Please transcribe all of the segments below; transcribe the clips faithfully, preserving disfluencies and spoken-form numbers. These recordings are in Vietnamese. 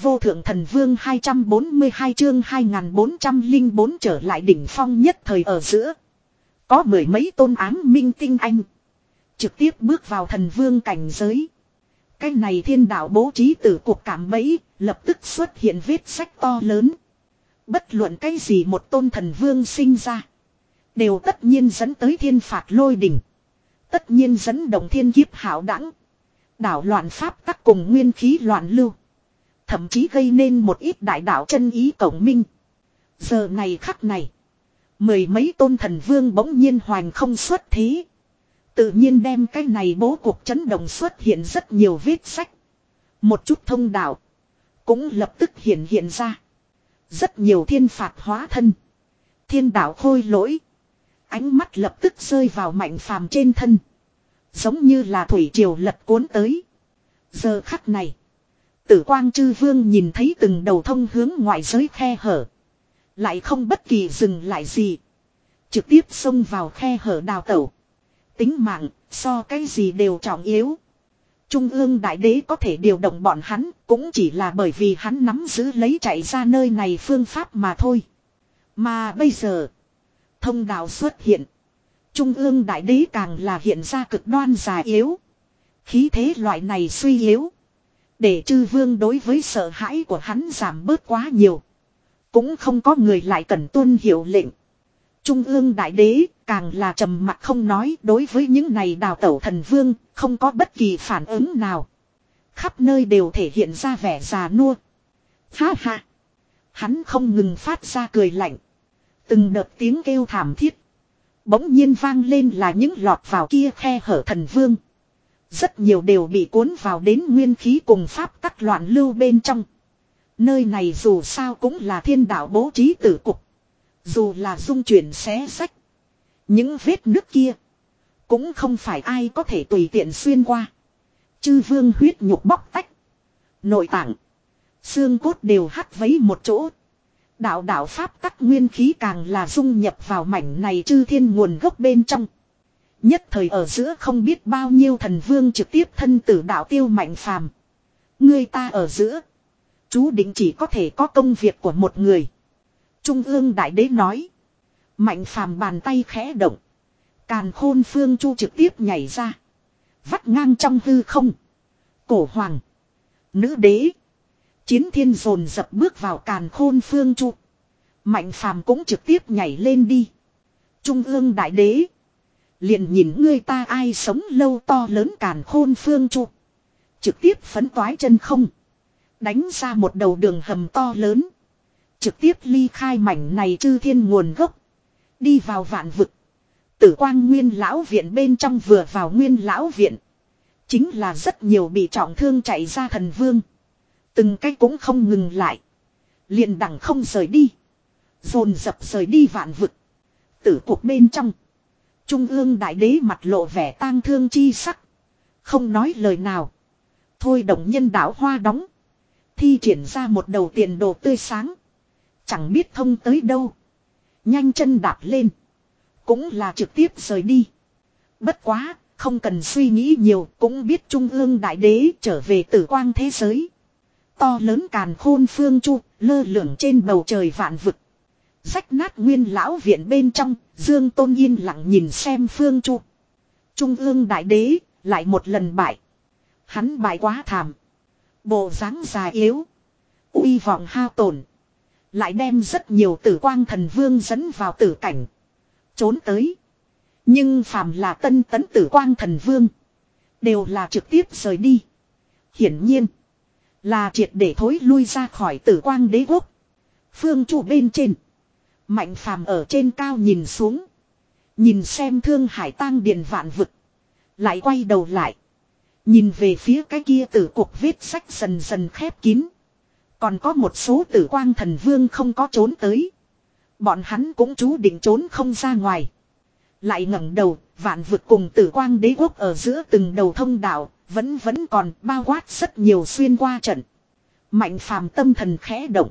vô thượng thần vương hai trăm bốn mươi hai chương hai nghìn bốn trăm lẻ bốn trở lại đỉnh phong nhất thời ở giữa. Có mười mấy tôn ám minh tinh anh. Trực tiếp bước vào thần vương cảnh giới. Cái này thiên đạo bố trí từ cuộc cảm bẫy, lập tức xuất hiện vết sách to lớn. Bất luận cái gì một tôn thần vương sinh ra. Đều tất nhiên dẫn tới thiên phạt lôi đỉnh. Tất nhiên dẫn động thiên kiếp hảo đẳng. Đảo loạn pháp tắc cùng nguyên khí loạn lưu. Thậm chí gây nên một ít đại đạo chân ý cổng minh. Giờ này khắc này. Mười mấy tôn thần vương bỗng nhiên hoành không xuất thế. Tự nhiên đem cái này bố cục chấn động xuất hiện rất nhiều vết sách. Một chút thông đạo. Cũng lập tức hiện hiện ra. Rất nhiều thiên phạt hóa thân. Thiên đạo khôi lỗi. Ánh mắt lập tức rơi vào Mạnh Phàm trên thân. Giống như là thủy triều lật cuốn tới. Giờ khắc này. Tử Quang Chư Vương nhìn thấy từng đầu thông hướng ngoại giới khe hở. Lại không bất kỳ dừng lại gì. Trực tiếp xông vào khe hở đào tẩu. Tính mạng so cái gì đều trọng yếu. Trung ương đại đế có thể điều động bọn hắn. Cũng chỉ là bởi vì hắn nắm giữ lấy chạy ra nơi này phương pháp mà thôi. Mà bây giờ. Thông đạo xuất hiện. Trung ương đại đế càng là hiện ra cực đoan già yếu. Khí thế loại này suy yếu. Để chư vương đối với sợ hãi của hắn giảm bớt quá nhiều. Cũng không có người lại cần tuân hiệu lệnh. Trung ương đại đế càng là trầm mặc không nói, đối với những này đào tẩu thần vương không có bất kỳ phản ứng nào. Khắp nơi đều thể hiện ra vẻ già nua. Ha ha. Hắn không ngừng phát ra cười lạnh. Từng đợt tiếng kêu thảm thiết. Bỗng nhiên vang lên là những lọt vào kia khe hở thần vương. Rất nhiều đều bị cuốn vào đến nguyên khí cùng pháp tắc loạn lưu bên trong. Nơi này dù sao cũng là thiên đạo bố trí tử cục. Dù là dung chuyển xé sách. Những vết nước kia. Cũng không phải ai có thể tùy tiện xuyên qua. Chư vương huyết nhục bóc tách. Nội tạng. Xương cốt đều hắt vấy một chỗ. Đạo đạo pháp tắc nguyên khí càng là dung nhập vào mảnh này chư thiên nguồn gốc bên trong. Nhất thời ở giữa không biết bao nhiêu thần vương trực tiếp thân tử đạo tiêu Mạnh Phàm. Người ta ở giữa. Chú định chỉ có thể có công việc của một người. Trung ương đại đế nói. Mạnh Phàm bàn tay khẽ động. Càn khôn phương chu trực tiếp nhảy ra. Vắt ngang trong hư không. Cổ hoàng. Nữ đế. Chiến thiên dồn dập bước vào càn khôn phương chu. Mạnh Phàm cũng trực tiếp nhảy lên đi. Trung ương đại đế. Liền nhìn ngươi ta ai sống lâu to lớn càn khôn phương chu. Trực tiếp phấn toái chân không. Đánh ra một đầu đường hầm to lớn. Trực tiếp ly khai mảnh này chư thiên nguồn gốc. Đi vào vạn vực. Tử Quang Nguyên lão viện bên trong vừa vào Nguyên lão viện. Chính là rất nhiều bị trọng thương chạy ra thần vương. Từng cái cũng không ngừng lại. Liền đẳng không rời đi. Dồn dập rời đi vạn vực. Tử cuộc bên trong. Trung ương đại đế mặt lộ vẻ tang thương chi sắc. Không nói lời nào. Thôi động nhân đạo hoa đóng. Thi triển ra một đầu tiền đồ tươi sáng. Chẳng biết thông tới đâu. Nhanh chân đạp lên. Cũng là trực tiếp rời đi. Bất quá, không cần suy nghĩ nhiều. Cũng biết Trung ương đại đế trở về tử quang thế giới. To lớn càn khôn phương chu, lơ lửng trên bầu trời vạn vực. Rách nát Nguyên lão viện bên trong, Dương Tôn yên lặng nhìn xem phương chu. Trung ương đại đế, lại một lần bại. Hắn bại quá thảm. Bộ dáng già yếu. Uy vọng hao tổn. Lại đem rất nhiều tử quang thần vương dẫn vào tử cảnh. Trốn tới. Nhưng phàm là tân tấn tử quang thần vương. Đều là trực tiếp rời đi. Hiển nhiên. Là triệt để thối lui ra khỏi tử quang đế quốc. Phương chu bên trên. Mạnh Phàm ở trên cao nhìn xuống. Nhìn xem Thương Hải tang điền vạn vực. Lại quay đầu lại. Nhìn về phía cái kia tử cuộc vết sách dần dần khép kín. Còn có một số tử quang thần vương không có trốn tới. Bọn hắn cũng chú định trốn không ra ngoài. Lại ngẩng đầu, vạn vực cùng tử quang đế quốc ở giữa từng đầu thông đạo, vẫn vẫn còn bao quát rất nhiều xuyên qua trận. Mạnh Phàm tâm thần khẽ động.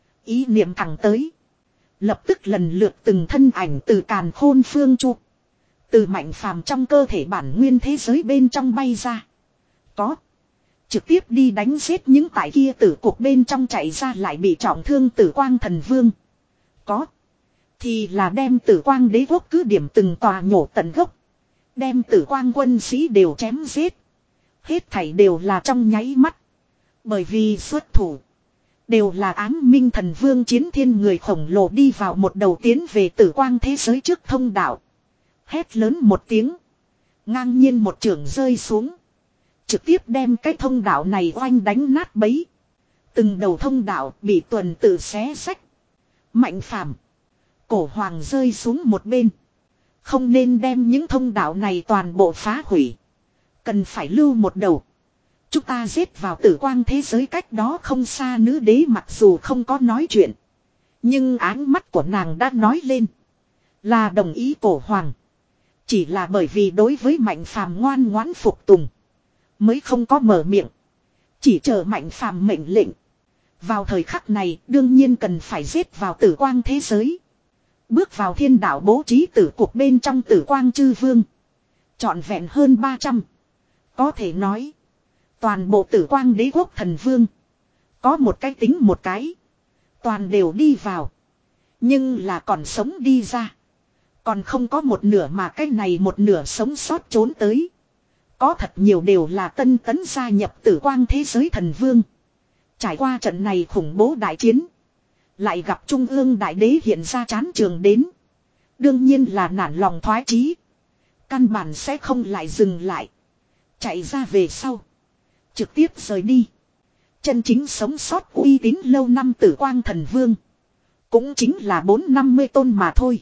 Ý niệm thẳng tới. Lập tức lần lượt từng thân ảnh từ càn khôn phương chu. Từ Mạnh Phàm trong cơ thể bản nguyên thế giới bên trong bay ra. Có. Trực tiếp đi đánh giết những tại kia tử cuộc bên trong chạy ra lại bị trọng thương Tử Quang Thần Vương. Có. Thì là đem Tử Quang Đế Quốc cứ điểm từng tòa nhổ tận gốc. Đem Tử Quang quân sĩ đều chém giết. Hết thảy đều là trong nháy mắt. Bởi vì xuất thủ. Đều là Ám Minh Thần Vương Chiến Thiên người khổng lồ đi vào một đầu tiến về Tử Quang thế giới trước thông đạo. Hét lớn một tiếng. Ngang nhiên một chưởng rơi xuống. Trực tiếp đem cái thông đạo này oanh đánh nát bấy. Từng đầu thông đạo bị tuần tự xé sách. Mạnh Phàm, Cổ Hoàng rơi xuống một bên. Không nên đem những thông đạo này toàn bộ phá hủy. Cần phải lưu một đầu. Chúng ta giết vào Tử Quang thế giới cách đó không xa nữ đế mặc dù không có nói chuyện. Nhưng áng mắt của nàng đã nói lên. Là đồng ý Cổ Hoàng. Chỉ là bởi vì đối với Mạnh Phàm ngoan ngoãn phục tùng. Mới không có mở miệng. Chỉ chờ Mạnh Phàm mệnh lệnh. Vào thời khắc này đương nhiên cần phải giết vào Tử Quang thế giới. Bước vào thiên đạo bố trí tử cuộc bên trong Tử Quang chư vương. Trọn vẹn hơn ba trăm. Có thể nói. Toàn bộ Tử Quang Đế Quốc thần vương. Có một cái tính một cái. Toàn đều đi vào. Nhưng là còn sống đi ra. Còn không có một nửa mà cái này một nửa sống sót trốn tới. Có thật nhiều đều là tân tấn gia nhập Tử Quang thế giới thần vương. Trải qua trận này khủng bố đại chiến. Lại gặp Trung ương Đại Đế hiện ra chán trường đến. Đương nhiên là nản lòng thoái chí. Căn bản sẽ không lại dừng lại. Chạy ra về sau. Trực tiếp rời đi. Chân chính sống sót uy tín lâu năm Tử Quang thần vương. Cũng chính là bốn năm mươi tôn mà thôi.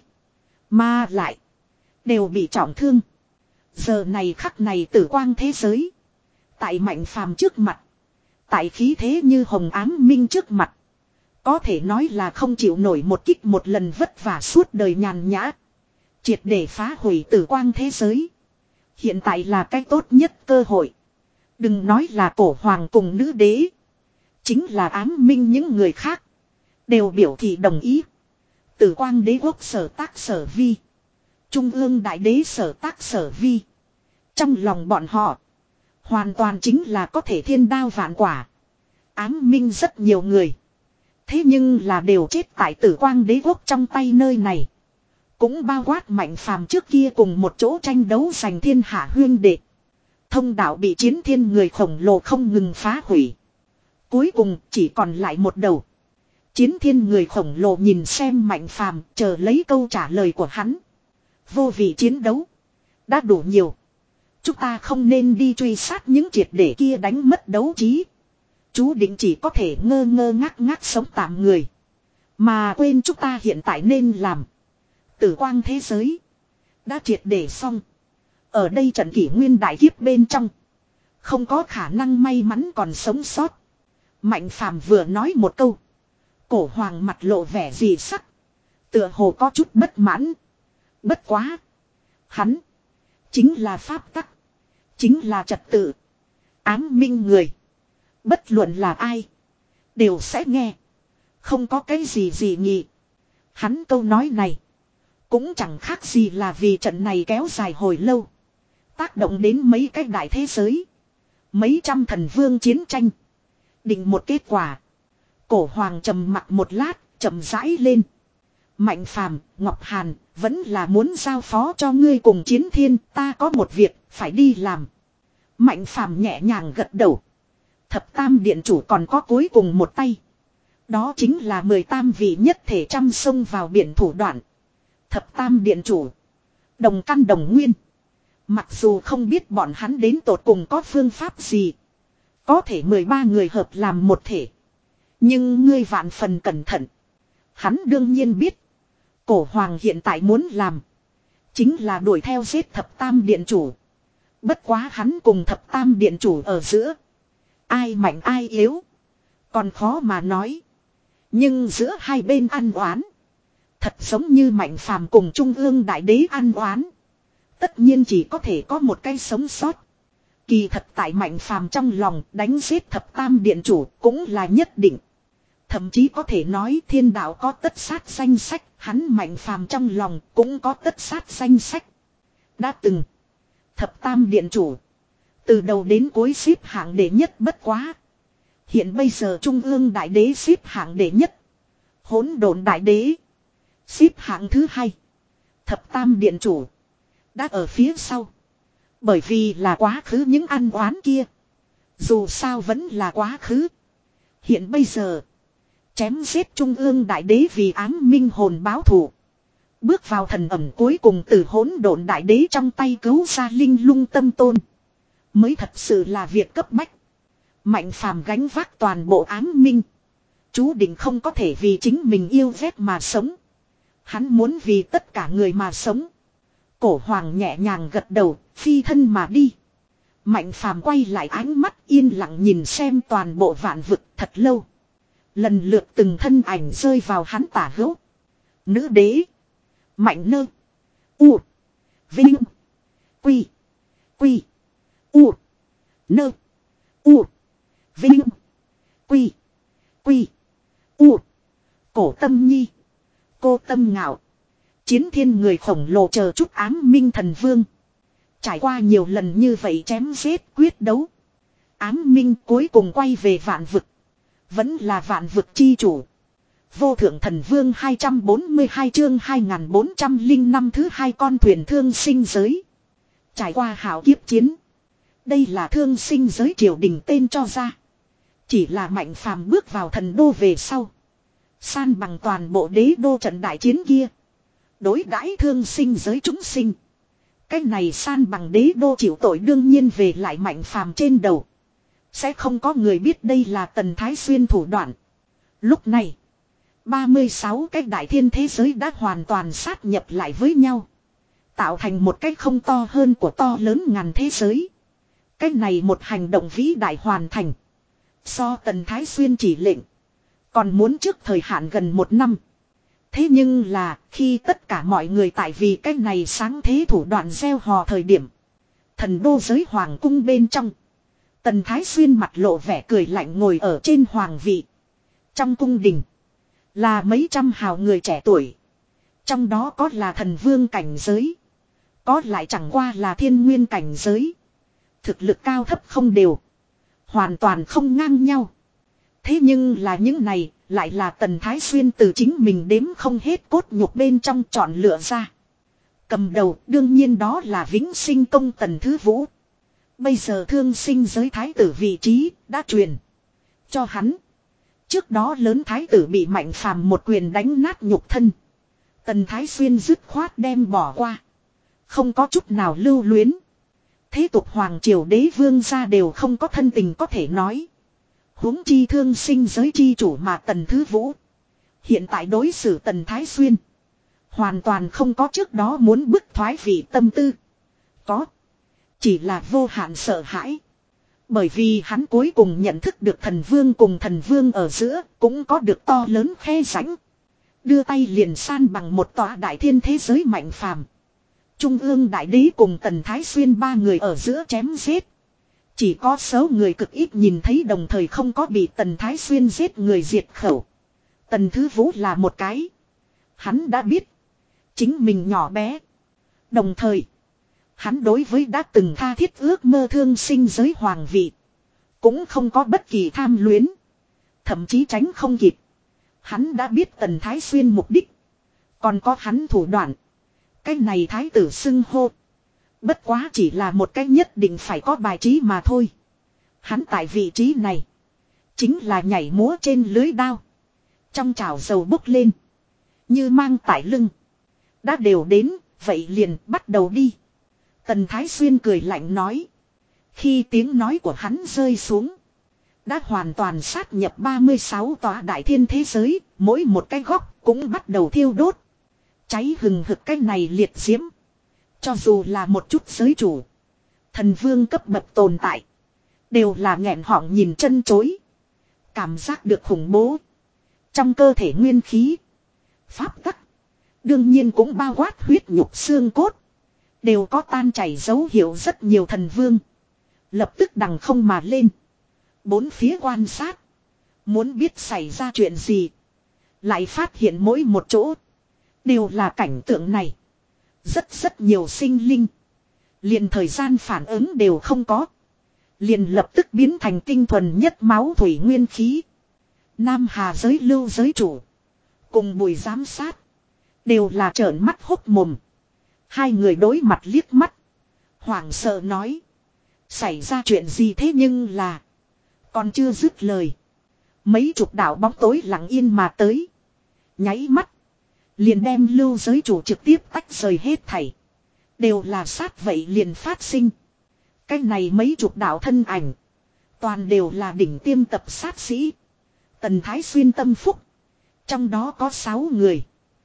Mà lại. Đều bị trọng thương. Giờ này khắc này Tử Quang thế giới. Tại Mạnh Phàm trước mặt. Tại khí thế như hồng ám minh trước mặt. Có thể nói là không chịu nổi một kích một lần vất vả suốt đời nhàn nhã. Triệt để phá hủy Tử Quang thế giới. Hiện tại là cái tốt nhất cơ hội. Đừng nói là Cổ Hoàng cùng nữ đế. Chính là ám minh những người khác. Đều biểu thị đồng ý. Tử Quang Đế Quốc sở tác sở vi. Trung ương Đại Đế sở tác sở vi. Trong lòng bọn họ. Hoàn toàn chính là có thể thiên đao vạn quả. Ám minh rất nhiều người. Thế nhưng là đều chết tại Tử Quang Đế Quốc trong tay nơi này. Cũng bao quát Mạnh Phàm trước kia cùng một chỗ tranh đấu giành thiên hạ huyên đệ. Thông đạo bị Chiến Thiên người khổng lồ không ngừng phá hủy. Cuối cùng chỉ còn lại một đầu. Chiến Thiên người khổng lồ nhìn xem Mạnh Phàm, chờ lấy câu trả lời của hắn. Vô vị chiến đấu. Đã đủ nhiều. Chúng ta không nên đi truy sát những triệt để kia đánh mất đấu trí. Chú định chỉ có thể ngơ ngơ ngác ngác sống tạm người. Mà quên chúng ta hiện tại nên làm. Tử Quang thế giới. Đã triệt để xong. Ở đây trận kỷ nguyên đại kiếp bên trong. Không có khả năng may mắn còn sống sót. Mạnh Phàm vừa nói một câu. Cổ Hoàng mặt lộ vẻ gì sắc. Tựa hồ có chút bất mãn. Bất quá. Hắn. Chính là pháp tắc. Chính là trật tự. Ám minh người. Bất luận là ai. Đều sẽ nghe. Không có cái gì gì nhỉ. Hắn câu nói này. Cũng chẳng khác gì là vì trận này kéo dài hồi lâu. Tác động đến mấy cái đại thế giới. Mấy trăm thần vương chiến tranh. Định một kết quả. Cổ Hoàng trầm mặc một lát. Chậm rãi lên. Mạnh Phàm, Ngọc Hàn. Vẫn là muốn giao phó cho ngươi cùng Chiến Thiên. Ta có một việc phải đi làm. Mạnh Phàm nhẹ nhàng gật đầu. Thập tam điện chủ còn có cuối cùng một tay. Đó chính là mười tam vị nhất thể trăm sông vào biển thủ đoạn. Thập tam điện chủ. Đồng căn đồng nguyên. Mặc dù không biết bọn hắn đến tột cùng có phương pháp gì. Có thể mười ba người hợp làm một thể. Nhưng ngươi vạn phần cẩn thận. Hắn đương nhiên biết. Cổ Hoàng hiện tại muốn làm. Chính là đuổi theo giết thập tam điện chủ. Bất quá hắn cùng thập tam điện chủ ở giữa. Ai mạnh ai yếu. Còn khó mà nói. Nhưng giữa hai bên ăn oán. Thật giống như Mạnh Phàm cùng Trung ương Đại Đế ăn oán. Tất nhiên chỉ có thể có một cái sống sót. Kỳ thật tại Mạnh Phàm trong lòng đánh giết thập tam điện chủ cũng là nhất định. Thậm chí có thể nói thiên đạo có tất sát danh sách. Hắn Mạnh Phàm trong lòng cũng có tất sát danh sách. Đã từng. Thập tam điện chủ. Từ đầu đến cuối xếp hạng đệ nhất bất quá. Hiện bây giờ Trung ương đại đế xếp hạng đệ nhất. Hỗn độn đại đế xếp hạng thứ hai. Thập tam điện chủ đã ở phía sau. Bởi vì là quá khứ những ăn oán kia. Dù sao vẫn là quá khứ. Hiện bây giờ chém giết Trung ương đại đế vì ám minh hồn báo thù. Bước vào thần ẩm cuối cùng từ hỗn độn đại đế trong tay cứu ra linh lung tâm tôn. Mới thật sự là việc cấp bách. Mạnh phàm gánh vác toàn bộ ám minh. Chú định không có thể vì chính mình yêu ghét mà sống. Hắn muốn vì tất cả người mà sống. Cổ hoàng nhẹ nhàng gật đầu, phi thân mà đi. Mạnh phàm quay lại ánh mắt yên lặng nhìn xem toàn bộ vạn vực thật lâu. Lần lượt từng thân ảnh rơi vào hắn tả hữu. Nữ đế. Mạnh nơ. U. Vinh. Quy. Quy. U. Nơ. U. Vinh. Quy. Quy. U. Cổ tâm nhi. Cô tâm ngạo. Chiến thiên người khổng lồ chờ chút ám minh thần vương. Trải qua nhiều lần như vậy chém giết quyết đấu. Ám minh cuối cùng quay về vạn vực. Vẫn là vạn vực chi chủ. Vô thượng thần vương hai trăm bốn mươi hai chương hai nghìn bốn trăm lẻ năm thứ hai con thuyền thương sinh giới. Trải qua hảo kiếp chiến. Đây là thương sinh giới triều đình tên cho ra. Chỉ là mạnh phàm bước vào thần đô về sau. San bằng toàn bộ đế đô trận đại chiến kia. Đối đãi thương sinh giới chúng sinh. Cái này san bằng đế đô chịu tội đương nhiên về lại mạnh phàm trên đầu. Sẽ không có người biết đây là Tần Thái Xuyên thủ đoạn. Lúc này. ba mươi sáu cái đại thiên thế giới đã hoàn toàn sát nhập lại với nhau. Tạo thành một cái không to hơn của to lớn ngàn thế giới. Cái này một hành động vĩ đại hoàn thành. So Tần Thái Xuyên chỉ lệnh. Còn muốn trước thời hạn gần một năm. Thế nhưng là khi tất cả mọi người tại vì cái này sáng thế thủ đoạn gieo hò thời điểm. Thần đô giới hoàng cung bên trong. Tần Thái Xuyên mặt lộ vẻ cười lạnh ngồi ở trên hoàng vị. Trong cung đình. Là mấy trăm hào người trẻ tuổi. Trong đó có là thần vương cảnh giới. Có lại chẳng qua là thiên nguyên cảnh giới. Thực lực cao thấp không đều. Hoàn toàn không ngang nhau. Thế nhưng là những này lại là Tần Thái Xuyên từ chính mình đếm không hết cốt nhục bên trong chọn lựa ra. Cầm đầu đương nhiên đó là Vĩnh Sinh Công Tần Thứ Vũ. Bây giờ thương sinh giới thái tử vị trí đã truyền cho hắn. Trước đó lớn thái tử bị mạnh phàm một quyền đánh nát nhục thân. Tần Thái Xuyên dứt khoát đem bỏ qua. Không có chút nào lưu luyến. Thế tục hoàng triều đế vương gia đều không có thân tình có thể nói. Huống chi thương sinh giới chi chủ mà Tần Thứ Vũ. Hiện tại đối xử Tần Thái Xuyên. Hoàn toàn không có trước đó muốn bức thoái vị tâm tư. Có. Chỉ là vô hạn sợ hãi. Bởi vì hắn cuối cùng nhận thức được thần vương cùng thần vương ở giữa cũng có được to lớn khe rãnh. Đưa tay liền san bằng một tòa đại thiên thế giới mạnh phàm. Trung ương đại đế cùng Tần Thái Xuyên ba người ở giữa chém giết. Chỉ có số người cực ít nhìn thấy đồng thời không có bị Tần Thái Xuyên giết người diệt khẩu. Tần Thứ Vũ là một cái. Hắn đã biết. Chính mình nhỏ bé. Đồng thời. Hắn đối với đã từng tha thiết ước mơ thương sinh giới hoàng vị. Cũng không có bất kỳ tham luyến. Thậm chí tránh không kịp. Hắn đã biết Tần Thái Xuyên mục đích. Còn có hắn thủ đoạn. Cái này thái tử xưng hô. Bất quá chỉ là một cái nhất định phải có bài trí mà thôi. Hắn tại vị trí này. Chính là nhảy múa trên lưới đao. Trong chảo dầu bốc lên. Như mang tải lưng. Đã đều đến. Vậy liền bắt đầu đi. Tần Thái Xuyên cười lạnh nói. Khi tiếng nói của hắn rơi xuống. Đã hoàn toàn sát nhập ba mươi sáu tòa đại thiên thế giới. Mỗi một cái góc cũng bắt đầu thiêu đốt. Cháy hừng hực cái này liệt diễm. Cho dù là một chút giới chủ. Thần vương cấp bậc tồn tại. Đều là nghẹn họng nhìn chân chối. Cảm giác được khủng bố. Trong cơ thể nguyên khí. Pháp tắc. Đương nhiên cũng bao quát huyết nhục xương cốt. Đều có tan chảy dấu hiệu rất nhiều thần vương. Lập tức đằng không mà lên. Bốn phía quan sát. Muốn biết xảy ra chuyện gì. Lại phát hiện mỗi một chỗ. Đều là cảnh tượng này. Rất rất nhiều sinh linh. Liền thời gian phản ứng đều không có. liền lập tức biến thành tinh thuần nhất máu thủy nguyên khí. Nam Hà giới lưu giới chủ. Cùng Bùi giám sát. Đều là trợn mắt hốc mồm. Hai người đối mặt liếc mắt. Hoảng sợ nói. Xảy ra chuyện gì thế nhưng là. Còn chưa dứt lời. Mấy chục đạo bóng tối lặng yên mà tới. Nháy mắt. Liền đem lưu giới chủ trực tiếp tách rời hết thảy. Đều là sát vậy liền phát sinh. Cái này mấy chục đạo thân ảnh. Toàn đều là đỉnh tiêm tập sát sĩ. Tần Thái Xuyên tâm phúc. Trong đó có sáu người.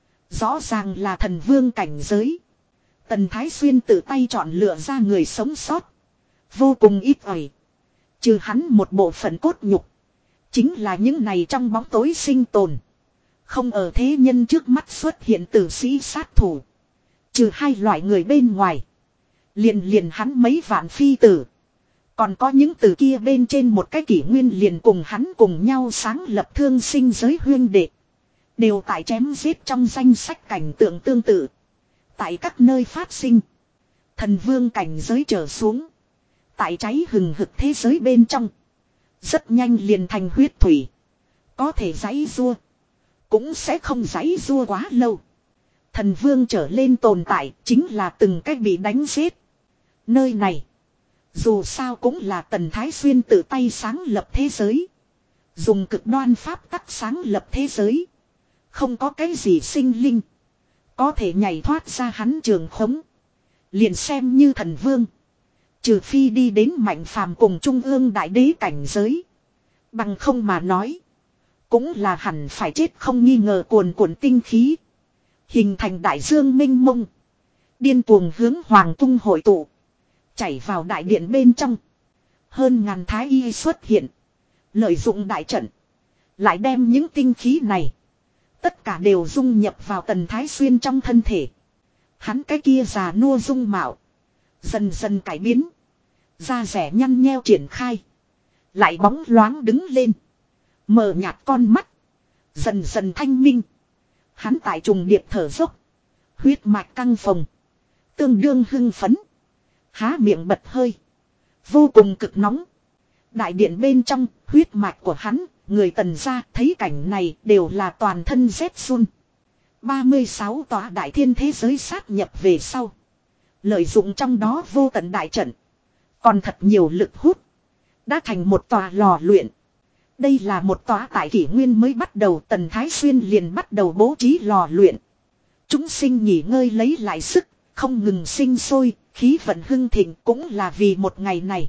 Rõ ràng là thần vương cảnh giới. Tần Thái Xuyên tự tay chọn lựa ra người sống sót. Vô cùng ít ỏi. Trừ hắn một bộ phận cốt nhục. Chính là những này trong bóng tối sinh tồn. Không ở thế nhân trước mắt xuất hiện tử sĩ sát thủ. Trừ hai loại người bên ngoài. Liền liền hắn mấy vạn phi tử. Còn có những từ kia bên trên một cái kỷ nguyên liền cùng hắn cùng nhau sáng lập thương sinh giới huyên đệ. Đều tại chém giết trong danh sách cảnh tượng tương tự. Tại các nơi phát sinh. Thần vương cảnh giới trở xuống. Tại cháy hừng hực thế giới bên trong. Rất nhanh liền thành huyết thủy. Có thể giãy rua. Cũng sẽ không giãy rua quá lâu. Thần vương trở lên tồn tại chính là từng cách bị đánh giết. Nơi này. Dù sao cũng là Tần Thái Xuyên tự tay sáng lập thế giới. Dùng cực đoan pháp tắc sáng lập thế giới. Không có cái gì sinh linh. Có thể nhảy thoát ra hắn trường khống. Liền xem như thần vương. Trừ phi đi đến mạnh phàm cùng trung ương đại đế cảnh giới. Bằng không mà nói. Cũng là hẳn phải chết không nghi ngờ cuồn cuộn tinh khí. Hình thành đại dương minh mông. Điên cuồng hướng hoàng cung hội tụ. Chảy vào đại điện bên trong. Hơn ngàn thái y xuất hiện. Lợi dụng đại trận. Lại đem những tinh khí này. Tất cả đều dung nhập vào Tần Thái Xuyên trong thân thể. Hắn cái kia già nua dung mạo. Dần dần cải biến. Da rẻ nhăn nheo triển khai. Lại bóng loáng đứng lên. Mờ nhạt con mắt. Dần dần thanh minh. Hắn tại trùng điệp thở dốc. Huyết mạch căng phồng. Tương đương hưng phấn. Há miệng bật hơi. Vô cùng cực nóng. Đại điện bên trong huyết mạch của hắn. Người Tần gia thấy cảnh này đều là toàn thân rét run. ba mươi sáu tòa đại thiên thế giới sát nhập về sau. Lợi dụng trong đó vô tận đại trận. Còn thật nhiều lực hút. Đã thành một tòa lò luyện. Đây là một tòa tại kỷ nguyên mới bắt đầu Tần Thái Xuyên liền bắt đầu bố trí lò luyện. Chúng sinh nghỉ ngơi lấy lại sức. Không ngừng sinh sôi. Khí vận hưng thịnh cũng là vì một ngày này.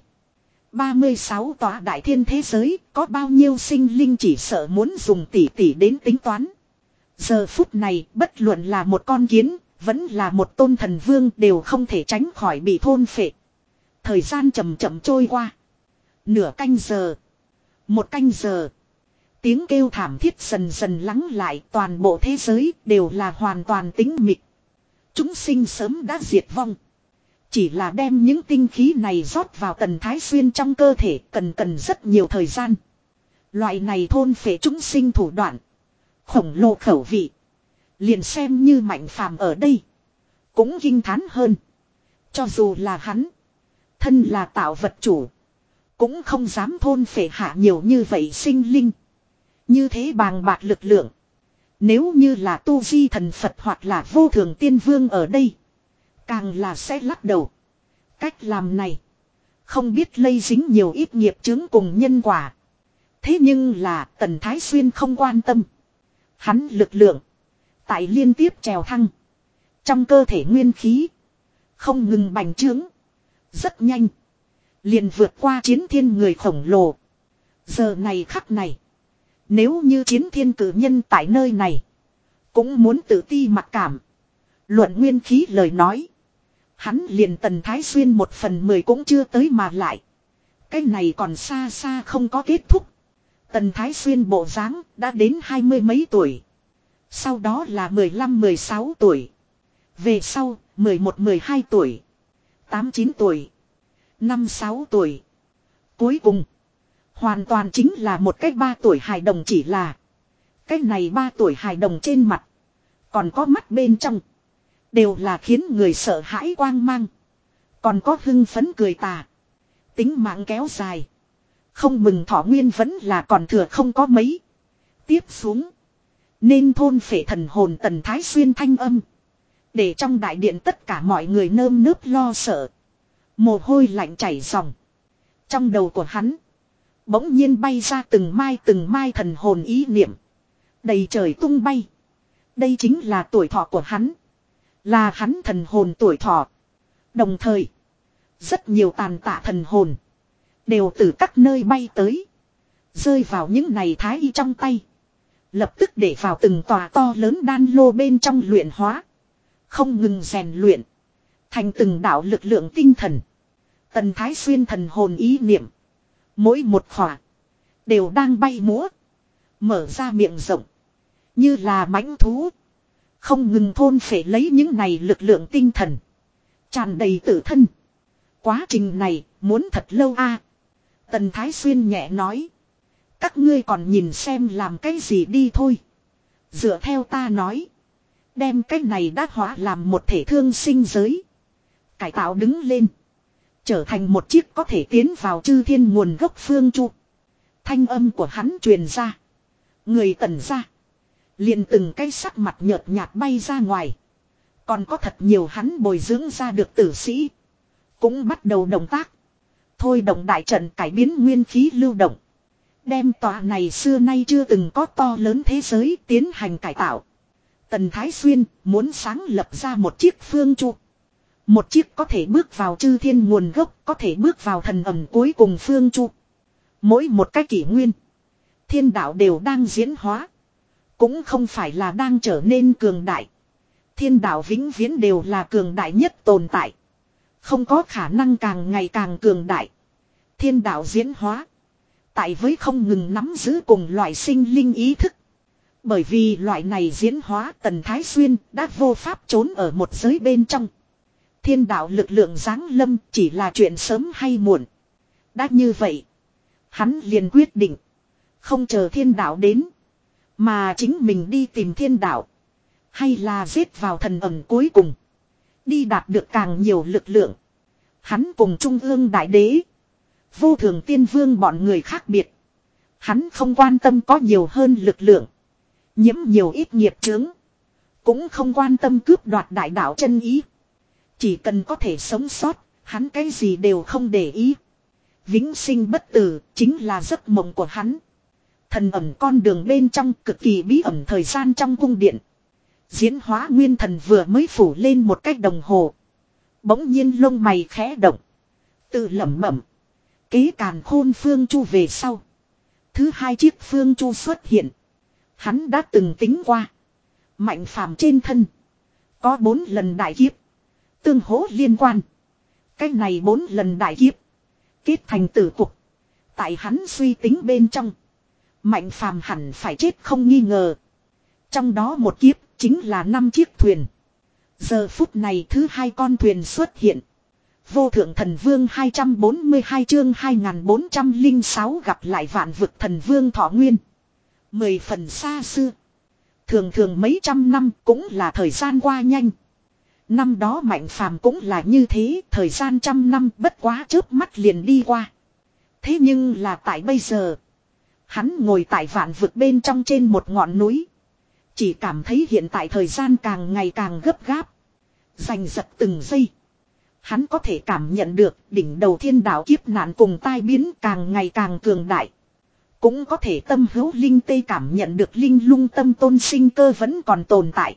ba mươi sáu tòa đại thiên thế giới có bao nhiêu sinh linh chỉ sợ muốn dùng tỷ tỷ đến tính toán. Giờ phút này bất luận là một con kiến, vẫn là một tôn thần vương đều không thể tránh khỏi bị thôn phệ. Thời gian chậm chậm trôi qua. Nửa canh giờ. Một canh giờ. Tiếng kêu thảm thiết dần dần lắng lại toàn bộ thế giới đều là hoàn toàn tĩnh mịch. Chúng sinh sớm đã diệt vong. Chỉ là đem những tinh khí này rót vào Tần Thái Xuyên trong cơ thể cần cần rất nhiều thời gian. Loại này thôn phệ chúng sinh thủ đoạn. Khổng lồ khẩu vị. Liền xem như mạnh phàm ở đây. Cũng kinh thán hơn. Cho dù là hắn. Thân là tạo vật chủ. Cũng không dám thôn phệ hạ nhiều như vậy sinh linh. Như thế bàng bạc lực lượng. Nếu như là tu di thần Phật hoặc là vô thường tiên vương ở đây. Càng là sẽ lắc đầu. Cách làm này. Không biết lây dính nhiều ít nghiệp chướng cùng nhân quả. Thế nhưng là Tần Thái Xuyên không quan tâm. Hắn lực lượng. Tại liên tiếp trèo thăng. Trong cơ thể nguyên khí. Không ngừng bành trướng. Rất nhanh. Liền vượt qua chiến thiên người khổng lồ. Giờ này khắc này. Nếu như chiến thiên cử nhân tại nơi này. Cũng muốn tự ti mặc cảm. Luận nguyên khí lời nói. Hắn liền Tần Thái Xuyên một phần mười cũng chưa tới mà lại. Cái này còn xa xa không có kết thúc. Tần Thái Xuyên bộ dáng đã đến hai mươi mấy tuổi. Sau đó là mười lăm mười sáu tuổi. Về sau mười một mười hai tuổi. tám chín tuổi. năm sáu tuổi. Cuối cùng. Hoàn toàn chính là một cái ba tuổi hài đồng chỉ là. Cái này ba tuổi hài đồng trên mặt. Còn có mắt bên trong. Đều là khiến người sợ hãi quang mang. Còn có hưng phấn cười tà. Tính mạng kéo dài. Không mừng thọ nguyên vẫn là còn thừa không có mấy. Tiếp xuống. Nên thôn phệ thần hồn Tần Thái Xuyên thanh âm. Để trong đại điện tất cả mọi người nơm nớp lo sợ. Mồ hôi lạnh chảy ròng. Trong đầu của hắn. Bỗng nhiên bay ra từng mai từng mai thần hồn ý niệm. Đầy trời tung bay. Đây chính là tuổi thọ của hắn. Là hắn thần hồn tuổi thọ. Đồng thời. Rất nhiều tàn tạ thần hồn. Đều từ các nơi bay tới. Rơi vào những này thái y trong tay. Lập tức để vào từng tòa to lớn đan lô bên trong luyện hóa. Không ngừng rèn luyện. Thành từng đạo lực lượng tinh thần. Tần Thái Xuyên thần hồn ý niệm. Mỗi một khỏa. Đều đang bay múa. Mở ra miệng rộng. Như là mãnh thú. Không ngừng thôn phệ lấy những này lực lượng tinh thần. Tràn đầy tự thân. Quá trình này muốn thật lâu a. Tần Thái Xuyên nhẹ nói. Các ngươi còn nhìn xem làm cái gì đi thôi. Dựa theo ta nói. Đem cái này đã hóa làm một thể thương sinh giới. Cải tạo đứng lên. Trở thành một chiếc có thể tiến vào chư thiên nguồn gốc phương chu. Thanh âm của hắn truyền ra. Người Tần ra. Liền từng cái sắc mặt nhợt nhạt bay ra ngoài. Còn có thật nhiều hắn bồi dưỡng ra được tử sĩ. Cũng bắt đầu động tác. Thôi động đại trận cải biến nguyên khí lưu động. Đem tòa này xưa nay chưa từng có to lớn thế giới tiến hành cải tạo. Tần Thái Xuyên muốn sáng lập ra một chiếc phương chu. Một chiếc có thể bước vào chư thiên nguồn gốc, có thể bước vào thần ẩm cuối cùng phương chu. Mỗi một cái kỷ nguyên. Thiên đạo đều đang diễn hóa. Cũng không phải là đang trở nên cường đại. Thiên đạo vĩnh viễn đều là cường đại nhất tồn tại. Không có khả năng càng ngày càng cường đại. Thiên đạo diễn hóa. Tại với không ngừng nắm giữ cùng loại sinh linh ý thức. Bởi vì loại này diễn hóa Tần Thái Xuyên đã vô pháp trốn ở một giới bên trong. Thiên đạo lực lượng giáng lâm chỉ là chuyện sớm hay muộn. Đã như vậy. Hắn liền quyết định. Không chờ thiên đạo đến. Mà chính mình đi tìm thiên đạo. Hay là giết vào thần ẩm cuối cùng. Đi đạt được càng nhiều lực lượng. Hắn cùng Trung ương Đại Đế. Vô Thường Tiên Vương bọn người khác biệt. Hắn không quan tâm có nhiều hơn lực lượng. Nhiễm nhiều ít nghiệp chướng. Cũng không quan tâm cướp đoạt đại đạo chân ý. Chỉ cần có thể sống sót. Hắn cái gì đều không để ý. Vĩnh sinh bất tử chính là giấc mộng của hắn. Thần ẩm con đường bên trong cực kỳ bí ẩn thời gian trong cung điện. Diễn hóa nguyên thần vừa mới phủ lên một cách đồng hồ. Bỗng nhiên lông mày khẽ động. Tự lẩm bẩm. Kế càn khôn phương chu về sau. Thứ hai chiếc phương chu xuất hiện. Hắn đã từng tính qua. Mạnh phàm trên thân. Có bốn lần đại kiếp. Tương hỗ liên quan. Cái này bốn lần đại kiếp. Kết thành tử cục. Tại hắn suy tính bên trong. Mạnh phàm hẳn phải chết không nghi ngờ. Trong đó một kiếp chính là năm chiếc thuyền. Giờ phút này thứ hai con thuyền xuất hiện. Vô thượng thần vương hai trăm bốn mươi hai chương hai nghìn bốn trăm lẻ sáu gặp lại vạn vực thần vương thọ nguyên. Mười phần xa xưa. Thường thường mấy trăm năm cũng là thời gian qua nhanh. Năm đó mạnh phàm cũng là như thế. Thời gian trăm năm bất quá chớp mắt liền đi qua. Thế nhưng là tại bây giờ. Hắn ngồi tại vạn vực bên trong trên một ngọn núi. Chỉ cảm thấy hiện tại thời gian càng ngày càng gấp gáp. Giành giật từng giây. Hắn có thể cảm nhận được đỉnh đầu thiên đạo kiếp nạn cùng tai biến càng ngày càng cường đại. Cũng có thể tâm hữu linh tê cảm nhận được linh lung tâm tôn sinh cơ vẫn còn tồn tại.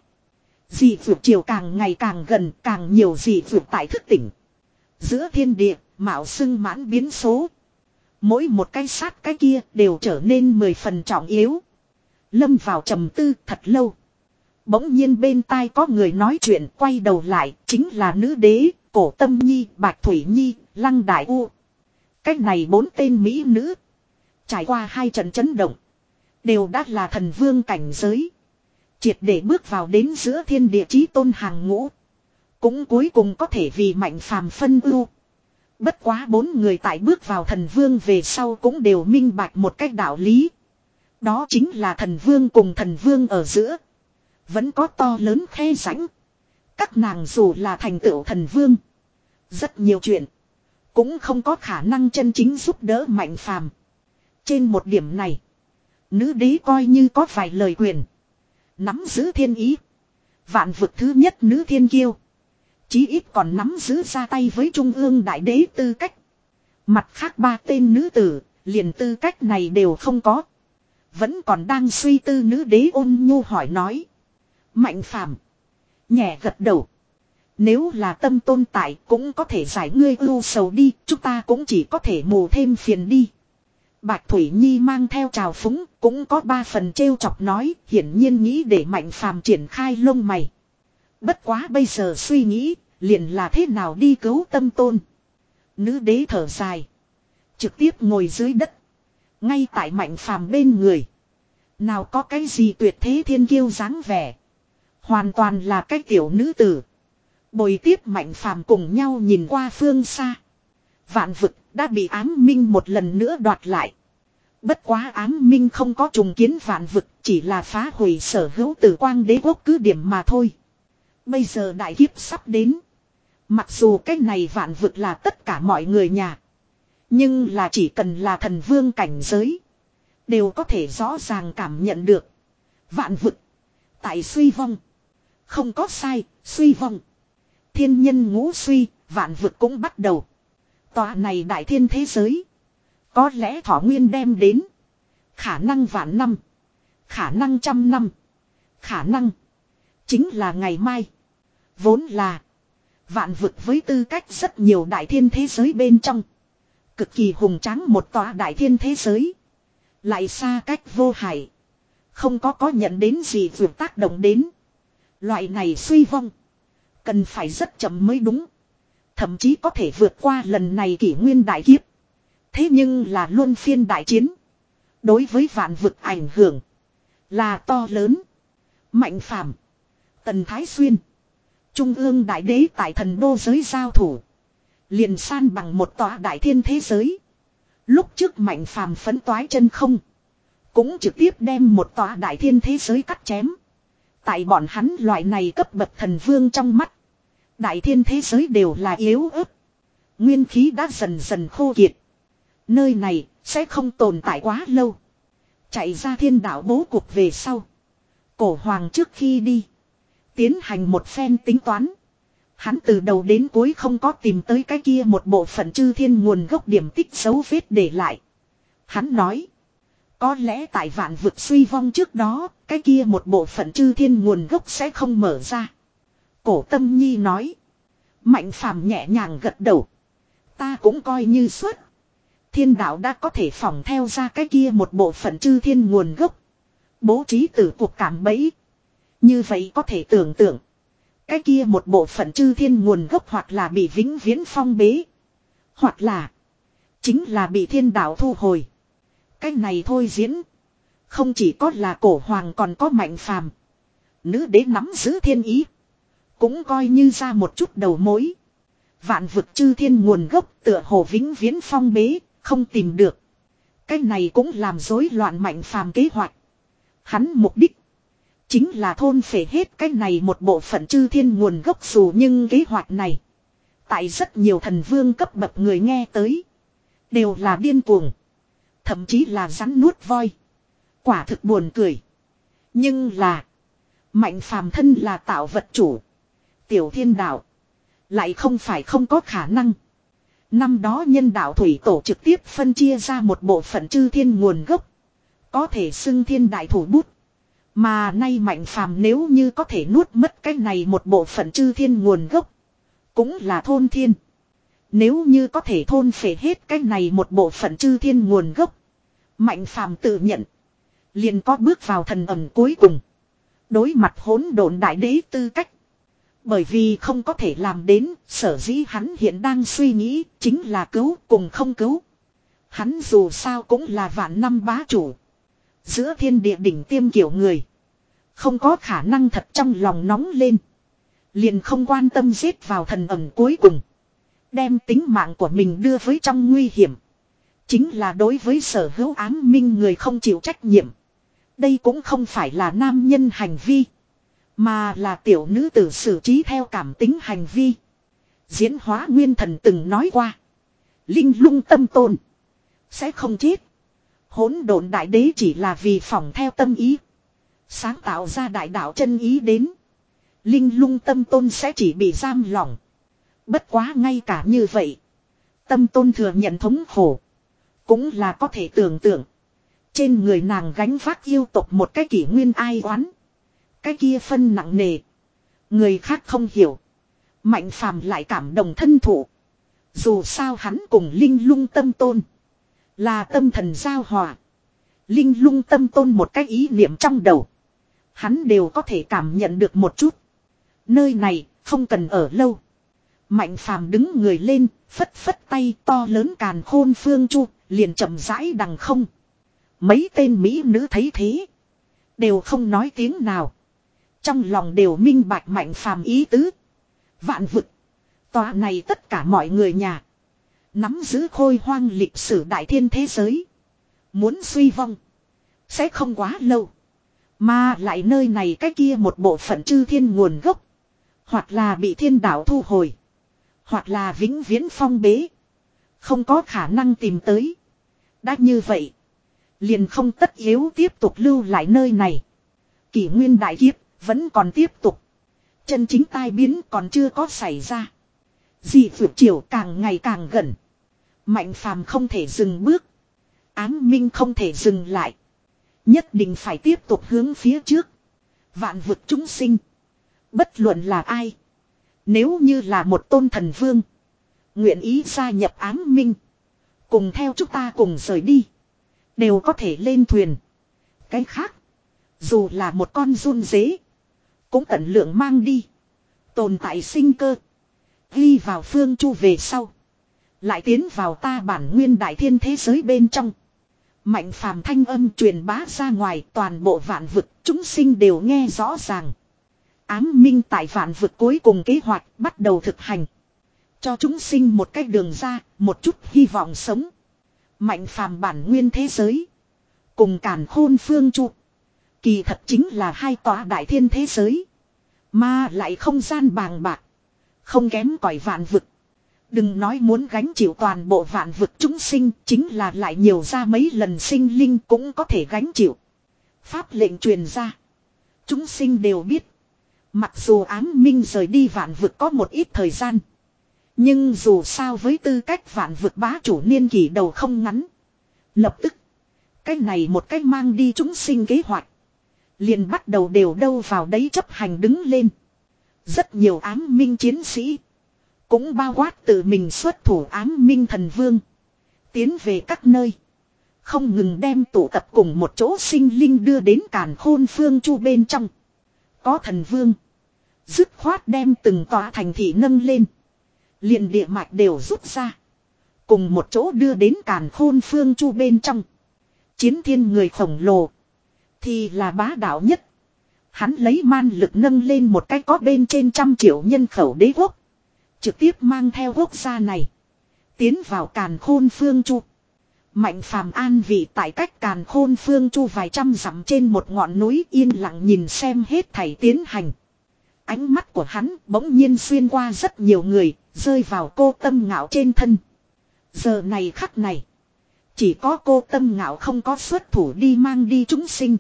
Dị vượt chiều càng ngày càng gần, càng nhiều dị vượt tại thức tỉnh. Giữa thiên địa, mạo xưng mãn biến số. Mỗi một cái sát cái kia đều trở nên mười phần trọng yếu. Lâm vào trầm tư thật lâu. Bỗng nhiên bên tai có người nói chuyện, quay đầu lại, chính là nữ đế, Cổ Tâm Nhi, Bạch Thủy Nhi, Lăng Đại U. Cách này bốn tên mỹ nữ. Trải qua hai trận chấn động. Đều đã là thần vương cảnh giới. Triệt để bước vào đến giữa thiên địa chí tôn hàng ngũ. Cũng cuối cùng có thể vì mạnh phàm phân ưu. Bất quá bốn người tại bước vào thần vương về sau cũng đều minh bạch một cách đạo lý. Đó chính là thần vương cùng thần vương ở giữa. Vẫn có to lớn khe rãnh. Các nàng dù là thành tựu thần vương. Rất nhiều chuyện. cũng không có khả năng chân chính giúp đỡ Mạnh Phàm. Trên một điểm này, nữ đế coi như có vài lời quyền. Nắm giữ thiên ý. Vạn vực thứ nhất nữ thiên kiêu. Chí ít còn nắm giữ ra tay với trung ương đại đế tư cách. Mặt khác ba tên nữ tử, liền tư cách này đều không có. Vẫn còn đang suy tư nữ đế ôn nhu hỏi nói. Mạnh Phàm nhẹ gật đầu. Nếu là tâm tôn tại cũng có thể giải ngươi ưu sầu đi. Chúng ta cũng chỉ có thể mù thêm phiền đi. Bạch Thủy Nhi mang theo trào phúng. Cũng có ba phần trêu chọc nói. Hiển nhiên nghĩ để Mạnh Phàm triển khai lông mày. Bất quá bây giờ suy nghĩ. Liền là thế nào đi cứu tâm tôn. Nữ đế thở dài. Trực tiếp ngồi dưới đất. Ngay tại Mạnh Phàm bên người. Nào có cái gì tuyệt thế thiên kiêu dáng vẻ. Hoàn toàn là cái tiểu nữ tử. Bồi tiếp Mạnh Phàm cùng nhau nhìn qua phương xa. Vạn vực đã bị ám minh một lần nữa đoạt lại. Bất quá ám minh không có trùng kiến vạn vực. Chỉ là phá hủy sở hữu tử quang đế quốc cứ điểm mà thôi. Bây giờ đại kiếp sắp đến. Mặc dù cái này vạn vực là tất cả mọi người nhà. Nhưng là chỉ cần là thần vương cảnh giới. Đều có thể rõ ràng cảm nhận được. Vạn vực. Tại suy vong. Không có sai, suy vong. Thiên nhân ngũ suy, vạn vực cũng bắt đầu. Tòa này đại thiên thế giới. Có lẽ thọ nguyên đem đến. Khả năng vạn năm. Khả năng trăm năm. Khả năng. Chính là ngày mai. Vốn là. Vạn vực với tư cách rất nhiều đại thiên thế giới bên trong. Cực kỳ hùng tráng một tòa đại thiên thế giới. Lại xa cách vô hại. Không có có nhận đến gì vượt tác động đến. Loại này suy vong. Cần phải rất chậm mới đúng. Thậm chí có thể vượt qua lần này kỷ nguyên đại kiếp. Thế nhưng là luân phiên đại chiến. Đối với vạn vực ảnh hưởng. Là to lớn. Mạnh Phàm, Tần Thái Xuyên. Trung ương đại đế tại thần đô giới giao thủ. Liền san bằng một tòa đại thiên thế giới. Lúc trước Mạnh Phàm phấn toái chân không. Cũng trực tiếp đem một tòa đại thiên thế giới cắt chém. Tại bọn hắn loại này cấp bậc thần vương trong mắt. Đại thiên thế giới đều là yếu ớt. Nguyên khí đã dần dần khô kiệt. Nơi này sẽ không tồn tại quá lâu. Chạy ra thiên đạo bố cục về sau. Cổ hoàng trước khi đi. Tiến hành một phen tính toán. Hắn từ đầu đến cuối không có tìm tới cái kia một bộ phận chư thiên nguồn gốc điểm tích dấu vết để lại. Hắn nói. Có lẽ tại vạn vực suy vong trước đó. Cái kia một bộ phận chư thiên nguồn gốc sẽ không mở ra. Cổ Tâm Nhi nói. Mạnh Phàm nhẹ nhàng gật đầu. Ta cũng coi như suốt. Thiên đạo đã có thể phỏng theo ra cái kia một bộ phận chư thiên nguồn gốc. Bố trí tử cuộc cảm bẫy. Như vậy có thể tưởng tượng. Cái kia một bộ phận chư thiên nguồn gốc hoặc là bị vĩnh viễn phong bế. Hoặc là. Chính là bị thiên đạo thu hồi. Cái này thôi diễn. Không chỉ có là cổ hoàng còn có Mạnh Phàm. Nữ đế nắm giữ thiên ý. Cũng coi như ra một chút đầu mối. Vạn vực chư thiên nguồn gốc tựa hồ vĩnh viễn phong bế. Không tìm được. Cái này cũng làm rối loạn Mạnh Phàm kế hoạch. Hắn mục đích. Chính là thôn phệ hết cái này một bộ phận chư thiên nguồn gốc dù nhưng kế hoạch này. Tại rất nhiều thần vương cấp bậc người nghe tới. Đều là điên cuồng. Thậm chí là rắn nuốt voi. Quả thực buồn cười. Nhưng là. Mạnh Phàm thân là tạo vật chủ. Tiểu thiên đạo. Lại không phải không có khả năng. Năm đó nhân đạo thủy tổ trực tiếp phân chia ra một bộ phận chư thiên nguồn gốc. Có thể xưng thiên đại thủ bút. Mà nay Mạnh Phàm nếu như có thể nuốt mất cái này một bộ phận chư thiên nguồn gốc. Cũng là thôn thiên. Nếu như có thể thôn phệ hết cái này một bộ phận chư thiên nguồn gốc. Mạnh Phàm tự nhận. Liền có bước vào thần ẩn cuối cùng. Đối mặt hỗn độn đại đế tư cách. Bởi vì không có thể làm đến, sở dĩ hắn hiện đang suy nghĩ, chính là cứu cùng không cứu. Hắn dù sao cũng là vạn năm bá chủ. Giữa thiên địa đỉnh tiêm kiểu người. Không có khả năng thật trong lòng nóng lên. Liền không quan tâm giết vào thần ẩn cuối cùng. Đem tính mạng của mình đưa với trong nguy hiểm. Chính là đối với sở hữu ám minh người không chịu trách nhiệm. Đây cũng không phải là nam nhân hành vi. Mà là tiểu nữ tử xử trí theo cảm tính hành vi. Diễn hóa nguyên thần từng nói qua. Linh lung tâm tôn. Sẽ không chết. Hỗn độn đại đế chỉ là vì phỏng theo tâm ý. Sáng tạo ra đại đạo chân ý đến. Linh lung tâm tôn sẽ chỉ bị giam lỏng. Bất quá ngay cả như vậy. Tâm tôn thừa nhận thống khổ. Cũng là có thể tưởng tượng. Trên người nàng gánh vác yêu tộc một cái kỷ nguyên ai oán. Cái kia phân nặng nề. Người khác không hiểu. Mạnh phàm lại cảm động thân thụ. Dù sao hắn cùng linh lung tâm tôn. Là tâm thần giao hòa. Linh lung tâm tôn một cái ý niệm trong đầu. Hắn đều có thể cảm nhận được một chút. Nơi này không cần ở lâu. Mạnh phàm đứng người lên, phất phất tay to lớn càn khôn phương chu, liền chậm rãi đằng không. Mấy tên mỹ nữ thấy thế. Đều không nói tiếng nào. Trong lòng đều minh bạch mạnh phàm ý tứ. Vạn vực. Tòa này tất cả mọi người nhà. Nắm giữ khôi hoang lịch sử đại thiên thế giới. Muốn suy vong. Sẽ không quá lâu. Mà lại nơi này cái kia một bộ phận chư thiên nguồn gốc. Hoặc là bị thiên đạo thu hồi. Hoặc là vĩnh viễn phong bế. Không có khả năng tìm tới. Đã như vậy. Liền không tất yếu tiếp tục lưu lại nơi này. Kỷ nguyên đại kiếp vẫn còn tiếp tục. Chân chính tai biến còn chưa có xảy ra. Dị vượt chiều càng ngày càng gần. Mạnh phàm không thể dừng bước. Ám minh không thể dừng lại. Nhất định phải tiếp tục hướng phía trước. Vạn vực chúng sinh. Bất luận là ai. Nếu như là một tôn thần vương. Nguyện ý gia nhập ám minh. Cùng theo chúng ta cùng rời đi. Đều có thể lên thuyền. Cái khác. Dù là một con run dế. Cũng tận lượng mang đi. Tồn tại sinh cơ. Ghi vào phương chu về sau. Lại tiến vào ta bản nguyên đại thiên thế giới bên trong. Mạnh phàm thanh âm truyền bá ra ngoài toàn bộ vạn vực. Chúng sinh đều nghe rõ ràng. Ám minh tại vạn vực cuối cùng kế hoạch bắt đầu thực hành. Cho chúng sinh một cách đường ra, một chút hy vọng sống. Mạnh phàm bản nguyên thế giới. Cùng càn khôn phương chu. Kỳ thật chính là hai tòa đại thiên thế giới. Mà lại không gian bàng bạc. Không kém cỏi vạn vực. Đừng nói muốn gánh chịu toàn bộ vạn vực chúng sinh. Chính là lại nhiều ra mấy lần sinh linh cũng có thể gánh chịu. Pháp lệnh truyền ra. Chúng sinh đều biết. Mặc dù ám minh rời đi vạn vực có một ít thời gian. Nhưng dù sao với tư cách vạn vực bá chủ niên kỷ đầu không ngắn. Lập tức. Cái này một cách mang đi chúng sinh kế hoạch. Liền bắt đầu đều đâu vào đấy chấp hành đứng lên. Rất nhiều ám minh chiến sĩ. Cũng bao quát tự mình xuất thủ ám minh thần vương. Tiến về các nơi. Không ngừng đem tụ tập cùng một chỗ sinh linh đưa đến càn khôn phương chu bên trong. Có thần vương. Dứt khoát đem từng tòa thành thị nâng lên. Liền địa mạch đều rút ra. Cùng một chỗ đưa đến càn khôn phương chu bên trong. Chiến thiên người khổng lồ. Thì là bá đạo nhất. Hắn lấy man lực nâng lên một cái có bên trên trăm triệu nhân khẩu đế quốc. Trực tiếp mang theo quốc gia này. Tiến vào càn khôn phương chu. Mạnh phàm an vị tại cách càn khôn phương chu vài trăm dặm trên một ngọn núi yên lặng nhìn xem hết thảy tiến hành. Ánh mắt của hắn bỗng nhiên xuyên qua rất nhiều người, rơi vào cô Tâm Ngạo trên thân. Giờ này khắc này. Chỉ có cô Tâm Ngạo không có xuất thủ đi mang đi chúng sinh.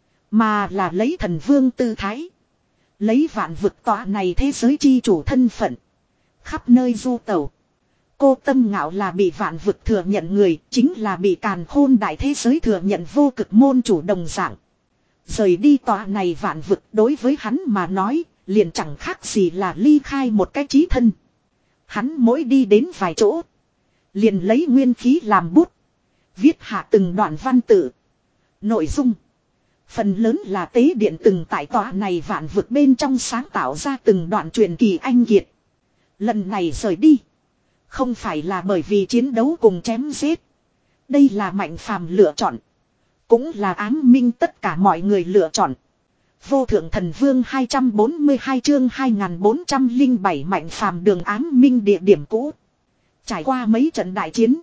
Mà là lấy thần vương tư thái. Lấy vạn vực tọa này thế giới chi chủ thân phận. Khắp nơi du tẩu. Cô Tâm Ngạo là bị vạn vực thừa nhận người. Chính là bị càn khôn đại thế giới thừa nhận vô cực môn chủ đồng dạng. Rời đi tọa này vạn vực đối với hắn mà nói. Liền chẳng khác gì là ly khai một cái trí thân. Hắn mỗi đi đến vài chỗ. Liền lấy nguyên khí làm bút. Viết hạ từng đoạn văn tự. Nội dung. Phần lớn là tế điện từng tại tòa này vạn vực bên trong sáng tạo ra từng đoạn truyền kỳ anh kiệt. Lần này rời đi. Không phải là bởi vì chiến đấu cùng chém giết. Đây là mạnh phàm lựa chọn. Cũng là ám minh tất cả mọi người lựa chọn. Vô thượng thần vương hai trăm bốn mươi hai chương hai nghìn bốn trăm lẻ bảy mạnh phàm đường ám minh địa điểm cũ. Trải qua mấy trận đại chiến.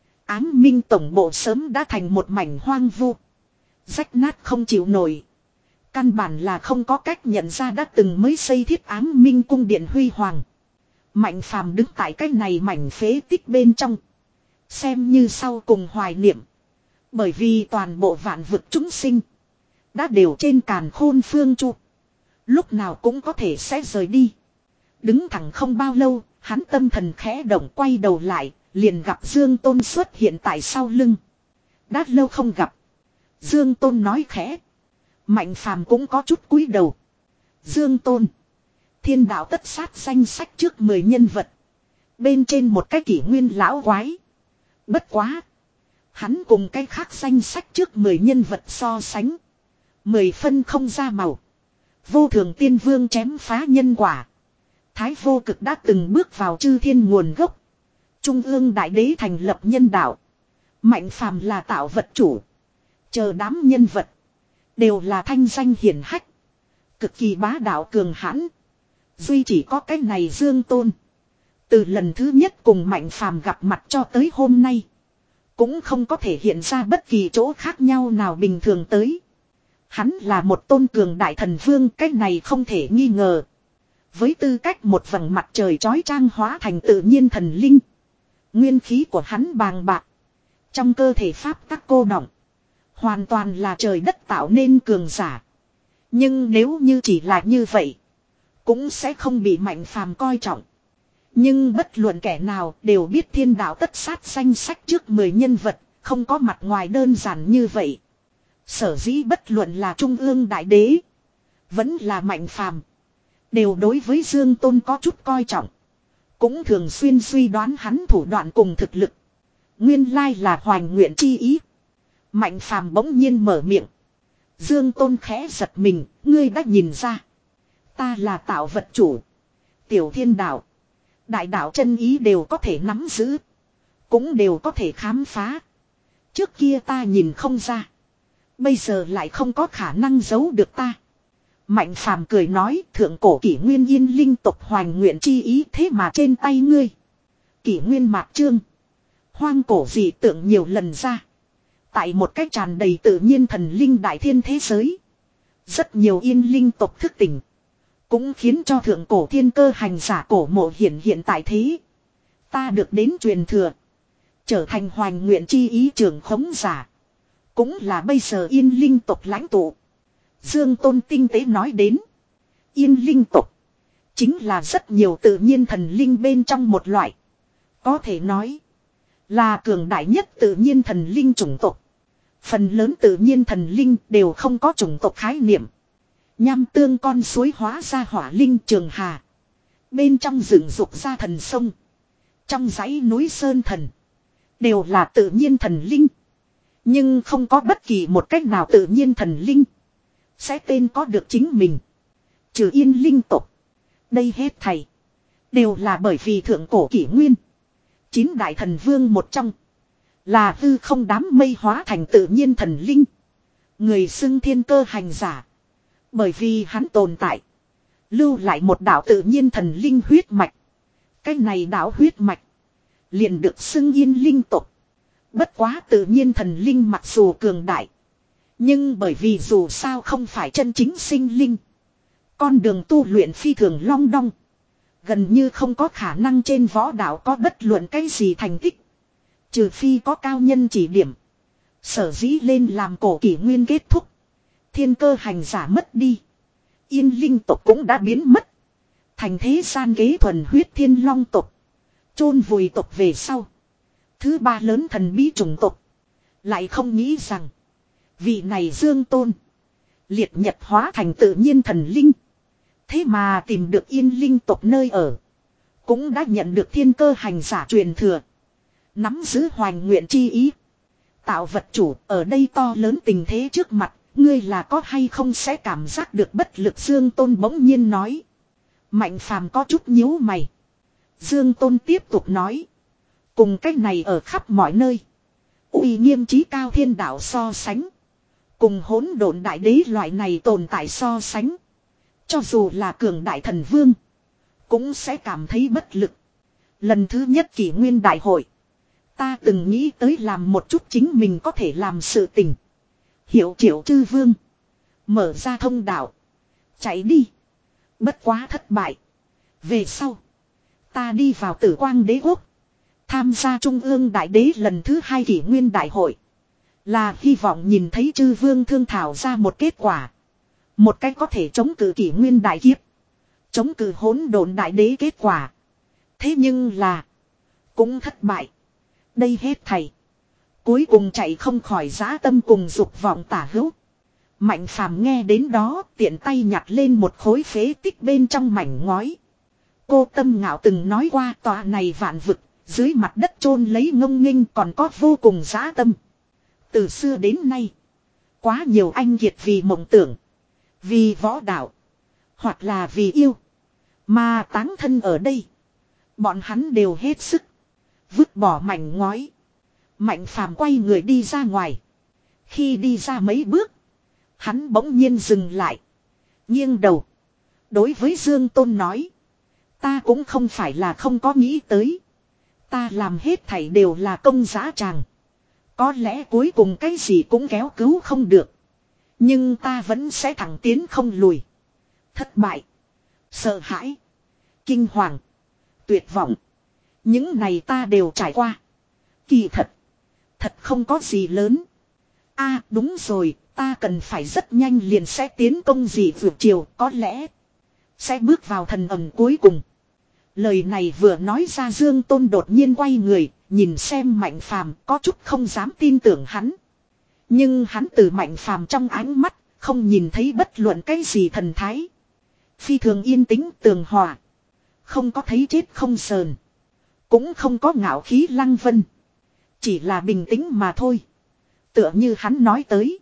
Ám minh tổng bộ sớm đã thành một mảnh hoang vu. Rách nát không chịu nổi. Căn bản là không có cách nhận ra đã từng mới xây thiết ám minh cung điện huy hoàng. Mạnh phàm đứng tại cái này mảnh phế tích bên trong. Xem như sau cùng hoài niệm. Bởi vì toàn bộ vạn vực chúng sinh. Đã đều trên càn khôn phương chu. Lúc nào cũng có thể sẽ rời đi. Đứng thẳng không bao lâu, hắn tâm thần khẽ động quay đầu lại, liền gặp Dương Tôn xuất hiện tại sau lưng. Đã lâu không gặp. Dương Tôn nói khẽ. Mạnh Phàm cũng có chút cúi đầu. Dương Tôn. Thiên đạo tất sát danh sách trước mười nhân vật. Bên trên một cái kỷ nguyên lão quái. Bất quá. Hắn cùng cái khác danh sách trước mười nhân vật so sánh. Mười phân không ra màu. Vô thường tiên vương chém phá nhân quả. Thái vô cực đã từng bước vào chư thiên nguồn gốc. Trung ương đại đế thành lập nhân đạo. Mạnh Phàm là tạo vật chủ. Chờ đám nhân vật. Đều là thanh danh hiển hách. Cực kỳ bá đạo cường hãn. Duy chỉ có cái này Dương Tôn. Từ lần thứ nhất cùng Mạnh Phàm gặp mặt cho tới hôm nay. Cũng không có thể hiện ra bất kỳ chỗ khác nhau nào bình thường tới. Hắn là một tôn cường đại thần vương, cái này không thể nghi ngờ. Với tư cách một vầng mặt trời chói chang hóa thành tự nhiên thần linh. Nguyên khí của hắn bàng bạc. Trong cơ thể pháp tắc cô đọng. Hoàn toàn là trời đất tạo nên cường giả. Nhưng nếu như chỉ là như vậy. Cũng sẽ không bị Mạnh Phàm coi trọng. Nhưng bất luận kẻ nào đều biết thiên đạo tất sát danh sách trước mười nhân vật. Không có mặt ngoài đơn giản như vậy. Sở dĩ bất luận là Trung ương đại đế. Vẫn là Mạnh Phàm đều đối với Dương Tôn có chút coi trọng. Cũng thường xuyên suy đoán hắn thủ đoạn cùng thực lực. Nguyên lai là hoành nguyện chi ý. Mạnh Phàm bỗng nhiên mở miệng. Dương Tôn khẽ giật mình, ngươi đã nhìn ra. Ta là tạo vật chủ. Tiểu thiên đạo. Đại đạo chân ý đều có thể nắm giữ. Cũng đều có thể khám phá. Trước kia ta nhìn không ra. Bây giờ lại không có khả năng giấu được ta. Mạnh Phàm cười nói, thượng cổ kỷ nguyên yên linh tộc hoành nguyện chi ý thế mà trên tay ngươi. Kỷ nguyên mạc trương. Hoang cổ dị tượng nhiều lần ra. Tại một cách tràn đầy tự nhiên thần linh đại thiên thế giới. Rất nhiều yên linh tộc thức tỉnh. Cũng khiến cho thượng cổ thiên cơ hành giả cổ mộ hiện hiện tại thế. Ta được đến truyền thừa. Trở thành hoành nguyện chi ý trưởng khống giả. Cũng là bây giờ yên linh tộc lãnh tụ. Dương Tôn tinh tế nói đến. Yên linh tộc. Chính là rất nhiều tự nhiên thần linh bên trong một loại. Có thể nói. Là cường đại nhất tự nhiên thần linh chủng tộc. Phần lớn tự nhiên thần linh đều không có chủng tộc khái niệm. Nham tương con suối hóa ra hỏa linh trường hà. Bên trong rừng rục ra thần sông. Trong dãy núi sơn thần. Đều là tự nhiên thần linh. Nhưng không có bất kỳ một cách nào tự nhiên thần linh. Sẽ tên có được chính mình. Trừ yên linh tộc. Đây hết thầy. Đều là bởi vì thượng cổ kỷ nguyên. Chín đại thần vương một trong. Là hư không đám mây hóa thành tự nhiên thần linh. Người xưng thiên cơ hành giả. Bởi vì hắn tồn tại. Lưu lại một đạo tự nhiên thần linh huyết mạch. Cái này đạo huyết mạch. Liền được xưng yên linh tộc. Bất quá tự nhiên thần linh mặc dù cường đại. Nhưng bởi vì dù sao không phải chân chính sinh linh. Con đường tu luyện phi thường long đong. Gần như không có khả năng trên võ đạo có bất luận cái gì thành tích. Trừ phi có cao nhân chỉ điểm. Sở dĩ lên làm cổ kỷ nguyên kết thúc. Thiên cơ hành giả mất đi. Yên linh tộc cũng đã biến mất. Thành thế gian kế thuần huyết thiên long tộc. Chôn vùi tộc về sau. Thứ ba lớn thần bí chủng tộc. Lại không nghĩ rằng. Vị này Dương Tôn. Liệt nhật hóa thành tự nhiên thần linh. Thế mà tìm được yên linh tộc nơi ở. Cũng đã nhận được thiên cơ hành giả truyền thừa. Nắm giữ hoành nguyện chi ý. Tạo vật chủ ở đây to lớn tình thế trước mặt. Ngươi là có hay không sẽ cảm giác được bất lực. Dương Tôn bỗng nhiên nói. Mạnh Phàm có chút nhíu mày. Dương Tôn tiếp tục nói. Cùng cách này ở khắp mọi nơi. Uy nghiêm chí cao thiên đạo so sánh. Cùng hỗn độn đại đế loại này tồn tại so sánh. Cho dù là cường đại thần vương. Cũng sẽ cảm thấy bất lực. Lần thứ nhất kỷ nguyên đại hội. Ta từng nghĩ tới làm một chút chính mình có thể làm sự tình. Hiệu triệu chư vương. Mở ra thông đạo. Chạy đi. Bất quá thất bại. Về sau. Ta đi vào tử quang đế quốc. Tham gia Trung ương Đại Đế lần thứ hai kỷ nguyên đại hội. Là hy vọng nhìn thấy chư vương thương thảo ra một kết quả. Một cách có thể chống cự kỷ nguyên đại kiếp. Chống cự hỗn độn đại đế kết quả. Thế nhưng là. Cũng thất bại. Đây hết thảy. Cuối cùng chạy không khỏi dã tâm cùng dục vọng tả hữu. Mạnh phàm nghe đến đó tiện tay nhặt lên một khối phế tích bên trong mảnh ngói. Cô Tâm Ngạo từng nói qua tòa này vạn vực. Dưới mặt đất chôn lấy ngông nghênh còn có vô cùng dã tâm. Từ xưa đến nay. Quá nhiều anh kiệt vì mộng tưởng. Vì võ đạo. Hoặc là vì yêu. Mà táng thân ở đây. Bọn hắn đều hết sức. Vứt bỏ mảnh ngói. Mạnh phàm quay người đi ra ngoài. Khi đi ra mấy bước. Hắn bỗng nhiên dừng lại. Nghiêng đầu. Đối với Dương Tôn nói. Ta cũng không phải là không có nghĩ tới. Ta làm hết thảy đều là công giá tràng. Có lẽ cuối cùng cái gì cũng kéo cứu không được. Nhưng ta vẫn sẽ thẳng tiến không lùi. Thất bại. Sợ hãi. Kinh hoàng. Tuyệt vọng. Những này ta đều trải qua. Kỳ thật. Thật không có gì lớn. A đúng rồi. Ta cần phải rất nhanh liền sẽ tiến công gì vượt chiều. Có lẽ. Sẽ bước vào thần ẩm cuối cùng. Lời này vừa nói ra Dương Tôn đột nhiên quay người. Nhìn xem Mạnh Phàm có chút không dám tin tưởng hắn. Nhưng hắn từ Mạnh Phàm trong ánh mắt. Không nhìn thấy bất luận cái gì thần thái. Phi thường yên tĩnh tường hòa. Không có thấy chết không sờn. Cũng không có ngạo khí lăng vân. Chỉ là bình tĩnh mà thôi. Tựa như hắn nói tới.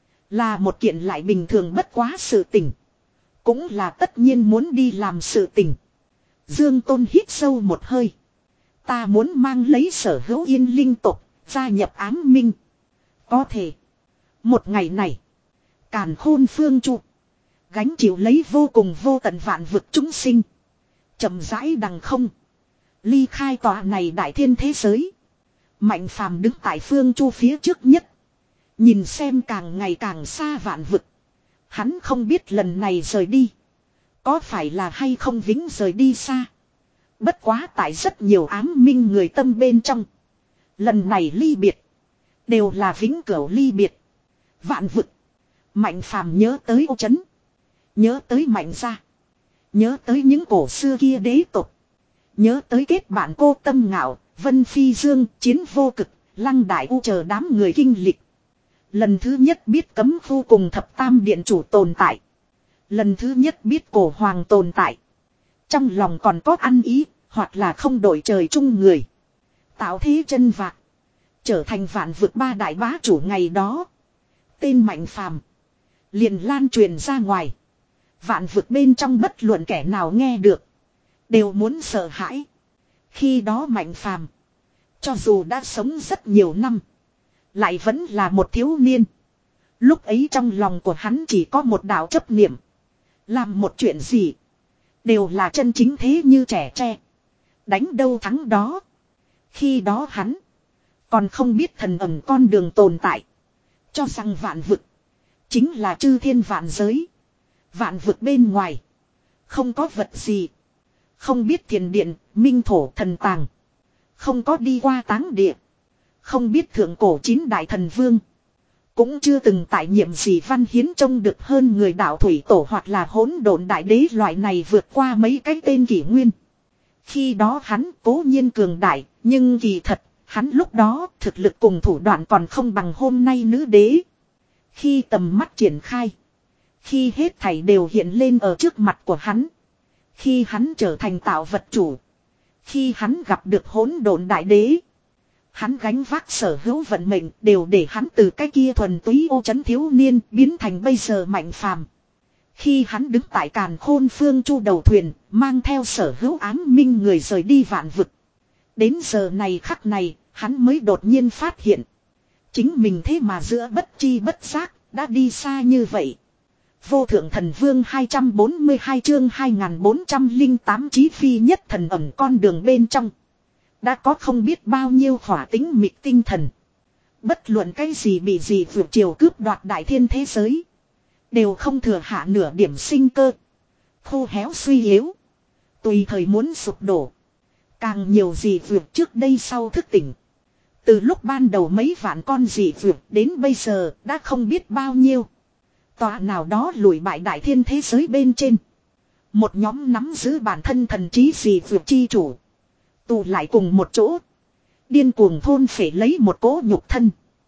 Là một kiện lại bình thường bất quá sự tình. Cũng là tất nhiên muốn đi làm sự tình. Dương Tôn hít sâu một hơi. Ta muốn mang lấy sở hữu yên linh tộc. Gia nhập ám minh. Có thể. Một ngày này. Càn khôn phương trụ. Gánh chịu lấy vô cùng vô tận vạn vực chúng sinh. Chậm rãi đằng không. Ly khai tòa này đại thiên thế giới. Mạnh phàm đứng tại phương chu phía trước nhất. Nhìn xem càng ngày càng xa vạn vực. Hắn không biết lần này rời đi. Có phải là hay không vĩnh rời đi xa. Bất quá tại rất nhiều ám minh người tâm bên trong. Lần này ly biệt. Đều là vĩnh cửu ly biệt. Vạn vực. Mạnh phàm nhớ tới ô chấn. Nhớ tới mạnh gia. Nhớ tới những cổ xưa kia đế tộc. Nhớ tới kết bạn cô Tâm Ngạo, Vân Phi Dương, Chiến Vô Cực, Lăng Đại U chờ đám người kinh lịch. Lần thứ nhất biết cấm khu cùng thập tam điện chủ tồn tại. Lần thứ nhất biết cổ hoàng tồn tại. Trong lòng còn có ăn ý, hoặc là không đổi trời chung người. Tạo thế chân vạc. Trở thành vạn vực ba đại bá chủ ngày đó. Tên Mạnh Phàm liền lan truyền ra ngoài. Vạn vực bên trong bất luận kẻ nào nghe được. Đều muốn sợ hãi. Khi đó Mạnh Phàm cho dù đã sống rất nhiều năm. Lại vẫn là một thiếu niên. Lúc ấy trong lòng của hắn chỉ có một đạo chấp niệm. Làm một chuyện gì. Đều là chân chính thế như trẻ tre. Đánh đâu thắng đó. Khi đó hắn. Còn không biết thần ẩn con đường tồn tại. Cho rằng vạn vực. Chính là chư thiên vạn giới. Vạn vực bên ngoài. Không có vật gì. Không biết thiền điện, minh thổ thần tàng. Không có đi qua táng địa. Không biết thượng cổ chín đại thần vương. Cũng chưa từng tại nhiệm gì văn hiến trông được hơn người đạo thủy tổ hoặc là hỗn độn đại đế loại này vượt qua mấy cái tên kỷ nguyên. Khi đó hắn cố nhiên cường đại, nhưng kỳ thật, hắn lúc đó thực lực cùng thủ đoạn còn không bằng hôm nay nữ đế. Khi tầm mắt triển khai. Khi hết thảy đều hiện lên ở trước mặt của hắn. Khi hắn trở thành tạo vật chủ. Khi hắn gặp được hỗn độn đại đế. Hắn gánh vác sở hữu vận mệnh đều để hắn từ cái kia thuần túy ô chấn thiếu niên biến thành bây giờ Mạnh Phàm. Khi hắn đứng tại càn khôn phương chu đầu thuyền, mang theo sở hữu ám minh người rời đi vạn vực. Đến giờ này khắc này, hắn mới đột nhiên phát hiện. Chính mình thế mà giữa bất chi bất giác, đã đi xa như vậy. Vô thượng thần vương hai trăm bốn mươi hai chương hai nghìn bốn trăm lẻ tám chí phi nhất thần ẩn con đường bên trong. Đã có không biết bao nhiêu hỏa tính mịt tinh thần. Bất luận cái gì bị gì vượt chiều cướp đoạt đại thiên thế giới. Đều không thừa hạ nửa điểm sinh cơ. Khô héo suy yếu. Tùy thời muốn sụp đổ. Càng nhiều dị vượt trước đây sau thức tỉnh. Từ lúc ban đầu mấy vạn con dị vượt đến bây giờ đã không biết bao nhiêu. Tòa nào đó lùi bại đại thiên thế giới bên trên. Một nhóm nắm giữ bản thân thần trí dị vượt chi chủ. Tụ lại cùng một chỗ. Điên cuồng thôn phệ lấy một cỗ nhục thân.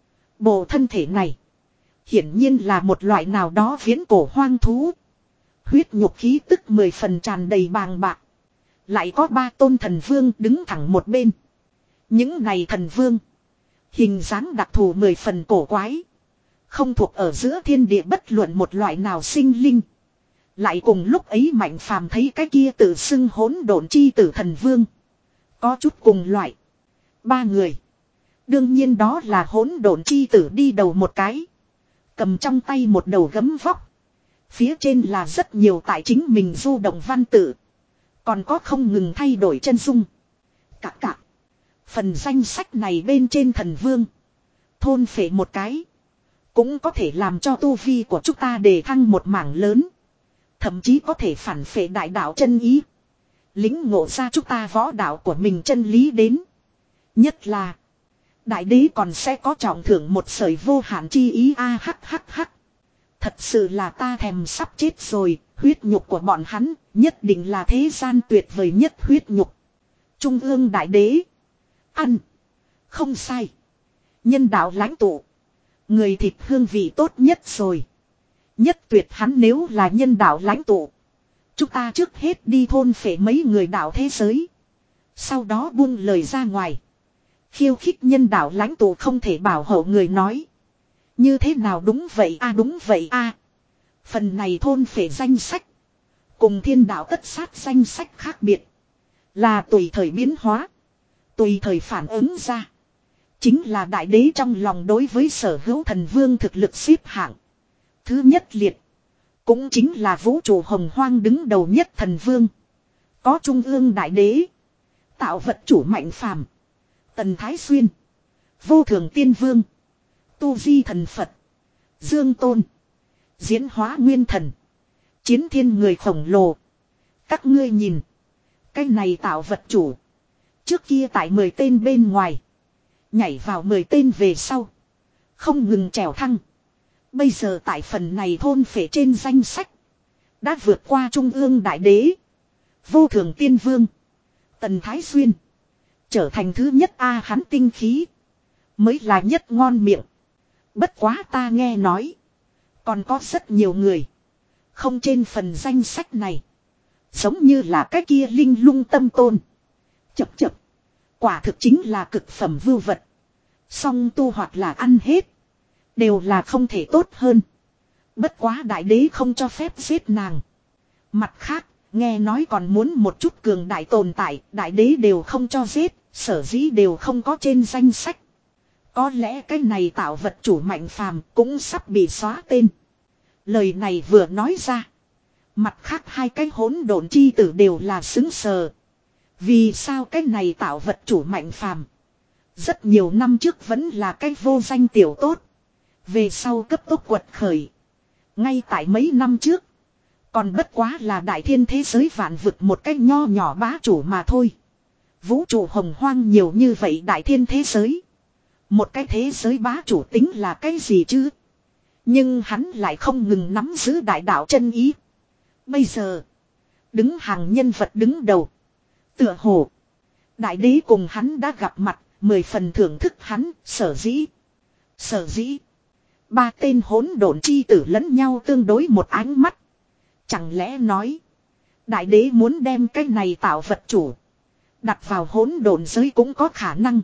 Bộ thân thể này. Hiển nhiên là một loại nào đó viễn cổ hoang thú. Huyết nhục khí tức mười phần tràn đầy bàng bạc. Lại có ba tôn thần vương đứng thẳng một bên. Những này thần vương. Hình dáng đặc thù mười phần cổ quái. Không thuộc ở giữa thiên địa bất luận một loại nào sinh linh. Lại cùng lúc ấy Mạnh Phàm thấy cái kia tự xưng hỗn độn chi tử thần vương. Có chút cùng loại. Ba người. Đương nhiên đó là hỗn độn chi tử đi đầu một cái. Cầm trong tay một đầu gấm vóc. Phía trên là rất nhiều tại chính mình du động văn tự. Còn có không ngừng thay đổi chân dung. Cạc cạc. Phần danh sách này bên trên thần vương. Thôn phệ một cái. Cũng có thể làm cho tu vi của chúng ta đề thăng một mảng lớn. Thậm chí có thể phản phệ đại đạo chân ý. Lính ngộ ra chúng ta võ đạo của mình chân lý đến. Nhất là. Đại đế còn sẽ có trọng thưởng một sợi vô hạn chi ý a hắc hắc hắc. Thật sự là ta thèm sắp chết rồi. Huyết nhục của bọn hắn nhất định là thế gian tuyệt vời nhất huyết nhục. Trung ương đại đế. Ăn. Không sai. Nhân đạo lãnh tụ. Người thịt hương vị tốt nhất rồi. Nhất tuyệt hắn nếu là nhân đạo lãnh tụ. Chúng ta trước hết đi thôn phệ mấy người đạo thế giới. Sau đó buông lời ra ngoài. Khiêu khích nhân đạo lãnh tụ không thể bảo hộ người nói. Như thế nào đúng vậy a đúng vậy a. Phần này thôn phệ danh sách. Cùng thiên đạo tất sát danh sách khác biệt. Là tùy thời biến hóa. Tùy thời phản ứng ra. Chính là đại đế trong lòng đối với sở hữu thần vương thực lực xếp hạng. Thứ nhất liệt. Cũng chính là vũ trụ hồng hoang đứng đầu nhất thần vương. Có trung ương đại đế. Tạo vật chủ Mạnh Phàm. Tần Thái Xuyên. Vô thường tiên vương. Tu di thần Phật. Dương Tôn. Diễn hóa nguyên thần. Chiến thiên người khổng lồ. Các ngươi nhìn. Cái này tạo vật chủ. Trước kia tại mười tên bên ngoài. Nhảy vào mười tên về sau. Không ngừng trèo thăng. Bây giờ tại phần này thôn phệ trên danh sách. Đã vượt qua trung ương đại đế. Vô thường tiên vương. Tần Thái Xuyên. Trở thành thứ nhất A hắn tinh khí. Mới là nhất ngon miệng. Bất quá ta nghe nói. Còn có rất nhiều người. Không trên phần danh sách này. Giống như là cái kia linh lung tâm tôn. Chập chập. Quả thực chính là cực phẩm vưu vật. Song tu hoặc là ăn hết. Đều là không thể tốt hơn. Bất quá đại đế không cho phép giết nàng. Mặt khác, nghe nói còn muốn một chút cường đại tồn tại. Đại đế đều không cho giết. Sở dĩ đều không có trên danh sách. Có lẽ cái này tạo vật chủ Mạnh Phàm cũng sắp bị xóa tên. Lời này vừa nói ra. Mặt khác hai cái hỗn độn chi tử đều là xứng sờ. Vì sao cái này tạo vật chủ Mạnh Phàm rất nhiều năm trước vẫn là cái vô danh tiểu tốt. Về sau cấp tốc quật khởi. Ngay tại mấy năm trước. Còn bất quá là đại thiên thế giới vạn vực một cái nho nhỏ bá chủ mà thôi. Vũ trụ hồng hoang nhiều như vậy đại thiên thế giới. Một cái thế giới bá chủ tính là cái gì chứ? Nhưng hắn lại không ngừng nắm giữ đại đạo chân ý. Bây giờ. Đứng hàng nhân vật đứng đầu. Tựa hồ. Đại đế cùng hắn đã gặp mặt. Mười phần thưởng thức hắn. Sở dĩ. Sở dĩ. Ba tên hỗn độn chi tử lẫn nhau tương đối một ánh mắt. Chẳng lẽ nói. Đại đế muốn đem cái này tạo vật chủ. Đặt vào hỗn độn giới cũng có khả năng.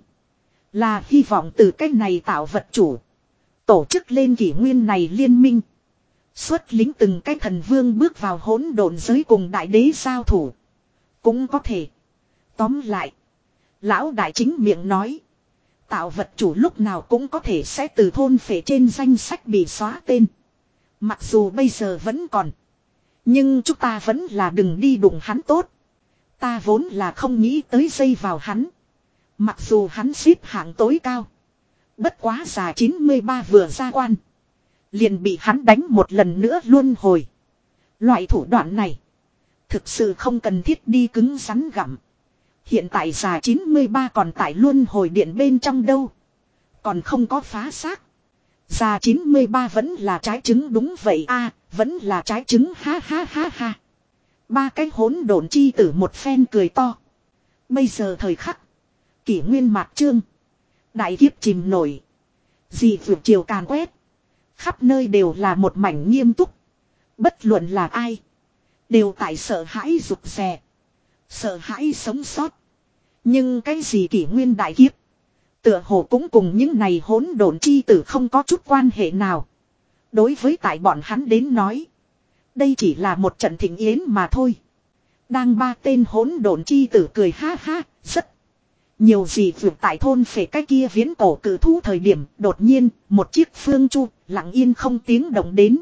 Là hy vọng từ cái này tạo vật chủ. Tổ chức lên kỷ nguyên này liên minh. Xuất lính từng cái thần vương bước vào hỗn độn giới cùng đại đế giao thủ. Cũng có thể. Tóm lại. Lão đại chính miệng nói. Tạo vật chủ lúc nào cũng có thể sẽ từ thôn phệ trên danh sách bị xóa tên. Mặc dù bây giờ vẫn còn. Nhưng chúng ta vẫn là đừng đi đụng hắn tốt. Ta vốn là không nghĩ tới dây vào hắn. Mặc dù hắn xếp hạng tối cao. Bất quá già chín mươi ba vừa ra quan. Liền bị hắn đánh một lần nữa luân hồi. Loại thủ đoạn này. Thực sự không cần thiết đi cứng rắn gặm. Hiện tại già chín mươi ba còn tại luân hồi điện bên trong đâu. Còn không có phá xác. Già chín mươi ba vẫn là trái trứng đúng vậy a, vẫn là trái trứng ha ha ha ha. Ba cái hỗn độn chi tử một phen cười to. Bây giờ thời khắc. Kỷ nguyên mạt trương. Đại kiếp chìm nổi. Dị vượt chiều càn quét. Khắp nơi đều là một mảnh nghiêm túc. Bất luận là ai. Đều tại sợ hãi rụt rè. Sợ hãi sống sót. Nhưng cái gì kỷ nguyên đại kiếp. Tựa hồ cũng cùng những này hỗn độn chi tử không có chút quan hệ nào. Đối với tại bọn hắn đến nói. Đây chỉ là một trận thịnh yến mà thôi. Đang ba tên hỗn độn chi tử cười ha ha. Rất nhiều gì vượt tại thôn phệ cái kia viễn cổ cử thú thời điểm. Đột nhiên một chiếc phương chu lặng yên không tiếng động đến.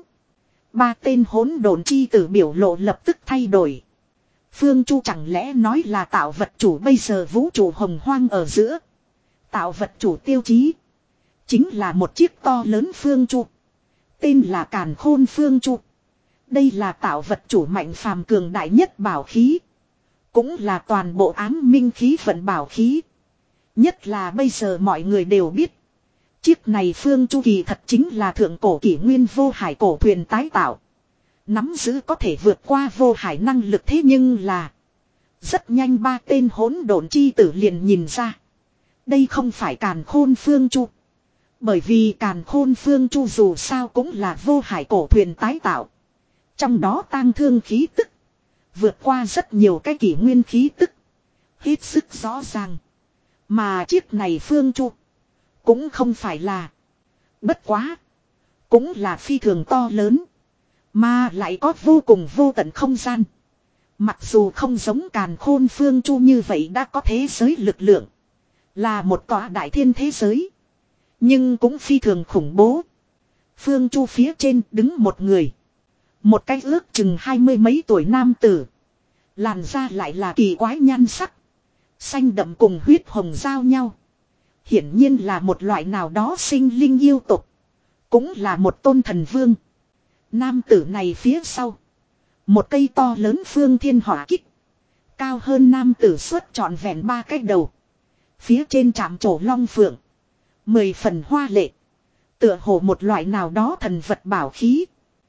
Ba tên hỗn độn chi tử biểu lộ lập tức thay đổi. Phương chu chẳng lẽ nói là tạo vật chủ bây giờ vũ trụ hồng hoang ở giữa. Tạo vật chủ tiêu chí. Chính là một chiếc to lớn phương chu. Tên là Càn Khôn Phương Chu. Đây là tạo vật chủ mạnh phàm cường đại nhất bảo khí. Cũng là toàn bộ ám minh khí vận bảo khí. Nhất là bây giờ mọi người đều biết. Chiếc này Phương Chu kỳ thật chính là thượng cổ kỷ nguyên vô hải cổ thuyền tái tạo. Nắm giữ có thể vượt qua vô hải năng lực thế nhưng là. Rất nhanh ba tên hỗn độn chi tử liền nhìn ra. Đây không phải Càn Khôn Phương Chu. Bởi vì Càn Khôn Phương Chu dù sao cũng là vô hải cổ thuyền tái tạo. Trong đó tang thương khí tức. Vượt qua rất nhiều cái kỷ nguyên khí tức. Hết sức rõ ràng. Mà chiếc này Phương Chu. Cũng không phải là. Bất quá. Cũng là phi thường to lớn. Mà lại có vô cùng vô tận không gian. Mặc dù không giống Càn Khôn Phương Chu như vậy đã có thế giới lực lượng. Là một tòa đại thiên thế giới. Nhưng cũng phi thường khủng bố. Phương Chu phía trên đứng một người. Một cái ước chừng hai mươi mấy tuổi nam tử. Làn da lại là kỳ quái nhan sắc. Xanh đậm cùng huyết hồng giao nhau. Hiển nhiên là một loại nào đó sinh linh yêu tục. Cũng là một tôn thần vương. Nam tử này phía sau. Một cây to lớn phương thiên hỏa kích. Cao hơn nam tử suốt trọn vẹn ba cái đầu. Phía trên trạm trổ long phượng. Mười phần hoa lệ. Tựa hồ một loại nào đó thần vật bảo khí.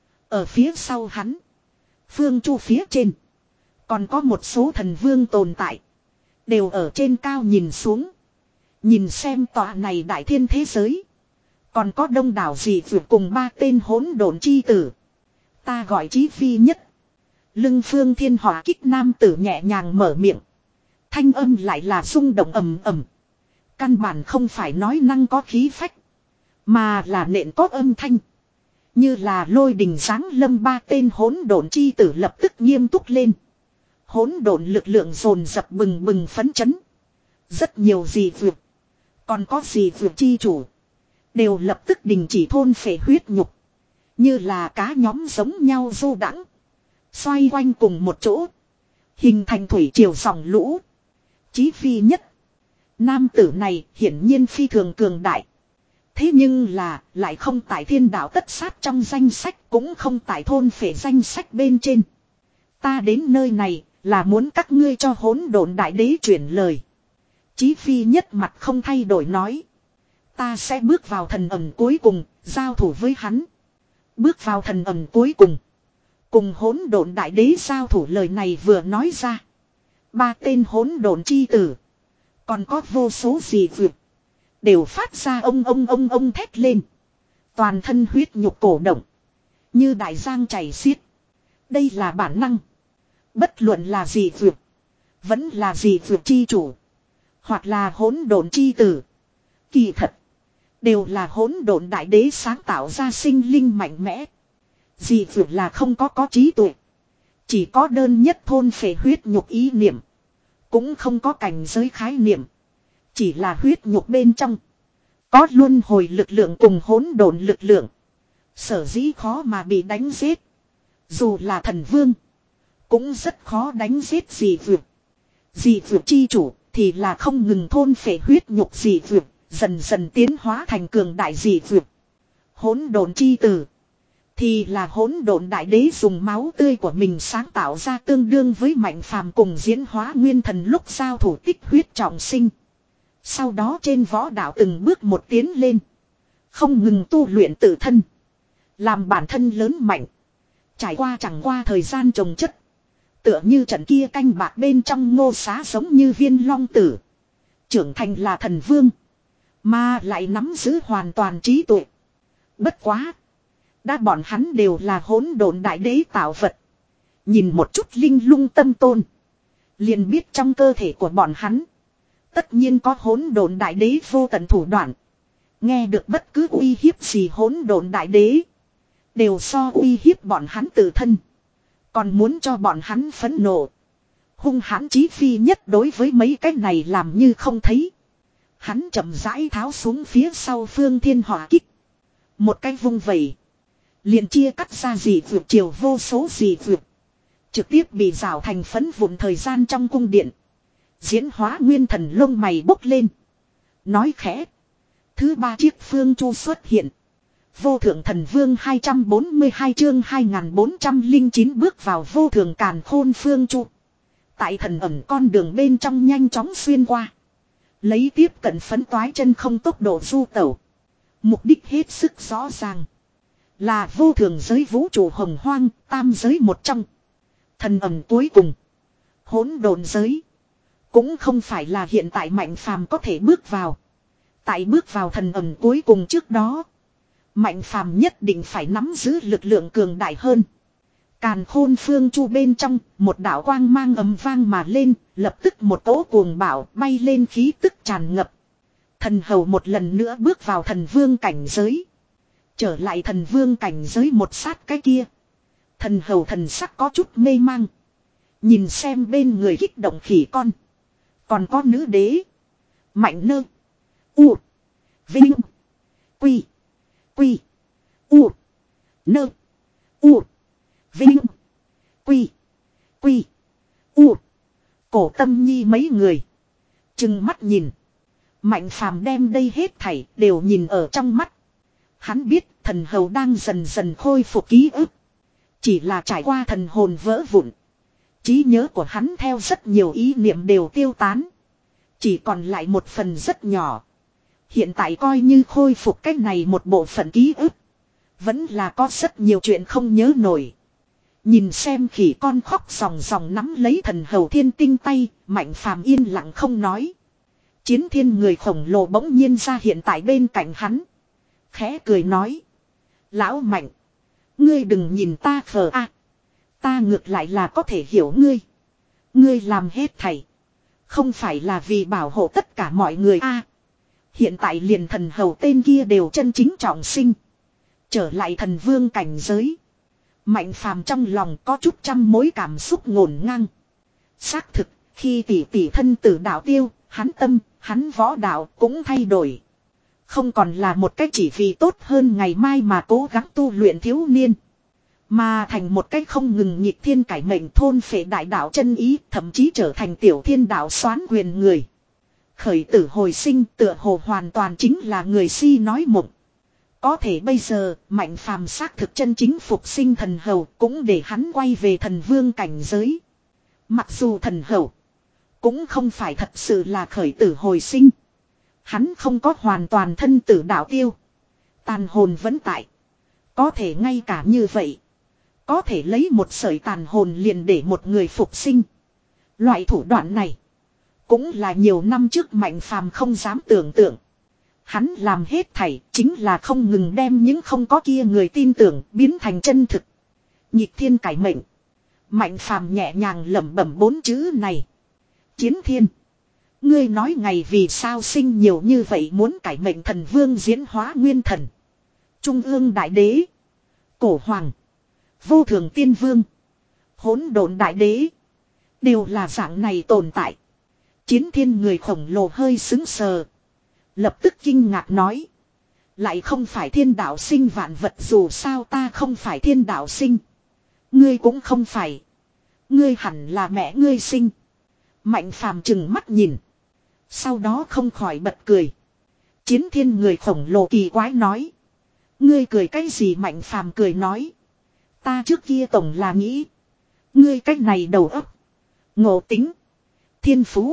Ở phía sau hắn. Phương Chu phía trên. Còn có một số thần vương tồn tại. Đều ở trên cao nhìn xuống. Nhìn xem tòa này đại thiên thế giới. Còn có đông đảo gì vượt cùng ba tên hỗn độn chi tử. Ta gọi Chí Phi nhất. Lưng phương thiên hỏa kích nam tử nhẹ nhàng mở miệng. Thanh âm lại là rung động ầm ầm. Căn bản không phải nói năng có khí phách. Mà là nện có âm thanh. Như là lôi đình giáng lâm ba tên hỗn độn chi tử lập tức nghiêm túc lên. Hỗn độn lực lượng dồn dập bừng bừng phấn chấn. Rất nhiều gì vượt. Còn có gì vượt chi chủ. Đều lập tức đình chỉ thôn phệ huyết nhục. Như là cá nhóm giống nhau du đãng xoay quanh cùng một chỗ. Hình thành thủy triều dòng lũ. Chí Phi nhất. Nam tử này hiển nhiên phi thường cường đại. Thế nhưng là lại không tại thiên đạo tất sát trong danh sách. Cũng không tại thôn phệ danh sách bên trên. Ta đến nơi này là muốn các ngươi cho hỗn độn đại đế chuyển lời. Chí Phi nhất mặt không thay đổi nói. Ta sẽ bước vào thần ẩm cuối cùng. Giao thủ với hắn. Bước vào thần ẩm cuối cùng. Cùng hỗn độn đại đế giao thủ lời này vừa nói ra. Ba tên hỗn độn chi tử. Còn có vô số gì vượt. Đều phát ra ông ông ông ông thét lên. Toàn thân huyết nhục cổ động. Như đại giang chảy xiết. Đây là bản năng. Bất luận là gì vượt. Vẫn là gì vượt chi chủ. Hoặc là hỗn độn chi tử. Kỳ thật. Đều là hỗn độn đại đế sáng tạo ra sinh linh mạnh mẽ. Dị vượt là không có có trí tuệ. Chỉ có đơn nhất thôn phệ huyết nhục ý niệm. Cũng không có cảnh giới khái niệm. Chỉ là huyết nhục bên trong. Có luân hồi lực lượng cùng hỗn độn lực lượng. Sở dĩ khó mà bị đánh giết. Dù là thần vương. Cũng rất khó đánh giết dị vượt. Dị vượt chi chủ thì là không ngừng thôn phệ huyết nhục dị vượt. Dần dần tiến hóa thành cường đại dị vượt. Hỗn độn chi tử Thì là hỗn độn đại đế dùng máu tươi của mình sáng tạo ra tương đương với mạnh phàm cùng diễn hóa nguyên thần lúc giao thủ tích huyết trọng sinh. Sau đó trên võ đạo từng bước một tiến lên. Không ngừng tu luyện tự thân. Làm bản thân lớn mạnh. Trải qua chẳng qua thời gian trồng chất. Tựa như trận kia canh bạc bên trong ngô xá giống như viên long tử. Trưởng thành là thần vương. Mà lại nắm giữ hoàn toàn trí tuệ. Bất quá. Đã bọn hắn đều là hỗn độn đại đế tạo vật. Nhìn một chút linh lung tâm tôn. Liền biết trong cơ thể của bọn hắn. Tất nhiên có hỗn độn đại đế vô tận thủ đoạn. Nghe được bất cứ uy hiếp gì hỗn độn đại đế. Đều so uy hiếp bọn hắn tự thân. Còn muốn cho bọn hắn phẫn nộ. Hung hãn chí phi nhất đối với mấy cái này làm như không thấy. Hắn chậm rãi tháo xuống phía sau phương thiên hỏa kích. Một cái vung vẩy. Liền chia cắt ra dị vượt chiều vô số dị vượt. Trực tiếp bị rào thành phấn vụn thời gian trong cung điện. Diễn hóa nguyên thần lông mày bốc lên. Nói khẽ. Thứ ba chiếc phương chu xuất hiện. Vô thượng thần vương hai trăm bốn mươi hai chương hai nghìn bốn trăm lẻ chín bước vào vô thượng càn khôn phương chu. Tại thần ẩn con đường bên trong nhanh chóng xuyên qua. Lấy tiếp cận phấn toái chân không tốc độ du tẩu. Mục đích hết sức rõ ràng. Là vô thường giới vũ trụ hồng hoang, tam giới một trong. Thần ẩn cuối cùng. Hỗn độn giới. Cũng không phải là hiện tại mạnh phàm có thể bước vào. Tại bước vào thần ẩn cuối cùng trước đó. Mạnh phàm nhất định phải nắm giữ lực lượng cường đại hơn. Càn khôn phương chu bên trong, một đạo quang mang ầm vang mà lên, lập tức một cỗ cuồng bạo bay lên khí tức tràn ngập. Thần hầu một lần nữa bước vào thần vương cảnh giới. Trở lại thần vương cảnh giới một sát cái kia. Thần hầu thần sắc có chút mê mang. Nhìn xem bên người kích động khỉ con. Còn có nữ đế. Mạnh nơ. U. Vinh. Quy. Quy. U. Nơ. U. Vinh. Quy. Quy. U. Cổ tâm nhi mấy người. Chừng mắt nhìn. Mạnh phàm đem đây hết thảy đều nhìn ở trong mắt. Hắn biết thần hầu đang dần dần khôi phục ký ức. Chỉ là trải qua thần hồn vỡ vụn. Trí nhớ của hắn theo rất nhiều ý niệm đều tiêu tán. Chỉ còn lại một phần rất nhỏ. Hiện tại coi như khôi phục cách này một bộ phận ký ức. Vẫn là có rất nhiều chuyện không nhớ nổi. Nhìn xem khỉ con khóc ròng ròng nắm lấy thần hầu thiên tinh tay. Mạnh phàm yên lặng không nói. Chiến thiên người khổng lồ bỗng nhiên ra hiện tại bên cạnh hắn. Khẽ cười nói. Lão Mạnh. Ngươi đừng nhìn ta khờ a. Ta ngược lại là có thể hiểu ngươi. Ngươi làm hết thảy. Không phải là vì bảo hộ tất cả mọi người a. Hiện tại liền thần hầu tên kia đều chân chính trọng sinh. Trở lại thần vương cảnh giới. Mạnh phàm trong lòng có chút trăm mối cảm xúc ngổn ngang. Xác thực, khi tỷ tỷ thân tử đạo tiêu, hắn tâm, hắn võ đạo cũng thay đổi. Không còn là một cách chỉ vì tốt hơn ngày mai mà cố gắng tu luyện thiếu niên. Mà thành một cách không ngừng nhịp thiên cải mệnh thôn phệ đại đạo chân ý, thậm chí trở thành tiểu thiên đạo soán quyền người. Khởi tử hồi sinh tựa hồ hoàn toàn chính là người si nói mộng. Có thể bây giờ, mạnh phàm xác thực chân chính phục sinh thần hầu cũng để hắn quay về thần vương cảnh giới. Mặc dù thần hầu cũng không phải thật sự là khởi tử hồi sinh. Hắn không có hoàn toàn thân tử đạo tiêu. Tàn hồn vẫn tại. Có thể ngay cả như vậy. Có thể lấy một sợi tàn hồn liền để một người phục sinh. Loại thủ đoạn này. Cũng là nhiều năm trước mạnh phàm không dám tưởng tượng. Hắn làm hết thảy chính là không ngừng đem những không có kia người tin tưởng biến thành chân thực. Nhịp thiên cải mệnh. Mạnh phàm nhẹ nhàng lẩm bẩm bốn chữ này. Chiến thiên. Ngươi nói ngày vì sao sinh nhiều như vậy muốn cải mệnh thần vương diễn hóa nguyên thần. Trung ương đại đế. Cổ hoàng. Vô thường tiên vương. Hỗn độn đại đế. Đều là dạng này tồn tại. Chiến thiên người khổng lồ hơi xứng sờ. Lập tức kinh ngạc nói. Lại không phải thiên đạo sinh vạn vật dù sao ta không phải thiên đạo sinh. Ngươi cũng không phải. Ngươi hẳn là mẹ ngươi sinh. Mạnh phàm chừng mắt nhìn. Sau đó không khỏi bật cười. Chiến thiên người khổng lồ kỳ quái nói. Ngươi cười cái gì? Mạnh phàm cười nói. Ta trước kia tổng là nghĩ. Ngươi cách này đầu óc. Ngộ tính. Thiên phú.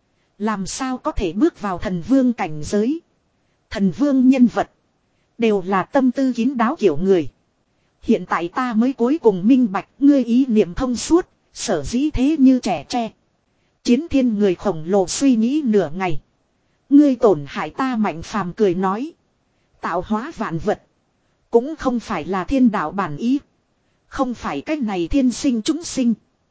Làm sao có thể bước vào thần vương cảnh giới. Thần vương nhân vật. Đều là tâm tư kín đáo kiểu người. Hiện tại ta mới cuối cùng minh bạch ngươi ý niệm thông suốt. Sở dĩ thế như trẻ tre. Chiến thiên người khổng lồ suy nghĩ nửa ngày. Ngươi tổn hại ta. Mạnh phàm cười nói. Tạo hóa vạn vật. Cũng không phải là thiên đạo bản ý. Không phải cách này thiên sinh chúng sinh.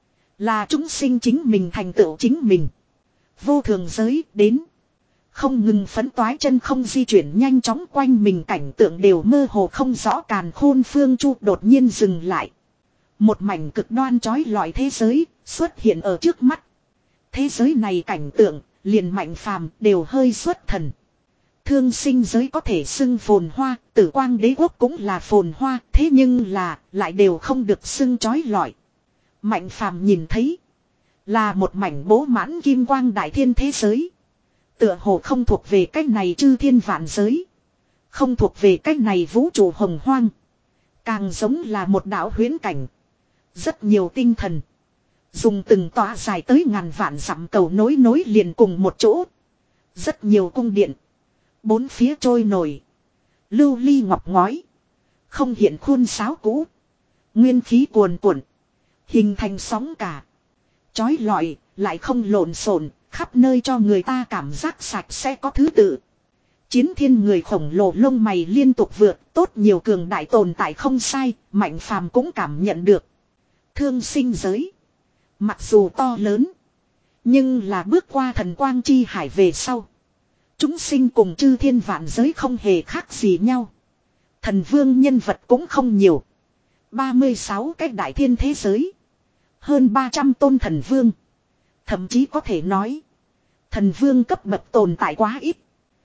Là chúng sinh chính mình thành tựu chính mình. Vô thường giới đến. Không ngừng phấn toái chân không di chuyển nhanh chóng quanh mình cảnh tượng đều mơ hồ không rõ càn khôn phương chu đột nhiên dừng lại. Một mảnh cực đoan chói lọi thế giới xuất hiện ở trước mắt. Thế giới này cảnh tượng liền Mạnh phàm đều hơi xuất thần. Thương sinh giới có thể xưng phồn hoa, tử quang đế quốc cũng là phồn hoa, thế nhưng là lại đều không được xưng chói lọi. Mạnh phàm nhìn thấy là một mảnh bố mãn kim quang đại thiên thế giới. Tựa hồ không thuộc về cách này chư thiên vạn giới. Không thuộc về cách này vũ trụ hồng hoang. Càng giống là một đạo huyễn cảnh. Rất nhiều tinh thần. Dùng từng tòa dài tới ngàn vạn dặm cầu nối nối liền cùng một chỗ. Rất nhiều cung điện. Bốn phía trôi nổi. Lưu ly ngọc ngói. Không hiện khuôn sáo cũ. Nguyên khí cuồn cuộn. Hình thành sóng cả. Chói lọi, lại không lộn xộn, khắp nơi cho người ta cảm giác sạch sẽ có thứ tự. Chiến thiên người khổng lồ lông mày liên tục vượt, tốt nhiều cường đại tồn tại không sai, Mạnh phàm cũng cảm nhận được. Thương sinh giới. Mặc dù to lớn, nhưng là bước qua thần quang chi hải về sau. Chúng sinh cùng chư thiên vạn giới không hề khác gì nhau. Thần vương nhân vật cũng không nhiều. ba mươi sáu cái đại thiên thế giới. Hơn ba trăm tôn thần vương. Thậm chí có thể nói. Thần vương cấp bậc tồn tại quá ít.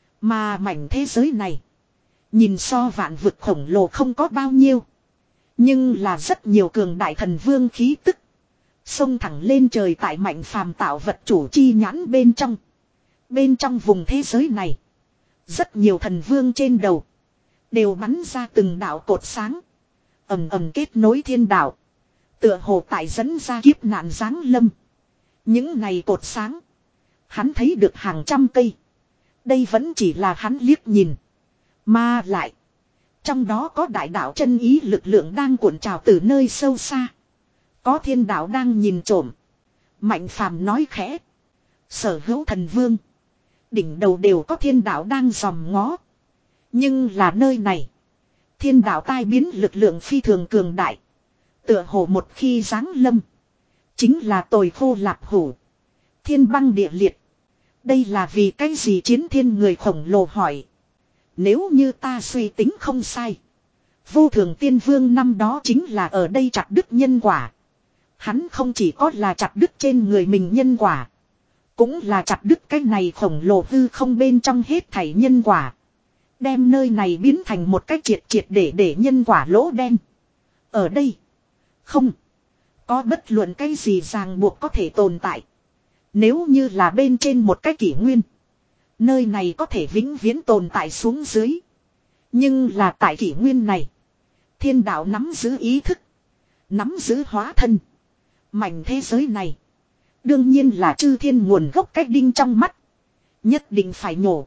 Mà mảnh thế giới này. Nhìn so vạn vực khổng lồ không có bao nhiêu. Nhưng là rất nhiều cường đại thần vương khí tức. Xông thẳng lên trời tại Mạnh phàm tạo vật chủ chi nhãn bên trong. Bên trong vùng thế giới này. Rất nhiều thần vương trên đầu. Đều bắn ra từng đạo cột sáng. Ầm ầm kết nối thiên đạo. Tựa hồ tại dẫn ra kiếp nạn giáng lâm. Những này cột sáng. Hắn thấy được hàng trăm cây. Đây vẫn chỉ là hắn liếc nhìn. Mà lại. Trong đó có đại đạo chân ý lực lượng đang cuộn trào từ nơi sâu xa. Có thiên đạo đang nhìn trộm. Mạnh phàm nói khẽ. Sở hữu thần vương. Đỉnh đầu đều có thiên đạo đang dòm ngó. Nhưng là nơi này. Thiên đạo tai biến lực lượng phi thường cường đại. Tựa hồ một khi giáng lâm. Chính là tồi khô lạp hủ. Thiên băng địa liệt. Đây là vì cái gì? Chiến thiên người khổng lồ hỏi. Nếu như ta suy tính không sai. Vô thường tiên vương năm đó chính là ở đây chặt đứt nhân quả. Hắn không chỉ có là chặt đứt trên người mình nhân quả. Cũng là chặt đứt cái này khổng lồ hư không bên trong hết thảy nhân quả. Đem nơi này biến thành một cái triệt triệt để để nhân quả lỗ đen. Ở đây. Không. Có bất luận cái gì ràng buộc có thể tồn tại. Nếu như là bên trên một cái kỷ nguyên. Nơi này có thể vĩnh viễn tồn tại xuống dưới. Nhưng là tại kỷ nguyên này. Thiên đạo nắm giữ ý thức. Nắm giữ hóa thân. Mảnh thế giới này. Đương nhiên là chư thiên nguồn gốc cách đinh trong mắt. Nhất định phải nhổ.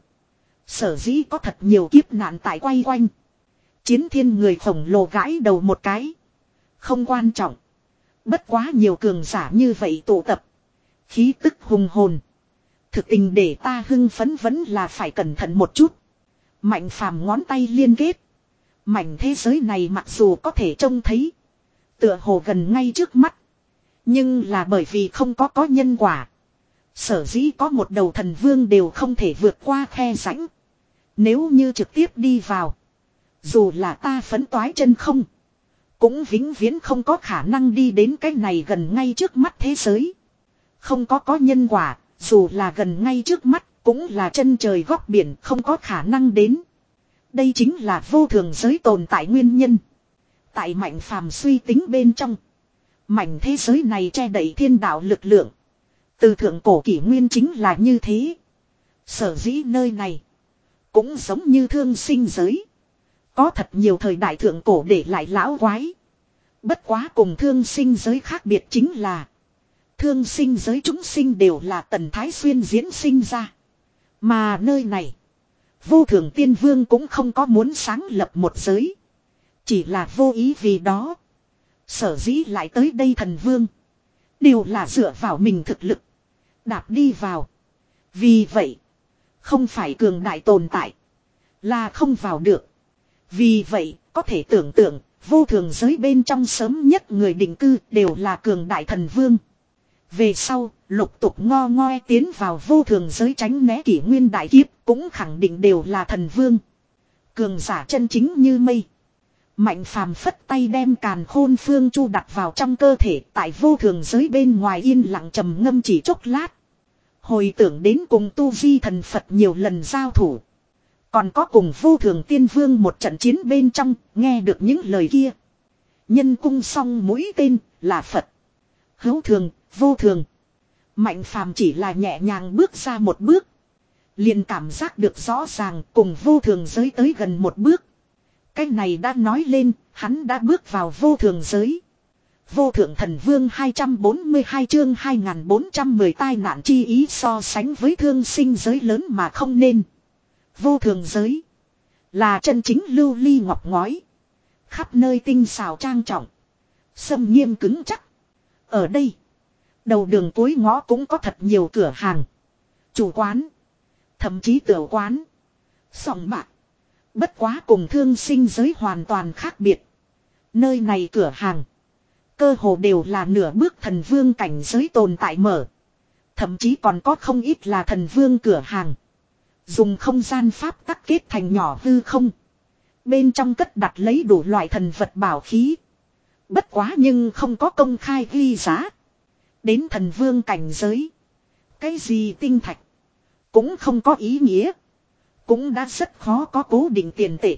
Sở dĩ có thật nhiều kiếp nạn tại quay quanh. Chiến thiên người khổng lồ gãi đầu một cái. Không quan trọng. Bất quá nhiều cường giả như vậy tụ tập. Khí tức hùng hồn. Thực tình để ta hưng phấn vẫn là phải cẩn thận một chút. Mạnh phàm ngón tay liên kết. Mảnh thế giới này mặc dù có thể trông thấy. Tựa hồ gần ngay trước mắt. Nhưng là bởi vì không có có nhân quả. Sở dĩ có một đầu thần vương đều không thể vượt qua khe rãnh. Nếu như trực tiếp đi vào. Dù là ta phấn toái chân không. Cũng vĩnh viễn không có khả năng đi đến cái này gần ngay trước mắt thế giới. Không có có nhân quả. Dù là gần ngay trước mắt. Cũng là chân trời góc biển không có khả năng đến. Đây chính là vô thường giới tồn tại nguyên nhân. Tại Mạnh phàm suy tính bên trong. Mảnh thế giới này che đậy thiên đạo lực lượng. Từ thượng cổ kỷ nguyên chính là như thế. Sở dĩ nơi này. Cũng giống như thương sinh giới. Có thật nhiều thời đại thượng cổ để lại lão quái. Bất quá cùng thương sinh giới khác biệt chính là. Thương sinh giới chúng sinh đều là Tần Thái Xuyên diễn sinh ra. Mà nơi này. Vô Thường Tiên Vương cũng không có muốn sáng lập một giới. Chỉ là vô ý vì đó. Sở dĩ lại tới đây thần vương. Đều là dựa vào mình thực lực. Đạp đi vào. Vì vậy. Không phải cường đại tồn tại. Là không vào được. Vì vậy có thể tưởng tượng. Vô thường giới bên trong sớm nhất người định cư đều là cường đại thần vương. Về sau lục tục ngo ngoe tiến vào vô thường giới tránh né kỷ nguyên đại kiếp. Cũng khẳng định đều là thần vương. Cường giả chân chính như mây. Mạnh phàm phất tay đem càn khôn phương chu đặt vào trong cơ thể. Tại vô thường giới bên ngoài yên lặng trầm ngâm chỉ chốc lát. Hồi tưởng đến cùng tu vi thần Phật nhiều lần giao thủ. Còn có cùng vô thường tiên vương một trận chiến bên trong, nghe được những lời kia. Nhân cung song mũi tên là Phật. Hữu thường, vô thường. Mạnh phàm chỉ là nhẹ nhàng bước ra một bước. Liền cảm giác được rõ ràng cùng vô thường giới tới gần một bước. Cái này đã nói lên, hắn đã bước vào vô thường giới. Vô thượng thần vương hai trăm bốn mươi hai chương hai nghìn bốn trăm mười tai nạn chi ý so sánh với thương sinh giới lớn mà không nên. Vô thường giới là chân chính lưu ly ngọc ngói. Khắp nơi tinh xào trang trọng. Sâm nghiêm cứng chắc. Ở đây, đầu đường cuối ngõ cũng có thật nhiều cửa hàng. Chủ quán. Thậm chí tiểu quán. Sòng bạc. Bất quá cùng thương sinh giới hoàn toàn khác biệt. Nơi này cửa hàng. Cơ hồ đều là nửa bước thần vương cảnh giới tồn tại mở. Thậm chí còn có không ít là thần vương cửa hàng. Dùng không gian pháp tắc kết thành nhỏ hư không. Bên trong cất đặt lấy đủ loại thần vật bảo khí. Bất quá nhưng không có công khai ghi giá. Đến thần vương cảnh giới. Cái gì tinh thạch. Cũng không có ý nghĩa. Cũng đã rất khó có cố định tiền tệ.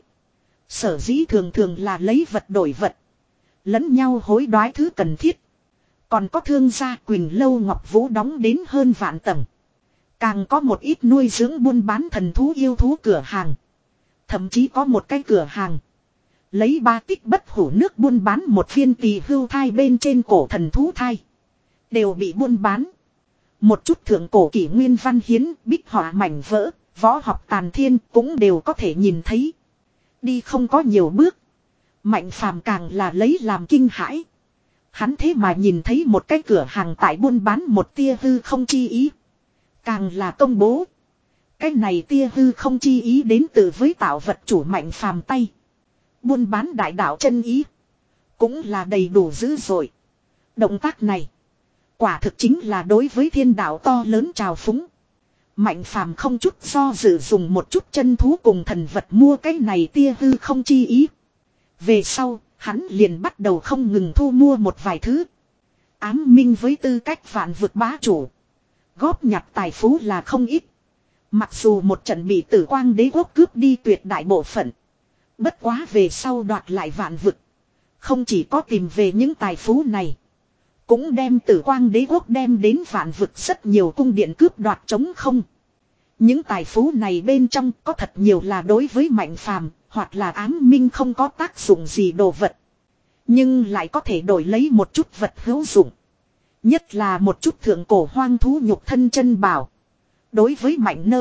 Sở dĩ thường thường là lấy vật đổi vật. Lẫn nhau hối đoái thứ cần thiết. Còn có thương gia Quỳnh Lâu Ngọc Vũ đóng đến hơn vạn tầng. Càng có một ít nuôi dưỡng buôn bán thần thú yêu thú cửa hàng. Thậm chí có một cái cửa hàng. Lấy ba tích bất hủ nước buôn bán một viên tỳ hưu thai bên trên cổ thần thú thai. Đều bị buôn bán. Một chút thượng cổ kỷ nguyên văn hiến, bích họa mảnh vỡ, võ học tàn thiên cũng đều có thể nhìn thấy. Đi không có nhiều bước. Mạnh phàm càng là lấy làm kinh hãi. Hắn thế mà nhìn thấy một cái cửa hàng tại buôn bán một tia hư không chi ý. Càng là công bố. Cái này tia hư không chi ý đến từ với tạo vật chủ mạnh phàm tay. Buôn bán đại đạo chân ý. Cũng là đầy đủ dữ dội. Động tác này. Quả thực chính là đối với thiên đạo to lớn trào phúng. Mạnh phàm không chút do dự dùng một chút chân thú cùng thần vật mua cái này tia hư không chi ý. Về sau, hắn liền bắt đầu không ngừng thu mua một vài thứ. Ám minh với tư cách vạn vực bá chủ. Góp nhặt tài phú là không ít. Mặc dù một trận bị tử quang đế quốc cướp đi tuyệt đại bộ phận. Bất quá về sau đoạt lại vạn vực. Không chỉ có tìm về những tài phú này. Cũng đem tử quang đế quốc đem đến vạn vực rất nhiều cung điện cướp đoạt trống không. Những tài phú này bên trong có thật nhiều là đối với mạnh phàm. Hoặc là ám minh không có tác dụng gì đồ vật. Nhưng lại có thể đổi lấy một chút vật hữu dụng. Nhất là một chút thượng cổ hoang thú nhục thân chân bảo. Đối với mạnh nơ.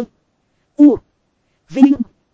U. Vinh.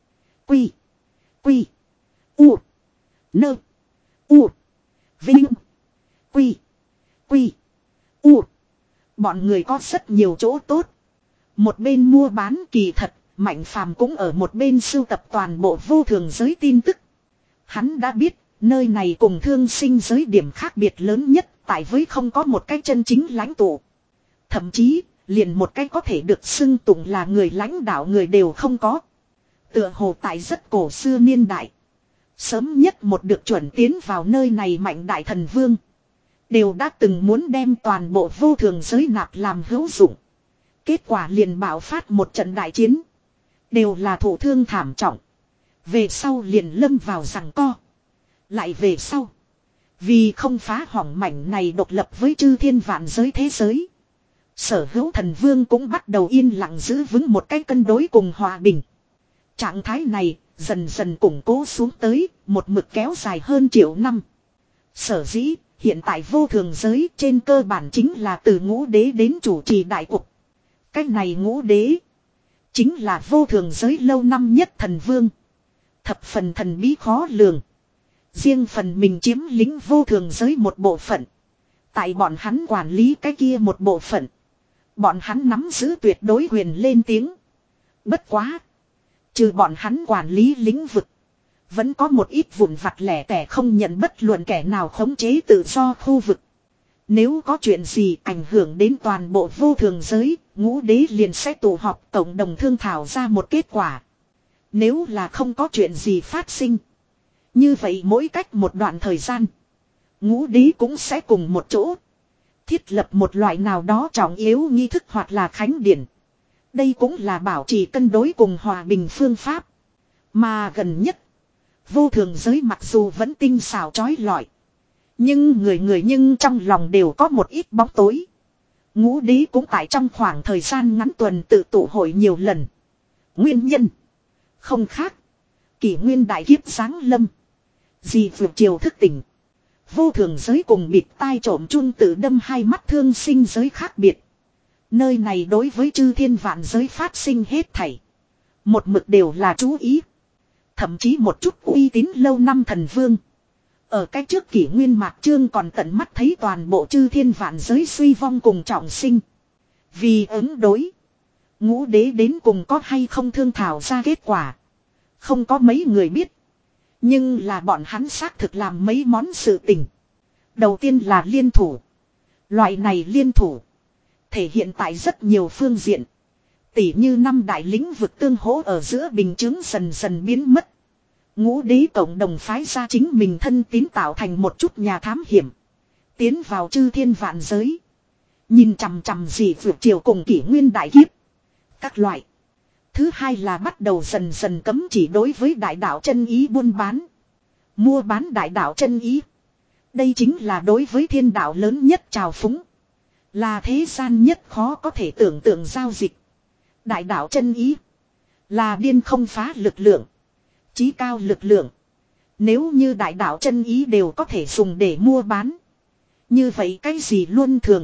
Quy. Quy. U. Nơ. U. Vinh. Quy. Quy. U. Bọn người có rất nhiều chỗ tốt. Một bên mua bán kỳ thật. Mạnh phàm cũng ở một bên sưu tập toàn bộ vô thường giới tin tức. Hắn đã biết, nơi này cùng thương sinh giới điểm khác biệt lớn nhất tại với không có một cái chân chính lãnh tụ. Thậm chí, liền một cái có thể được xưng tụng là người lãnh đạo người đều không có. Tựa hồ tại rất cổ xưa niên đại. Sớm nhất một được chuẩn tiến vào nơi này mạnh đại thần vương. Đều đã từng muốn đem toàn bộ vô thường giới nạp làm hữu dụng. Kết quả liền bạo phát một trận đại chiến. Đều là thổ thương thảm trọng. Về sau liền lâm vào giằng co. Lại về sau. Vì không phá hỏng mảnh này độc lập với chư thiên vạn giới thế giới. Sở hữu thần vương cũng bắt đầu yên lặng giữ vững một cái cân đối cùng hòa bình. Trạng thái này Dần dần củng cố xuống tới, một mực kéo dài hơn triệu năm. Sở dĩ, hiện tại vô thường giới trên cơ bản chính là từ ngũ đế đến chủ trì đại cục. Cách này ngũ đế chính là vô thường giới lâu năm nhất thần vương. Thập phần thần bí khó lường. Riêng phần mình chiếm lĩnh vô thường giới một bộ phận. Tại bọn hắn quản lý cái kia một bộ phận. Bọn hắn nắm giữ tuyệt đối quyền lên tiếng. Bất quá. Trừ bọn hắn quản lý lĩnh vực. Vẫn có một ít vụn vặt lẻ tẻ không nhận bất luận kẻ nào khống chế tự do khu vực. Nếu có chuyện gì ảnh hưởng đến toàn bộ vô thường giới, ngũ đế liền sẽ tụ họp cộng đồng thương thảo ra một kết quả. Nếu là không có chuyện gì phát sinh. Như vậy mỗi cách một đoạn thời gian, ngũ đế cũng sẽ cùng một chỗ thiết lập một loại nào đó trọng yếu nghi thức hoặc là khánh điển. Đây cũng là bảo trì cân đối cùng hòa bình phương pháp. Mà gần nhất, vô thường giới mặc dù vẫn tinh xảo trói lọi, nhưng người người nhưng trong lòng đều có một ít bóng tối. Ngũ đế cũng tại trong khoảng thời gian ngắn tuần tự tụ hội nhiều lần. Nguyên nhân không khác, kỷ nguyên đại kiếp giáng lâm. Dì vượt chiều thức tỉnh. Vô thường giới cùng bịt tai trộm chung tự đâm hai mắt thương sinh giới khác biệt. Nơi này đối với chư thiên vạn giới phát sinh hết thảy. Một mực đều là chú ý. Thậm chí một chút uy tín lâu năm thần vương. Ở cái trước kỷ nguyên mạc trương còn tận mắt thấy toàn bộ chư thiên vạn giới suy vong cùng trọng sinh. Vì ứng đối, ngũ đế đến cùng có hay không thương thảo ra kết quả. Không có mấy người biết. Nhưng là bọn hắn xác thực làm mấy món sự tình. Đầu tiên là liên thủ. Loại này liên thủ thể hiện tại rất nhiều phương diện. Tỉ như năm đại lĩnh vực tương hỗ ở giữa bình chứng dần dần biến mất. Ngũ đế cộng đồng phái ra chính mình thân tín tạo thành một chút nhà thám hiểm. Tiến vào chư thiên vạn giới. Nhìn chằm chằm gì vượt chiều cùng kỷ nguyên đại kiếp. Các loại. Thứ hai là bắt đầu dần dần cấm chỉ đối với đại đạo chân ý buôn bán. Mua bán đại đạo chân ý. Đây chính là đối với thiên đạo lớn nhất trào phúng. Là thế gian nhất khó có thể tưởng tượng giao dịch. Đại đạo chân ý là điên không phá lực lượng, chí cao lực lượng. Nếu như đại đạo chân ý đều có thể dùng để mua bán, như vậy cái gì luân thường,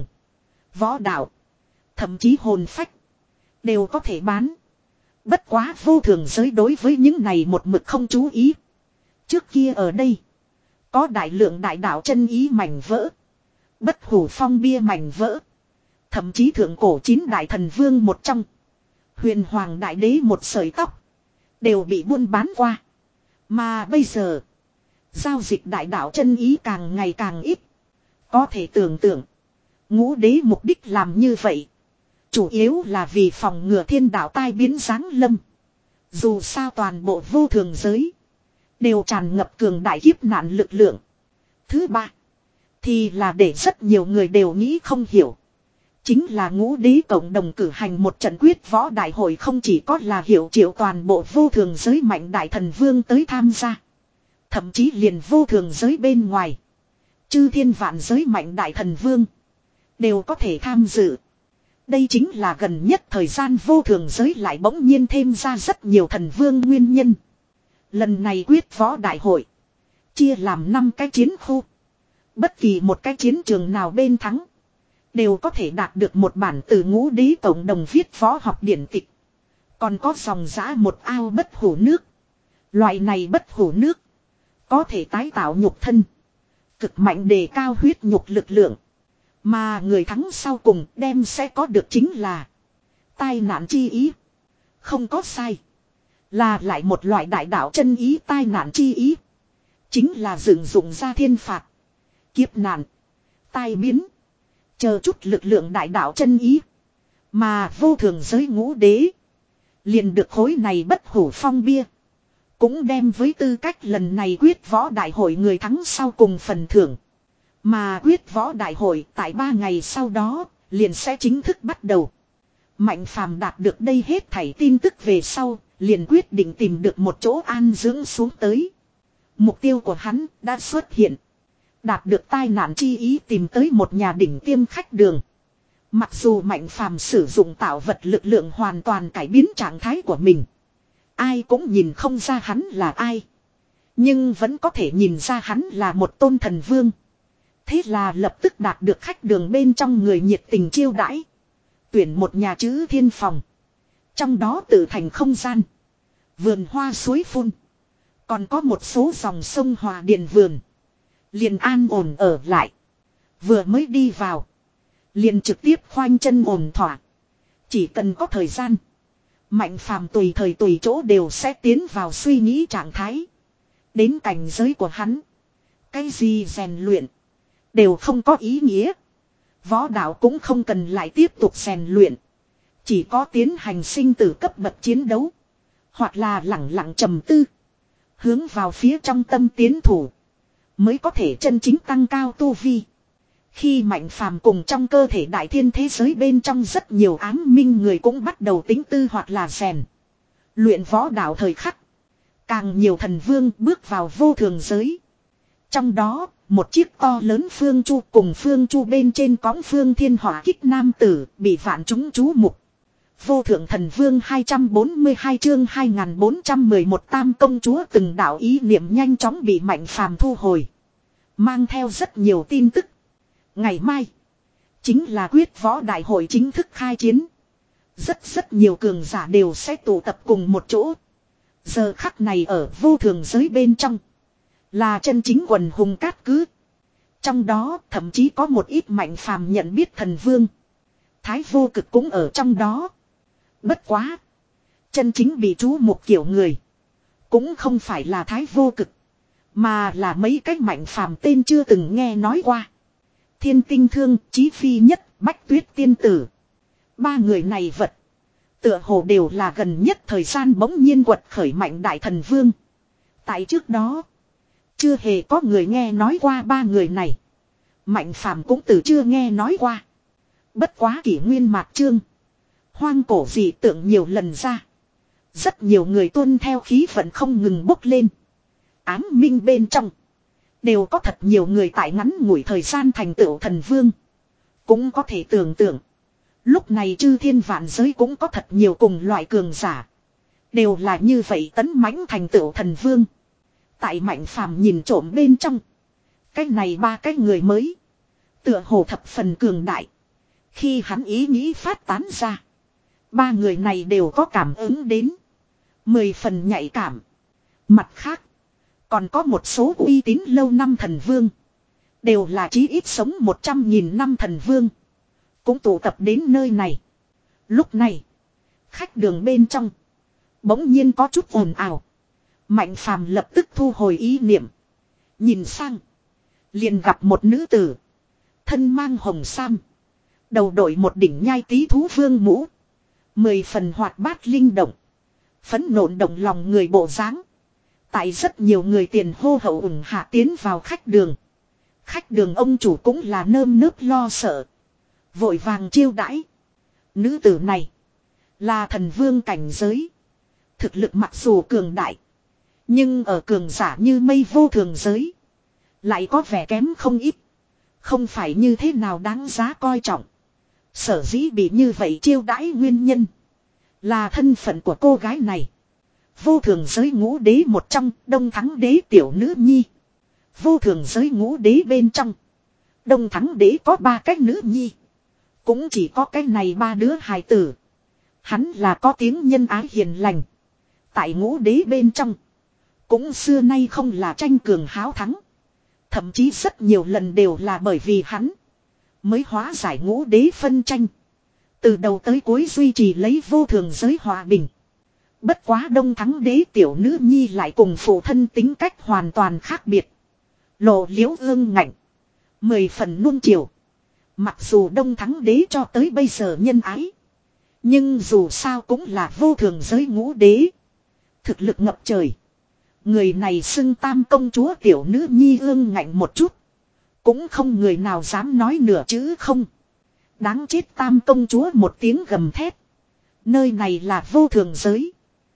võ đạo, thậm chí hồn phách đều có thể bán. Bất quá vô thường giới đối với những này một mực không chú ý. Trước kia ở đây có đại lượng đại đạo chân ý mảnh vỡ, bất hủ phong bia mảnh vỡ, thậm chí thượng cổ chín đại thần vương một trong huyền hoàng đại đế một sợi tóc đều bị buôn bán qua. Mà bây giờ giao dịch đại đạo chân ý càng ngày càng ít. Có thể tưởng tượng ngũ đế mục đích làm như vậy chủ yếu là vì phòng ngừa thiên đạo tai biến giáng lâm. Dù sao toàn bộ vô thường giới đều tràn ngập cường đại kiếp nạn lực lượng. Thứ ba thì là để rất nhiều người đều nghĩ không hiểu. Chính là ngũ đế cộng đồng cử hành một trận quyết võ đại hội, không chỉ có là hiệu triệu toàn bộ vô thường giới mạnh đại thần vương tới tham gia. Thậm chí liền vô thường giới bên ngoài, chư thiên vạn giới mạnh đại thần vương đều có thể tham dự. Đây chính là gần nhất thời gian vô thường giới lại bỗng nhiên thêm ra rất nhiều thần vương nguyên nhân. Lần này quyết võ đại hội chia làm năm cái chiến khu. Bất kỳ một cái chiến trường nào bên thắng đều có thể đạt được một bản từ ngũ đế cộng đồng viết võ học điển tịch. Còn có dòng dã một ao bất hủ nước. Loại này bất hủ nước có thể tái tạo nhục thân, cực mạnh đề cao huyết nhục lực lượng. Mà người thắng sau cùng đem sẽ có được chính là tai nạn chi ý. Không có sai, là lại một loại đại đạo chân ý. Tai nạn chi ý chính là dựng dụng ra thiên phạt, kiếp nạn, tai biến chờ chút lực lượng đại đạo chân ý. Mà vô thường giới ngũ đế liền được khối này bất hủ phong bia, cũng đem với tư cách lần này quyết võ đại hội người thắng sau cùng phần thưởng. Mà quyết võ đại hội tại ba ngày sau đó liền sẽ chính thức bắt đầu. Mạnh phàm đạt được đây hết thảy tin tức về sau, liền quyết định tìm được một chỗ an dưỡng xuống tới. Mục tiêu của hắn đã xuất hiện. Đạt được tai nạn chi ý, tìm tới một nhà đỉnh tiêm khách đường. Mặc dù Mạnh phàm sử dụng tạo vật lực lượng hoàn toàn cải biến trạng thái của mình, Ai cũng nhìn không ra hắn là ai. Nhưng vẫn có thể nhìn ra hắn là một tôn thần vương. Thế là lập tức đạt được khách đường bên trong người nhiệt tình chiêu đãi. Tuyển một nhà chữ thiên phòng. Trong đó tự thành không gian. Vườn hoa suối phun. Còn có một số dòng sông hòa điền vườn. Liền an ổn ở lại. Vừa mới đi vào. Liền trực tiếp khoanh chân ổn thỏa. Chỉ cần có thời gian. Mạnh phàm tùy thời tùy chỗ đều sẽ tiến vào suy nghĩ trạng thái. Đến cảnh giới của hắn. Cái gì rèn luyện. Đều không có ý nghĩa. Võ đạo cũng không cần lại tiếp tục rèn luyện. Chỉ có tiến hành sinh tử cấp bậc chiến đấu. Hoặc là lẳng lặng trầm tư. Hướng vào phía trong tâm tiến thủ. Mới có thể chân chính tăng cao tu vi. Khi Mạnh Phàm cùng trong cơ thể đại thiên thế giới bên trong rất nhiều ám minh người cũng bắt đầu tính tư hoặc là rèn. Luyện võ đạo thời khắc. Càng nhiều thần vương bước vào vô thường giới. Trong đó, một chiếc to lớn phương chu cùng phương chu bên trên cõng phương thiên hỏa kích nam tử bị vạn chúng chú mục. Vô thượng thần vương hai trăm bốn mươi hai chương hai nghìn bốn trăm mười một tam công chúa từng đạo ý niệm nhanh chóng bị Mạnh Phàm thu hồi. Mang theo rất nhiều tin tức. Ngày mai, chính là quyết võ đại hội chính thức khai chiến. Rất rất nhiều cường giả đều sẽ tụ tập cùng một chỗ. Giờ khắc này ở vô thường giới bên trong. Là chân chính quần hùng cát cứ. Trong đó thậm chí có một ít Mạnh Phàm nhận biết thần vương. Thái vô cực cũng ở trong đó. Bất quá. Chân chính bị chú một kiểu người. Cũng không phải là Thái vô cực. Mà là mấy cái Mạnh Phàm tên chưa từng nghe nói qua. Thiên tinh thương, Chí Phi Nhất, Bách Tuyết tiên tử. Ba người này vật. Tựa hồ đều là gần nhất thời gian bỗng nhiên quật khởi mạnh đại thần vương. Tại trước đó. Chưa hề có người nghe nói qua ba người này. Mạnh Phàm cũng từ chưa nghe nói qua. Bất quá kỷ nguyên mạc trương. Hoang cổ dị tượng nhiều lần ra. Rất nhiều người tuân theo khí vận không ngừng bốc lên. Ám minh bên trong. Đều có thật nhiều người tại ngắn ngủi thời gian thành tựu thần vương. Cũng có thể tưởng tượng. Lúc này chư thiên vạn giới cũng có thật nhiều cùng loại cường giả. Đều là như vậy tấn mãnh thành tựu thần vương. Tại Mạnh Phàm nhìn trộm bên trong. Cái này ba cái người mới. Tựa hồ thập phần cường đại. Khi hắn ý nghĩ phát tán ra. Ba người này đều có cảm ứng đến. Mười phần nhạy cảm. Mặt khác. Còn có một số uy tín lâu năm thần vương. Đều là chí ít sống một trăm nghìn năm thần vương. Cũng tụ tập đến nơi này. Lúc này. Khách đường bên trong. Bỗng nhiên có chút ồn ào. Mạnh Phàm lập tức thu hồi ý niệm. Nhìn sang. Liền gặp một nữ tử. Thân mang hồng sam. Đầu đội một đỉnh nhai tí thú vương mũ. Mười phần hoạt bát linh động. Phấn nộn động lòng người bộ dáng. Tại rất nhiều người tiền hô hậu ủng hạ tiến vào khách đường. Khách đường ông chủ cũng là nơm nớp lo sợ. Vội vàng chiêu đãi. Nữ tử này. Là thần vương cảnh giới. Thực lực mặc dù cường đại. Nhưng ở cường giả như mây vô thường giới. Lại có vẻ kém không ít. Không phải như thế nào đáng giá coi trọng. Sở dĩ bị như vậy chiêu đãi nguyên nhân. Là thân phận của cô gái này. Vô thường giới ngũ đế một trong, Đông Thắng đế tiểu nữ nhi. Vô thường giới ngũ đế bên trong. Đông Thắng đế có ba cái nữ nhi. Cũng chỉ có cái này ba đứa hài tử. Hắn là có tiếng nhân ái hiền lành. Tại ngũ đế bên trong. Cũng xưa nay không là tranh cường háo thắng. Thậm chí rất nhiều lần đều là bởi vì hắn. Mới hóa giải ngũ đế phân tranh. Từ đầu tới cuối duy trì lấy vô thường giới hòa bình. Bất quá Đông Thắng đế tiểu nữ nhi lại cùng phụ thân tính cách hoàn toàn khác biệt. Lộ liễu ương ngạnh. Mười phần nuông chiều. Mặc dù Đông Thắng đế cho tới bây giờ nhân ái. Nhưng dù sao cũng là vô thường giới ngũ đế. Thực lực ngập trời. Người này xưng tam công chúa tiểu nữ nhi ương ngạnh một chút. Cũng không người nào dám nói nửa chữ không. Đáng chết tam công chúa một tiếng gầm thét. Nơi này là vô thường giới.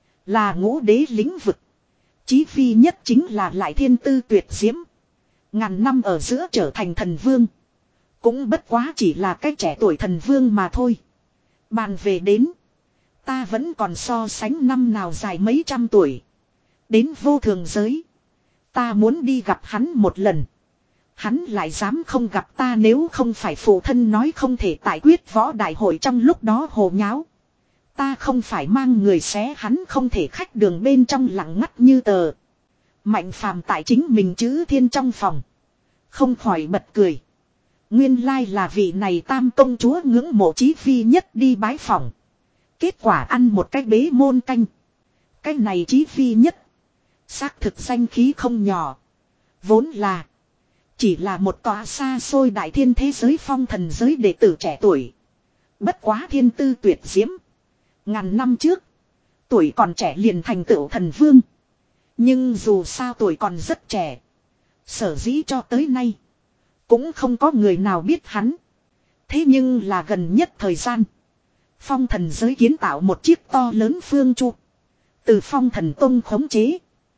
Là ngũ đế lĩnh vực. Chí Phi Nhất chính là lại thiên tư tuyệt diễm. Ngàn năm ở giữa trở thành thần vương. Cũng bất quá chỉ là cái trẻ tuổi thần vương mà thôi. Bàn về đến. Ta vẫn còn so sánh năm nào dài mấy trăm tuổi. Đến vô thường giới. Ta muốn đi gặp hắn một lần. Hắn lại dám không gặp ta, nếu không phải phụ thân nói không thể tại quyết võ đại hội trong lúc đó hồ nháo. Ta không phải mang người xé hắn không thể, khách đường bên trong lặng ngắt như tờ. Mạnh phàm tại chính mình chữ thiên trong phòng. Không khỏi bật cười. Nguyên lai là vị này tam công chúa ngưỡng mộ Chí Phi Nhất đi bái phỏng. Kết quả ăn một cái bế môn canh. Cái này Chí Phi Nhất. Xác thực danh khí không nhỏ. Vốn là. Chỉ là một tòa xa xôi đại thiên thế giới phong thần giới đệ tử trẻ tuổi. Bất quá thiên tư tuyệt diễm. Ngàn năm trước. Tuổi còn trẻ liền thành tựu thần vương. Nhưng dù sao tuổi còn rất trẻ. Sở dĩ cho tới nay. Cũng không có người nào biết hắn. Thế nhưng là gần nhất thời gian. Phong thần giới kiến tạo một chiếc to lớn phương chu. Từ phong thần tông khống chế.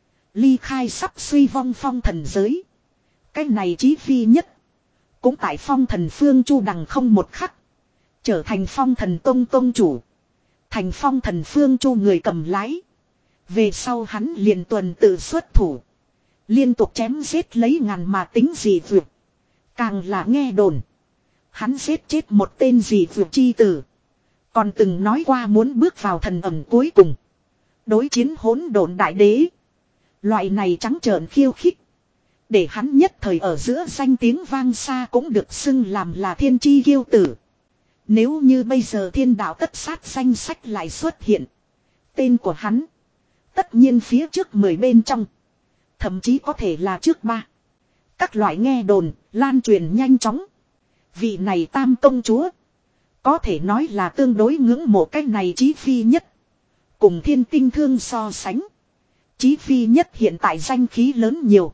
Ly khai sắp suy vong phong thần giới. Cái này Chí Phi Nhất. Cũng tại phong thần phương chu đằng không một khắc. Trở thành phong thần tông tông chủ. Thành phong thần phương chu người cầm lái. Về sau hắn liền tuần tự xuất thủ. Liên tục chém giết lấy ngàn mà tính gì vượt. Càng là nghe đồn. Hắn giết chết một tên gì vượt chi tử. Còn từng nói qua muốn bước vào thần ẩm cuối cùng. Đối chiến hỗn độn đại đế. Loại này trắng trợn khiêu khích. Để hắn nhất thời ở giữa danh tiếng vang xa, cũng được xưng làm là thiên chi kiêu tử. Nếu như bây giờ thiên đạo tất sát danh sách lại xuất hiện. Tên của hắn. Tất nhiên phía trước mười bên trong. Thậm chí có thể là trước ba. Các loại nghe đồn lan truyền nhanh chóng. Vị này tam công chúa. Có thể nói là tương đối ngưỡng mộ cái này Chí Phi Nhất. Cùng Thiên Tinh Thương so sánh. Chí Phi Nhất hiện tại danh khí lớn nhiều.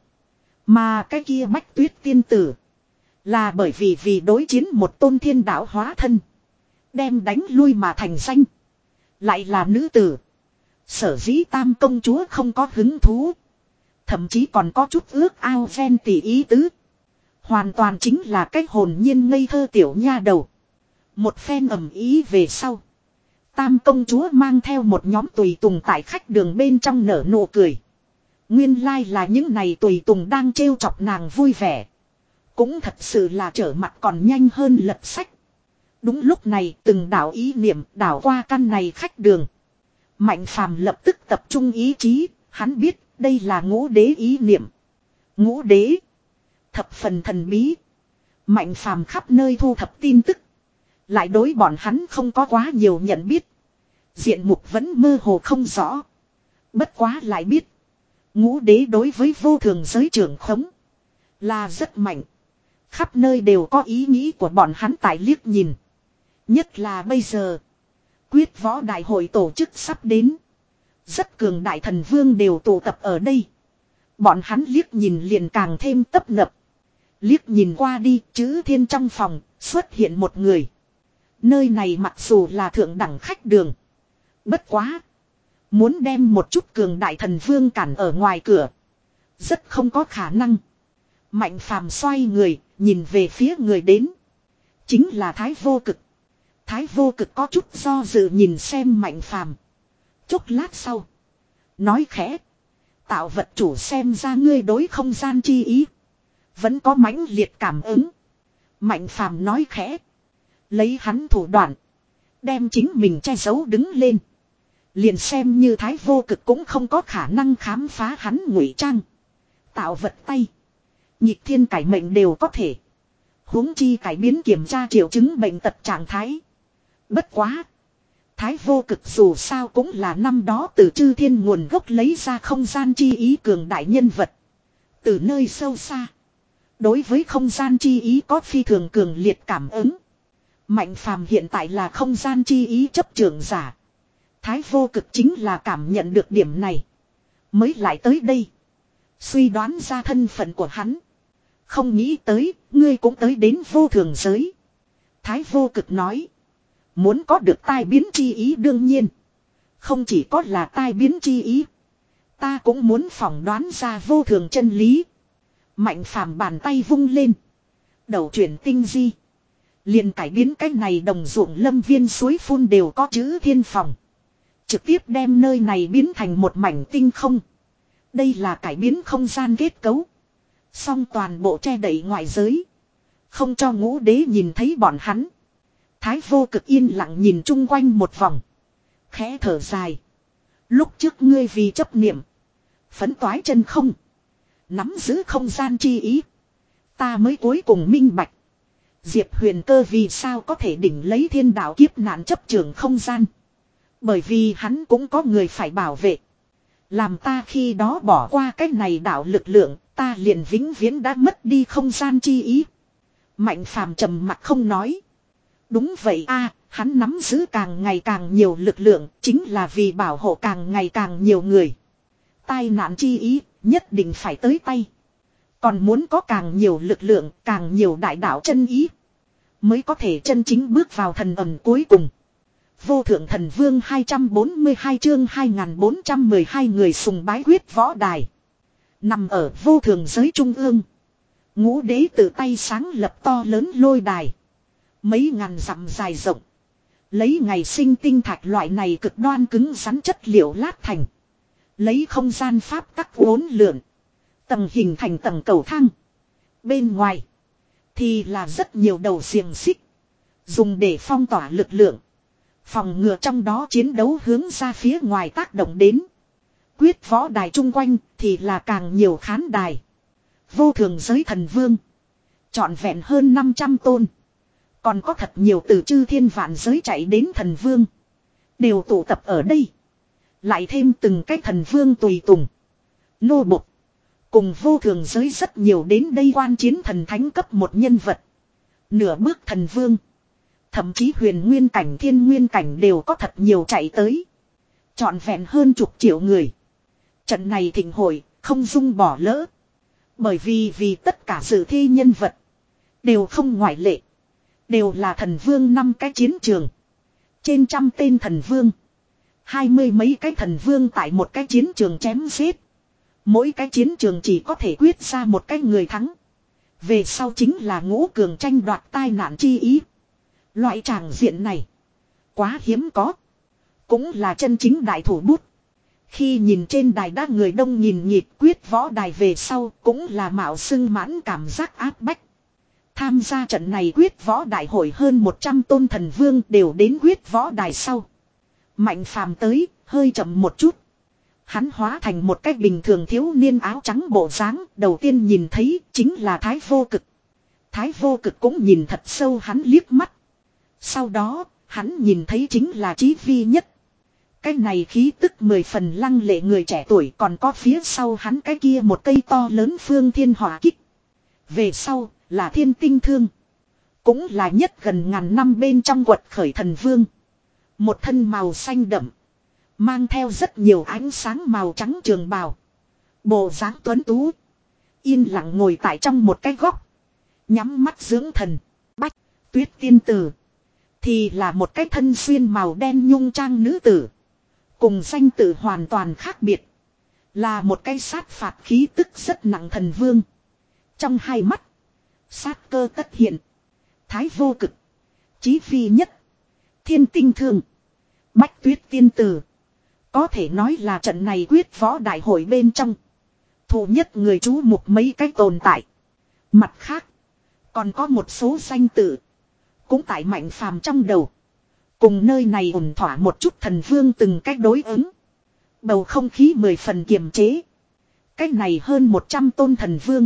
Mà cái kia Bách Tuyết tiên tử. Là bởi vì vì đối chiến một tôn thiên đạo hóa thân. Đem đánh lui mà thành danh. Lại là nữ tử. Sở dĩ tam công chúa không có hứng thú. Thậm chí còn có chút ước ao ghen tỉ ý tứ. Hoàn toàn chính là cái hồn nhiên ngây thơ tiểu nha đầu. Một phen ầm ý về sau. Tam công chúa mang theo một nhóm tùy tùng tại khách đường bên trong nở nụ cười. Nguyên lai là những này tùy tùng đang trêu chọc nàng vui vẻ. Cũng thật sự là trở mặt còn nhanh hơn lật sách. Đúng lúc này từng đảo ý niệm đảo qua căn này khách đường. Mạnh phàm lập tức tập trung ý chí. Hắn biết đây là ngũ đế ý niệm. Ngũ đế. Thập phần thần bí. Mạnh phàm khắp nơi thu thập tin tức. Lại đối bọn hắn không có quá nhiều nhận biết. Diện mục vẫn mơ hồ không rõ. Bất quá lại biết. Ngũ đế đối với vô thường giới trưởng khống. Là rất mạnh. Khắp nơi đều có ý nghĩ của bọn hắn tại liếc nhìn. Nhất là bây giờ. Quyết võ đại hội tổ chức sắp đến. Rất cường đại thần vương đều tụ tập ở đây. Bọn hắn liếc nhìn liền càng thêm tấp nập. Liếc nhìn qua đi, chữ thiên trong phòng, xuất hiện một người. Nơi này mặc dù là thượng đẳng khách đường. Bất quá. Muốn đem một chút cường đại thần vương cản ở ngoài cửa. Rất không có khả năng. Mạnh phàm xoay người, nhìn về phía người đến. Chính là Thái Vô Cực. Thái Vô Cực có chút do dự nhìn xem Mạnh phàm. Chốc lát sau. Nói khẽ. Tạo vật chủ, xem ra ngươi đối không gian chi ý. Vẫn có mãnh liệt cảm ứng. Mạnh phàm nói khẽ. Lấy hắn thủ đoạn. Đem chính mình che giấu đứng lên. Liền xem như Thái Vô Cực cũng không có khả năng khám phá hắn ngụy trang. Tạo vật tay. Nhịp thiên cải mệnh đều có thể. Huống chi cải biến kiểm tra triệu chứng bệnh tật trạng thái. Bất quá. Thái Vô Cực dù sao cũng là năm đó từ chư thiên nguồn gốc lấy ra không gian chi ý cường đại nhân vật. Từ nơi sâu xa. Đối với không gian chi ý có phi thường cường liệt cảm ứng. Mạnh phàm hiện tại là không gian chi ý chấp trưởng giả. Thái Vô Cực chính là cảm nhận được điểm này. Mới lại tới đây. Suy đoán ra thân phận của hắn. Không nghĩ tới, ngươi cũng tới đến vô thường giới. Thái Vô Cực nói. Muốn có được tai biến chi ý đương nhiên. Không chỉ có là tai biến chi ý. Ta cũng muốn phỏng đoán ra vô thường chân lý. Mạnh phàm bàn tay vung lên. Đầu chuyển tinh di. Liền cải biến cái này đồng ruộng lâm viên suối phun đều có chữ thiên phòng. Trực tiếp đem nơi này biến thành một mảnh tinh không. Đây là cải biến không gian kết cấu. Song toàn bộ che đậy ngoại giới. Không cho ngũ đế nhìn thấy bọn hắn. Thái vô cực yên lặng nhìn chung quanh một vòng. Khẽ thở dài. Lúc trước ngươi vì chấp niệm. Phấn toái chân không. Nắm giữ không gian chi ý. Ta mới cuối cùng minh bạch. Diệp Huyền Cơ vì sao có thể đỉnh lấy thiên đạo kiếp nạn chấp trường không gian. Bởi vì hắn cũng có người phải bảo vệ. Làm ta khi đó bỏ qua cái này đạo lực lượng, ta liền vĩnh viễn đã mất đi không gian chi ý. Mạnh phàm trầm mặc không nói. Đúng vậy a, hắn nắm giữ càng ngày càng nhiều lực lượng, chính là vì bảo hộ càng ngày càng nhiều người. Tai nạn chi ý, nhất định phải tới tay. Còn muốn có càng nhiều lực lượng, càng nhiều đại đạo chân ý. Mới có thể chân chính bước vào thần ẩm cuối cùng. Vô thượng thần vương hai trăm bốn mươi hai chương hai nghìn bốn trăm mười hai người sùng bái quyết võ đài. Nằm ở vô thường giới trung ương. Ngũ đế tự tay sáng lập to lớn lôi đài. Mấy ngàn dặm dài rộng. Lấy ngày sinh tinh thạch loại này cực đoan cứng rắn chất liệu lát thành. Lấy không gian pháp tắc uốn lượn. Tầng hình thành tầng cầu thang. Bên ngoài. Thì là rất nhiều đầu xiềng xích. Dùng để phong tỏa lực lượng. Phòng ngừa trong đó chiến đấu hướng ra phía ngoài tác động đến. Quyết võ đài chung quanh thì là càng nhiều khán đài. Vô thường giới thần vương. Trọn vẹn hơn năm trăm tôn. Còn có thật nhiều từ chư thiên vạn giới chạy đến thần vương. Đều tụ tập ở đây. Lại thêm từng cái thần vương tùy tùng. Nô bộc. Cùng vô thường giới rất nhiều đến đây quan chiến thần thánh cấp một nhân vật. Nửa bước thần vương. Thậm chí huyền nguyên cảnh thiên nguyên cảnh đều có thật nhiều chạy tới. Trọn vẹn hơn chục triệu người. Trận này thịnh hội không dung bỏ lỡ. Bởi vì vì tất cả dự thi nhân vật. Đều không ngoại lệ. Đều là thần vương năm cái chiến trường. Trên trăm tên thần vương. Hai mươi mấy cái thần vương tại một cái chiến trường chém giết. Mỗi cái chiến trường chỉ có thể quyết ra một cái người thắng. Về sau chính là ngũ cường tranh đoạt tai nạn chi ý. Loại tràng diện này. Quá hiếm có. Cũng là chân chính đại thủ bút. Khi nhìn trên đài đá người đông nhìn nhịp quyết võ đài về sau cũng là mạo xưng mãn cảm giác áp bách. Tham gia trận này quyết võ đại hội hơn một trăm tôn thần vương đều đến quyết võ đài sau. Mạnh phàm tới, hơi chậm một chút. Hắn hóa thành một cách bình thường thiếu niên áo trắng bộ dáng, đầu tiên nhìn thấy chính là Thái vô cực. Thái vô cực cũng nhìn thật sâu hắn liếc mắt. Sau đó, hắn nhìn thấy chính là Chí Vi Nhất. Cái này khí tức mười phần lăng lệ người trẻ tuổi, còn có phía sau hắn cái kia một cây to lớn phương thiên hỏa kích. Về sau là Thiên Tinh Thương. Cũng là nhất gần ngàn năm bên trong quật khởi thần vương. Một thân màu xanh đậm. Mang theo rất nhiều ánh sáng màu trắng trường bào. Bộ dáng tuấn tú. Yên lặng ngồi tại trong một cái góc. Nhắm mắt dưỡng thần. Bách, Tuyết tiên tử. Thì là một cái thân xuyên màu đen nhung trang nữ tử. Cùng danh tử hoàn toàn khác biệt. Là một cái sát phạt khí tức rất nặng thần vương. Trong hai mắt. Sát cơ tất hiện. Thái vô cực. Chí Vi Nhất. Thiên Tinh Thương. Bách Tuyết tiên tử. Có thể nói là trận này quyết võ đại hội bên trong. Thủ nhất người chú mục mấy cái tồn tại. Mặt khác. Còn có một số danh tự. Cũng tại Mạnh Phàm trong đầu. Cùng nơi này ổn thỏa một chút thần vương từng cách đối ứng. Bầu không khí mười phần kiềm chế. Cách này hơn một trăm tôn thần vương.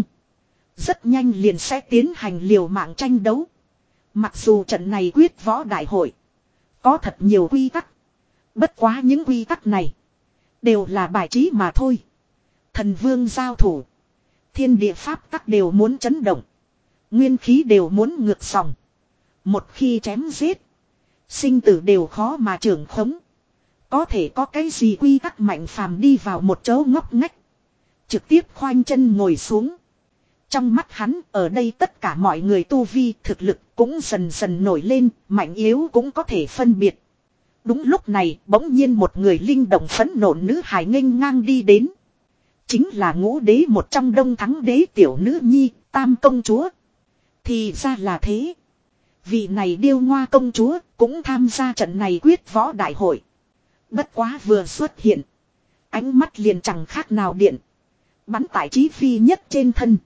Rất nhanh liền sẽ tiến hành liều mạng tranh đấu. Mặc dù trận này quyết võ đại hội. Có thật nhiều quy tắc. Bất quá những quy tắc này. Đều là bài trí mà thôi. Thần vương giao thủ. Thiên địa pháp tắc đều muốn chấn động. Nguyên khí đều muốn ngược dòng. Một khi chém giết. Sinh tử đều khó mà trưởng khống. Có thể có cái gì quy tắc Mạnh Phàm đi vào một chỗ ngóc ngách. Trực tiếp khoanh chân ngồi xuống. Trong mắt hắn ở đây tất cả mọi người tu vi thực lực cũng dần dần nổi lên. Mạnh yếu cũng có thể phân biệt. Đúng lúc này bỗng nhiên một người linh động phấn nộn nữ hài nghênh ngang đi đến. Chính là ngũ đế một trong đông thắng đế tiểu nữ nhi Tam công chúa. Thì ra là thế. Vị này điêu ngoa công chúa cũng tham gia trận này quyết võ đại hội. Bất quá vừa xuất hiện. Ánh mắt liền chẳng khác nào điện. Bắn tại Chí Phi Nhất trên thân.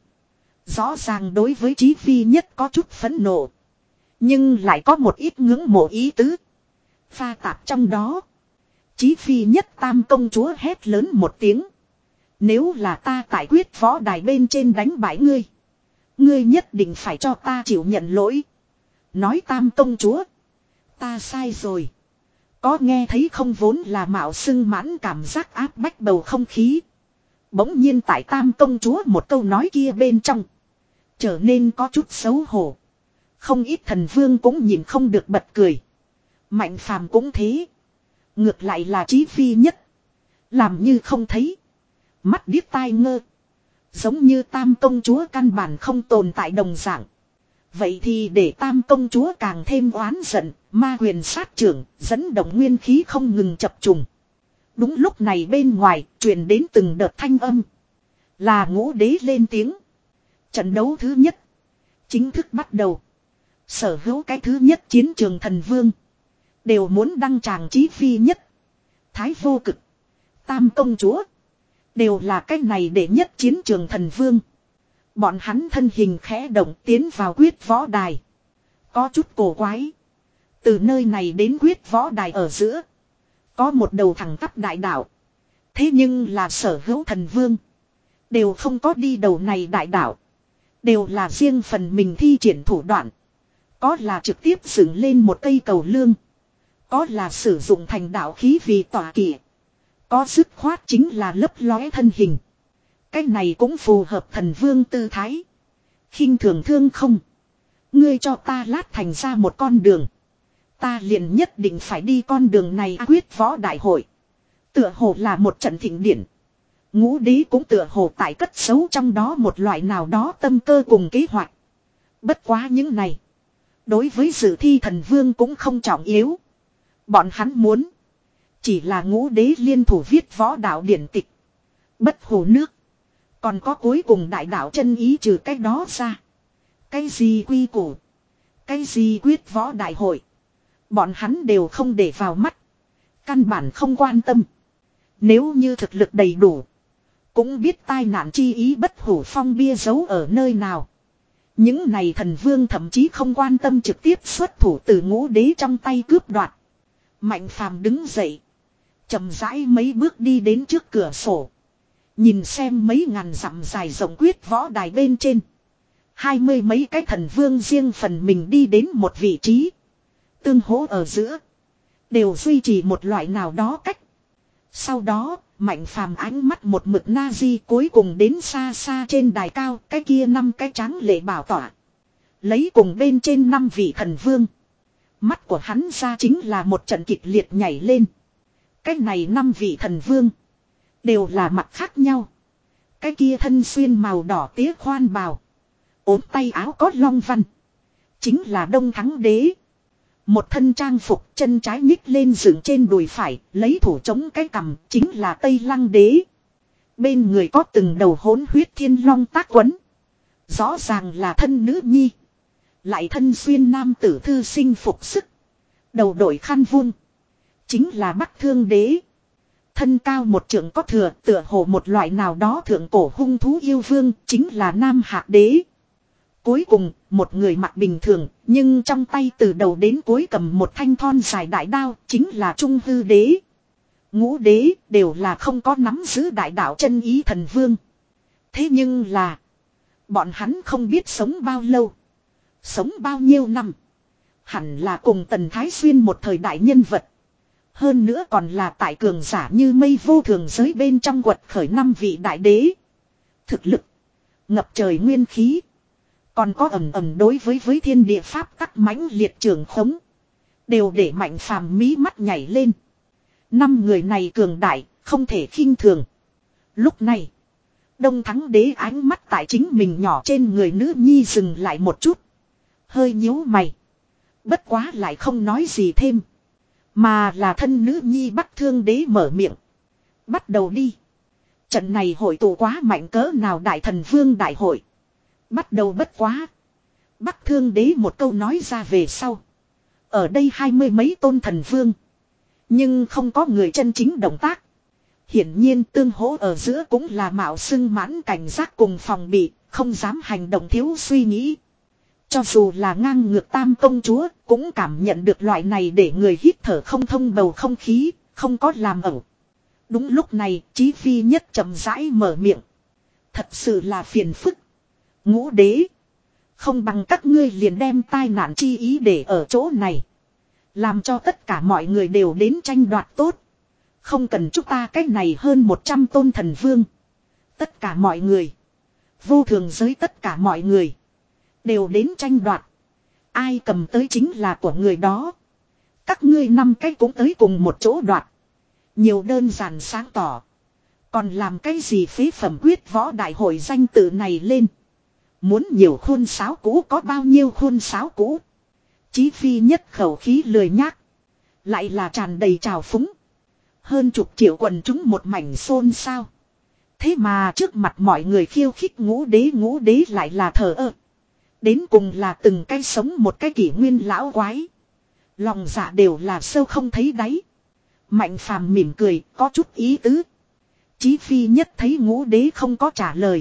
Rõ ràng đối với Chí Phi Nhất có chút phẫn nộ. Nhưng lại có một ít ngưỡng mộ ý tứ. Pha tạp trong đó. Chí Phi Nhất Tam công chúa hét lớn một tiếng. Nếu là ta tại quyết võ đài bên trên đánh bại ngươi. Ngươi nhất định phải cho ta chịu nhận lỗi. Nói Tam công chúa. Ta sai rồi. Có nghe thấy không, vốn là mạo xưng mãn cảm giác áp bách bầu không khí. Bỗng nhiên tại Tam công chúa một câu nói kia bên trong. Trở nên có chút xấu hổ. Không ít thần vương cũng nhìn không được bật cười. Mạnh phàm cũng thế. Ngược lại là Chí Phi Nhất. Làm như không thấy. Mắt điếc tai ngơ. Giống như Tam công chúa căn bản không tồn tại đồng dạng. Vậy thì để Tam công chúa càng thêm oán giận. Ma huyền sát trưởng dẫn động nguyên khí không ngừng chập trùng. Đúng lúc này bên ngoài truyền đến từng đợt thanh âm. Là Ngũ Đế lên tiếng. Trận đấu thứ nhất chính thức bắt đầu. Sở hữu cái thứ nhất chiến trường thần vương đều muốn đăng tràng Chí Phi Nhất, Thái Vô Cực, Tam công chúa đều là cái này để nhất chiến trường thần vương. Bọn hắn thân hình khẽ động tiến vào quyết võ đài. Có chút cổ quái. Từ nơi này đến quyết võ đài ở giữa có một đầu thẳng tắp đại đạo. Thế nhưng là sở hữu thần vương đều không có đi đầu này đại đạo. Đều là riêng phần mình thi triển thủ đoạn. Có là trực tiếp dựng lên một cây cầu lương. Có là sử dụng thành đạo khí vì tỏa kỵ. Có dứt khoát chính là lấp lóe thân hình. Cái này cũng phù hợp thần vương tư thái. Khinh thường thương không. Ngươi cho ta lát thành ra một con đường. Ta liền nhất định phải đi con đường này. Quyết võ đại hội. Tựa hồ là một trận thịnh điển. Ngũ Đế cũng tựa hồ tại cất giấu trong đó một loại nào đó tâm cơ cùng kế hoạch. Bất quá những này. Đối với dự thi thần vương cũng không trọng yếu. Bọn hắn muốn. Chỉ là Ngũ Đế liên thủ viết võ đạo điển tịch. Bất hồ nước. Còn có cuối cùng đại đạo chân ý trừ cái đó ra. Cái gì quy củ. Cái gì quyết võ đại hội. Bọn hắn đều không để vào mắt. Căn bản không quan tâm. Nếu như thực lực đầy đủ. Cũng biết tai nạn chi ý bất hủ phong bia giấu ở nơi nào. Những này thần vương thậm chí không quan tâm trực tiếp xuất thủ từ Ngũ Đế trong tay cướp đoạt. Mạnh phàm đứng dậy. Chậm rãi mấy bước đi đến trước cửa sổ. Nhìn xem mấy ngàn dặm dài rộng quyết võ đài bên trên. Hai mươi mấy cái thần vương riêng phần mình đi đến một vị trí. Tương hỗ ở giữa. Đều duy trì một loại nào đó cách. Sau đó, Mạnh phàm ánh mắt một mực na di cuối cùng đến xa xa trên đài cao. Cái kia năm cái tráng lệ bảo tỏa. Lấy cùng bên trên năm vị thần vương. Mắt của hắn ra chính là một trận kịch liệt nhảy lên. Cái này năm vị thần vương. Đều là mặt khác nhau. Cái kia thân xuyên màu đỏ tía khoan bào. Ốm tay áo có long văn. Chính là Đông Thắng Đế. Một thân trang phục chân trái nhích lên dựng trên đùi phải. Lấy thủ chống cái cằm chính là Tây Lăng Đế. Bên người có từng đầu hỗn huyết thiên long tác quấn. Rõ ràng là thân nữ nhi. Lại thân xuyên nam tử thư sinh phục sức. Đầu đội khăn vuông. Chính là Bắc Thương Đế. Thân cao một trượng có thừa tựa hồ một loại nào đó thượng cổ hung thú yêu vương chính là Nam Hạc Đế. Cuối cùng một người mặc bình thường nhưng trong tay từ đầu đến cuối cầm một thanh thon dài đại đao chính là Trung Hư Đế. Ngũ Đế đều là không có nắm giữ đại đạo chân ý thần vương. Thế nhưng là bọn hắn không biết sống bao lâu. Sống bao nhiêu năm. Hẳn là cùng Tần Thái Xuyên một thời đại nhân vật. Hơn nữa còn là tại cường giả như mây vô thường giới bên trong quật khởi năm vị đại đế. Thực lực. Ngập trời nguyên khí. Còn có ẩm ẩm đối với với thiên địa pháp tắc mãnh liệt trường khống. Đều để Mạnh phàm mí mắt nhảy lên. Năm người này cường đại, không thể khinh thường. Lúc này. Đông Thắng Đế ánh mắt tại chính mình nhỏ trên người nữ nhi dừng lại một chút. Hơi nhíu mày. Bất quá lại không nói gì thêm. Mà là thân nữ nhi Bắc Thương Đế mở miệng. Bắt đầu đi. Trận này hội tụ quá mạnh cỡ nào đại thần vương đại hội. Bắt đầu bất quá. Bắc Thương Đế một câu nói ra về sau. Ở đây hai mươi mấy tôn thần vương. Nhưng không có người chân chính động tác. Hiển nhiên tương hỗ ở giữa cũng là mạo xưng mãn cảnh giác cùng phòng bị, không dám hành động thiếu suy nghĩ. Cho dù là ngang ngược tam công chúa, cũng cảm nhận được loại này để người hít thở không thông bầu không khí, không có làm ẩu. Đúng lúc này, Chí Phi Nhất chậm rãi mở miệng. Thật sự là phiền phức. Ngũ đế. Không bằng các ngươi liền đem tai nạn chi ý để ở chỗ này. Làm cho tất cả mọi người đều đến tranh đoạt tốt. Không cần chúng ta cái này hơn một trăm tôn thần vương. Tất cả mọi người. Vô thường giới tất cả mọi người. Đều đến tranh đoạt. Ai cầm tới chính là của người đó. Các ngươi năm cái cũng tới cùng một chỗ đoạt. Nhiều đơn giản sáng tỏ. Còn làm cái gì phế phẩm quyết võ đại hội danh tự này lên. Muốn nhiều khuôn sáo cũ có bao nhiêu khuôn sáo cũ. Chí Phi Nhất khẩu khí lười nhác. Lại là tràn đầy trào phúng. Hơn chục triệu quần chúng một mảnh xôn xao. Thế mà trước mặt mọi người khiêu khích ngũ đế ngũ đế lại là thờ ơ. Đến cùng là từng cái sống một cái kỷ nguyên lão quái. Lòng dạ đều là sâu không thấy đáy. Mạnh Phàm mỉm cười, có chút ý tứ. Chí Phi Nhất thấy ngũ đế không có trả lời.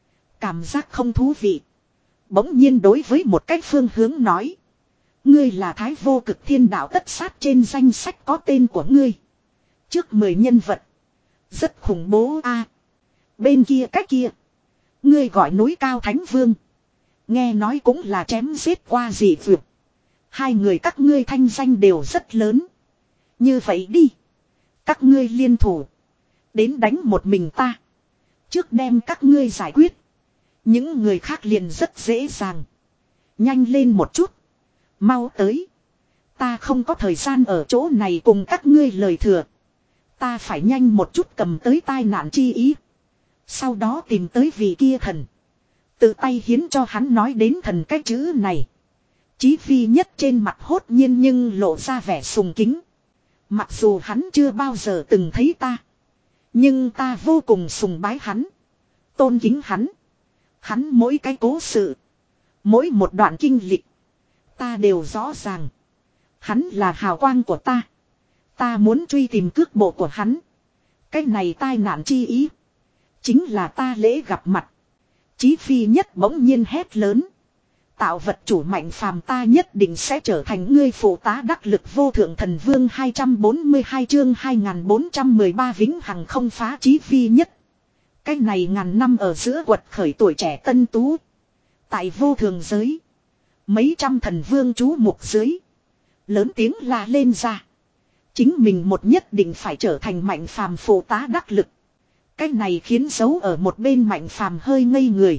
Cảm giác không thú vị. Bỗng nhiên đối với một cái phương hướng nói. Ngươi là Thái Vô Cực Thiên Đạo tất sát trên danh sách có tên của ngươi. Trước mười nhân vật. Rất khủng bố a. Bên kia cách kia. Ngươi gọi núi cao Thánh Vương. Nghe nói cũng là chém giết qua dị vượt. Hai người các ngươi thanh danh đều rất lớn. Như vậy đi. Các ngươi liên thủ. Đến đánh một mình ta. Trước đem các ngươi giải quyết. Những người khác liền rất dễ dàng. Nhanh lên một chút. Mau tới. Ta không có thời gian ở chỗ này cùng các ngươi lời thừa. Ta phải nhanh một chút cầm tới tai nạn chi ý. Sau đó tìm tới vị kia thần. Tự tay hiến cho hắn nói đến thần cái chữ này. Chí Phi Nhất trên mặt hốt nhiên nhưng lộ ra vẻ sùng kính. Mặc dù hắn chưa bao giờ từng thấy ta. Nhưng ta vô cùng sùng bái hắn. Tôn kính hắn. Hắn mỗi cái cố sự. Mỗi một đoạn kinh lịch. Ta đều rõ ràng. Hắn là hào quang của ta. Ta muốn truy tìm cước bộ của hắn. Cái này tai nạn chi ý. Chính là ta lễ gặp mặt. Chí Phi Nhất bỗng nhiên hét lớn. Tạo vật chủ Mạnh Phàm ta nhất định sẽ trở thành ngươi phụ tá đắc lực vô thượng thần vương hai trăm bốn mươi hai chương hai nghìn bốn trăm mười ba vĩnh hằng không phá Chí Phi Nhất. Cái này ngàn năm ở giữa quật khởi tuổi trẻ tân tú. Tại vô thường giới. Mấy trăm thần vương chú mục dưới. Lớn tiếng la lên ra. Chính mình một nhất định phải trở thành Mạnh Phàm phụ tá đắc lực. Cái này khiến dấu ở một bên Mạnh Phàm hơi ngây người.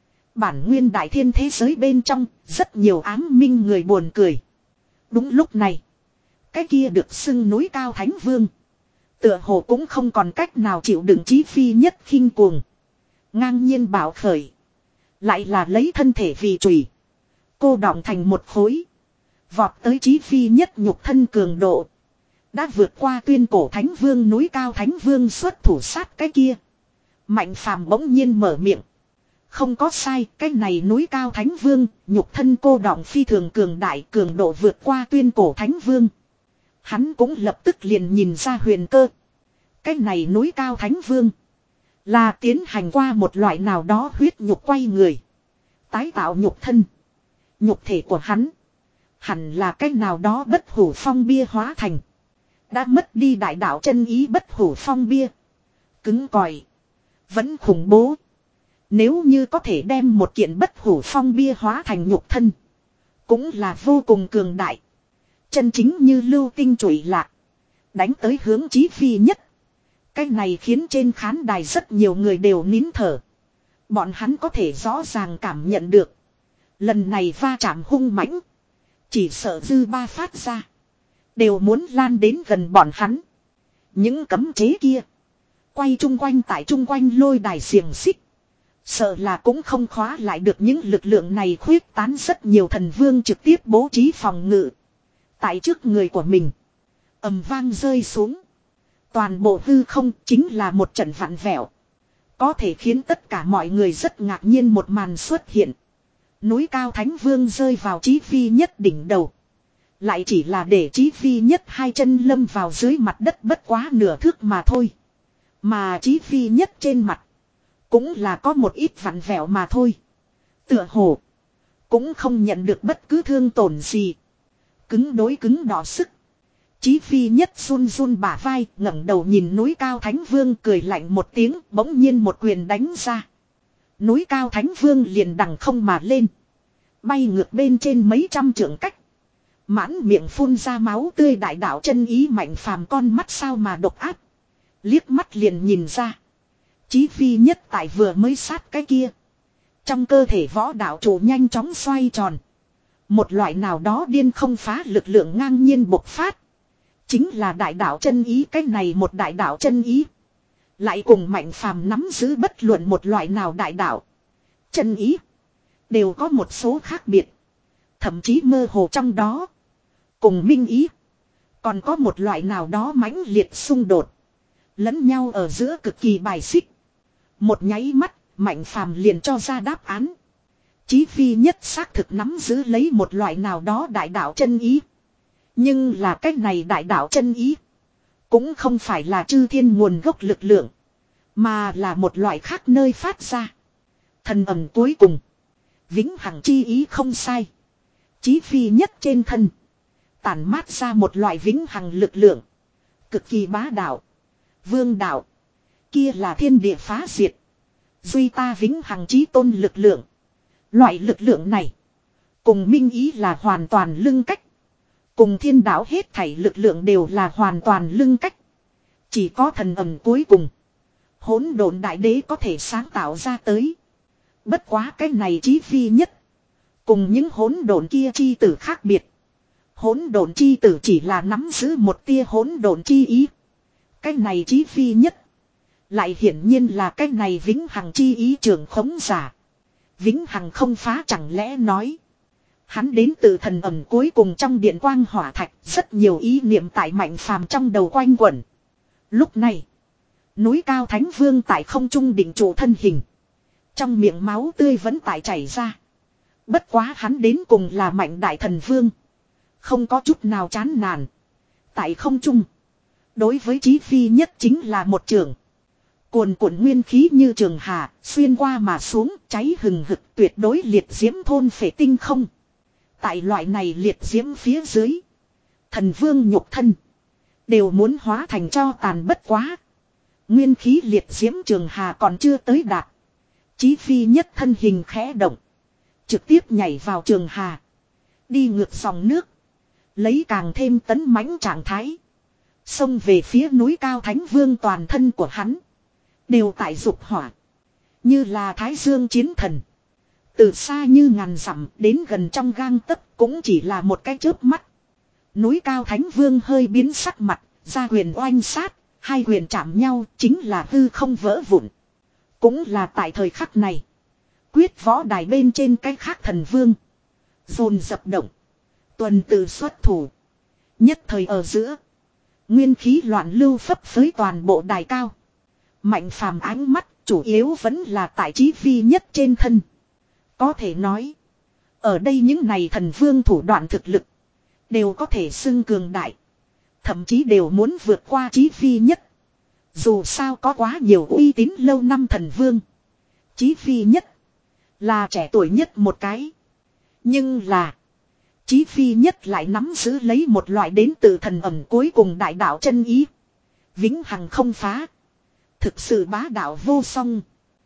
Bản nguyên đại thiên thế giới bên trong, rất nhiều ám minh người buồn cười. Đúng lúc này, cái kia được xưng núi cao Thánh Vương. Tựa hồ cũng không còn cách nào chịu đựng Chí Phi Nhất khinh cuồng. Ngang nhiên bảo khởi. Lại là lấy thân thể vì chùy. Cô đọng thành một khối. Vọt tới Chí Phi Nhất nhục thân cường độ. Đã vượt qua tuyên cổ Thánh Vương núi cao Thánh Vương xuất thủ sát cái kia. Mạnh Phàm bỗng nhiên mở miệng. Không có sai, cái này núi cao Thánh Vương, nhục thân cô đọng phi thường cường đại cường độ vượt qua tuyên cổ Thánh Vương. Hắn cũng lập tức liền nhìn ra huyền cơ. Cái này núi cao Thánh Vương là tiến hành qua một loại nào đó huyết nhục quay người. Tái tạo nhục thân. Nhục thể của hắn hẳn là cái nào đó bất hủ phong bia hóa thành. Đã mất đi đại đạo chân ý bất hủ phong bia. Cứng cỏi. Vẫn khủng bố. Nếu như có thể đem một kiện bất hủ phong bia hóa thành nhục thân. Cũng là vô cùng cường đại. Chân chính như lưu tinh chủy lạc. Đánh tới hướng Chí Phi Nhất. Cái này khiến trên khán đài rất nhiều người đều nín thở. Bọn hắn có thể rõ ràng cảm nhận được. Lần này va chạm hung mãnh. Chỉ sợ dư ba phát ra. Đều muốn lan đến gần bọn hắn. Những cấm chế kia. Quay chung quanh tại chung quanh lôi đài xiềng xích. Sợ là cũng không khóa lại được những lực lượng này khuyết tán rất nhiều thần vương trực tiếp bố trí phòng ngự. Tại trước người của mình. Ầm vang rơi xuống. Toàn bộ hư không chính là một trận vặn vẹo. Có thể khiến tất cả mọi người rất ngạc nhiên một màn xuất hiện. Núi cao Thánh Vương rơi vào Chí Phi Nhất đỉnh đầu. Lại chỉ là để Chí Phi Nhất hai chân lâm vào dưới mặt đất bất quá nửa thước mà thôi. Mà Chí Phi Nhất trên mặt. Cũng là có một ít vặn vẹo mà thôi. Tựa hồ. Cũng không nhận được bất cứ thương tổn gì. Cứng đối cứng đỏ sức. Chí Phi Nhất run run bả vai, ngẩng đầu nhìn núi cao Thánh Vương cười lạnh một tiếng, bỗng nhiên một quyền đánh ra. Núi cao Thánh Vương liền đằng không mà lên. Bay ngược bên trên mấy trăm trượng cách. Mãn miệng phun ra máu tươi đại đạo chân ý Mạnh Phàm con mắt sao mà độc ác. Liếc mắt liền nhìn ra. Chí Phi Nhất tại vừa mới sát cái kia. Trong cơ thể võ đạo chủ nhanh chóng xoay tròn. Một loại nào đó điên không phá lực lượng ngang nhiên bộc phát. Chính là đại đạo chân ý, cái này một đại đạo chân ý. Lại cùng Mạnh Phàm nắm giữ bất luận một loại nào đại đạo. Chân ý. Đều có một số khác biệt. Thậm chí mơ hồ trong đó. Cùng minh ý. Còn có một loại nào đó mãnh liệt xung đột. Lẫn nhau ở giữa cực kỳ bài xích. Một nháy mắt, Mạnh Phàm liền cho ra đáp án. Chí Phi Nhất xác thực nắm giữ lấy một loại nào đó đại đạo chân ý. Nhưng là cách này đại đạo chân ý. Cũng không phải là chư thiên nguồn gốc lực lượng. Mà là một loại khác nơi phát ra. Thần ẩm cuối cùng. Vĩnh hằng chi ý không sai. Chí Phi Nhất trên thân. Tản mát ra một loại vĩnh hằng lực lượng. Cực kỳ bá đạo. Vương đạo. Kia là thiên địa phá diệt. Duy ta vĩnh hằng chí tôn lực lượng. Loại lực lượng này. Cùng minh ý là hoàn toàn lưng cách. Cùng thiên đạo hết thảy lực lượng đều là hoàn toàn lưng cách. Chỉ có thần ẩm cuối cùng. Hỗn độn đại đế có thể sáng tạo ra tới. Bất quá cái này Chí Phi Nhất. Cùng những hỗn độn kia chi tử khác biệt. Hỗn độn chi tử chỉ là nắm giữ một tia hỗn độn chi ý. Cái này Chí Phi Nhất. Lại hiển nhiên là cái này vĩnh hằng chi ý trưởng khống giả. Vĩnh hằng không phá chẳng lẽ nói. Hắn đến từ thần ẩm cuối cùng trong điện quang hỏa thạch. Rất nhiều ý niệm tại Mạnh Phàm trong đầu quanh quẩn. Lúc này. Núi cao Thánh Vương tại không trung định trụ thân hình. Trong miệng máu tươi vẫn tại chảy ra. Bất quá hắn đến cùng là Mạnh Đại Thần Vương. Không có chút nào chán nản. Tại không trung. Đối với Chí Phi Nhất chính là một trường. Cuồn cuộn nguyên khí như trường hà, xuyên qua mà xuống, cháy hừng hực tuyệt đối liệt diễm thôn phệ tinh không. Tại loại này liệt diễm phía dưới. Thần vương nhục thân. Đều muốn hóa thành cho tàn bất quá. Nguyên khí liệt diễm trường hà còn chưa tới đạt. Chí Phi Nhất thân hình khẽ động. Trực tiếp nhảy vào trường hà. Đi ngược dòng nước. Lấy càng thêm tấn mãnh trạng thái. Xông về phía núi cao Thánh Vương toàn thân của hắn. Đều tại dục hỏa. Như là Thái Dương chiến thần. Từ xa như ngàn dặm đến gần trong gang tấc cũng chỉ là một cái chớp mắt. Núi cao Thánh Vương hơi biến sắc mặt, ra quyền oanh sát, hai quyền chạm nhau chính là hư không vỡ vụn. Cũng là tại thời khắc này. Quyết võ đài bên trên cái khác thần vương. Dồn dập động. Tuần tự xuất thủ. Nhất thời ở giữa. Nguyên khí loạn lưu phấp phới toàn bộ đài cao. Mạnh Phàm ánh mắt chủ yếu vẫn là tại Chí Phi Nhất trên thân. Có thể nói. Ở đây những này thần vương thủ đoạn thực lực. Đều có thể xưng cường đại. Thậm chí đều muốn vượt qua Chí Phi Nhất. Dù sao có quá nhiều uy tín lâu năm thần vương. Chí Phi Nhất. Là trẻ tuổi nhất một cái. Nhưng là. Chí Phi Nhất lại nắm giữ lấy một loại đến từ thần ẩm cuối cùng đại đạo chân ý. Vĩnh hằng không phá. Thực sự bá đạo vô song.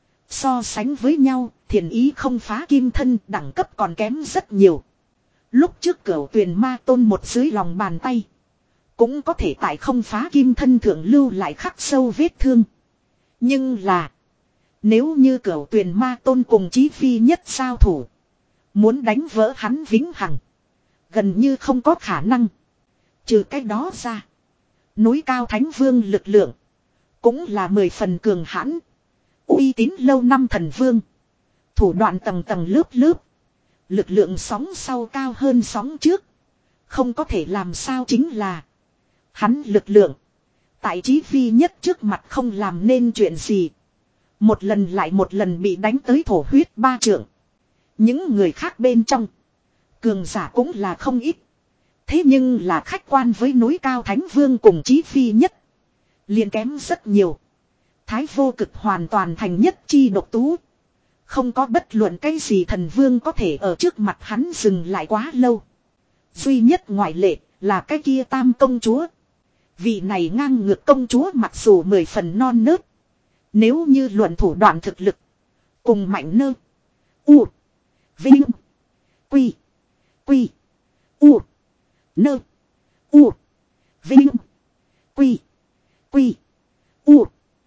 So sánh với nhau, thiền ý không phá kim thân đẳng cấp còn kém rất nhiều. Lúc trước Cửu Tuyền Ma Tôn một dưới lòng bàn tay. Cũng có thể tại không phá kim thân thượng lưu lại khắc sâu vết thương. Nhưng là. Nếu như Cửu Tuyền Ma Tôn cùng Chí Phi Nhất giao thủ. Muốn đánh vỡ hắn vĩnh hằng. Gần như không có khả năng. Trừ cái đó ra. Núi cao Thánh Vương lực lượng. Cũng là mười phần cường hãn. Uy tín lâu năm thần vương. Thủ đoạn tầng tầng lớp lớp. Lực lượng sóng sau cao hơn sóng trước. Không có thể làm sao chính là. Hắn lực lượng. Tại Chí Phi Nhất trước mặt không làm nên chuyện gì. Một lần lại một lần bị đánh tới thổ huyết ba trượng. Những người khác bên trong. Cường giả cũng là không ít. Thế nhưng là khách quan với núi cao Thánh Vương cùng Chí Phi Nhất. Liền kém rất nhiều. Thái vô cực hoàn toàn thành nhất chi độc tú. Không có bất luận cái gì thần vương có thể ở trước mặt hắn dừng lại quá lâu. Duy nhất ngoại lệ là cái kia Tam công chúa. Vị này ngang ngược công chúa mặc dù mười phần non nớt. Nếu như luận thủ đoạn thực lực. Cùng mạnh nơ. U. Vinh. Quy. Quy. U. Nơ. U. Vinh. Quy. Quy. U.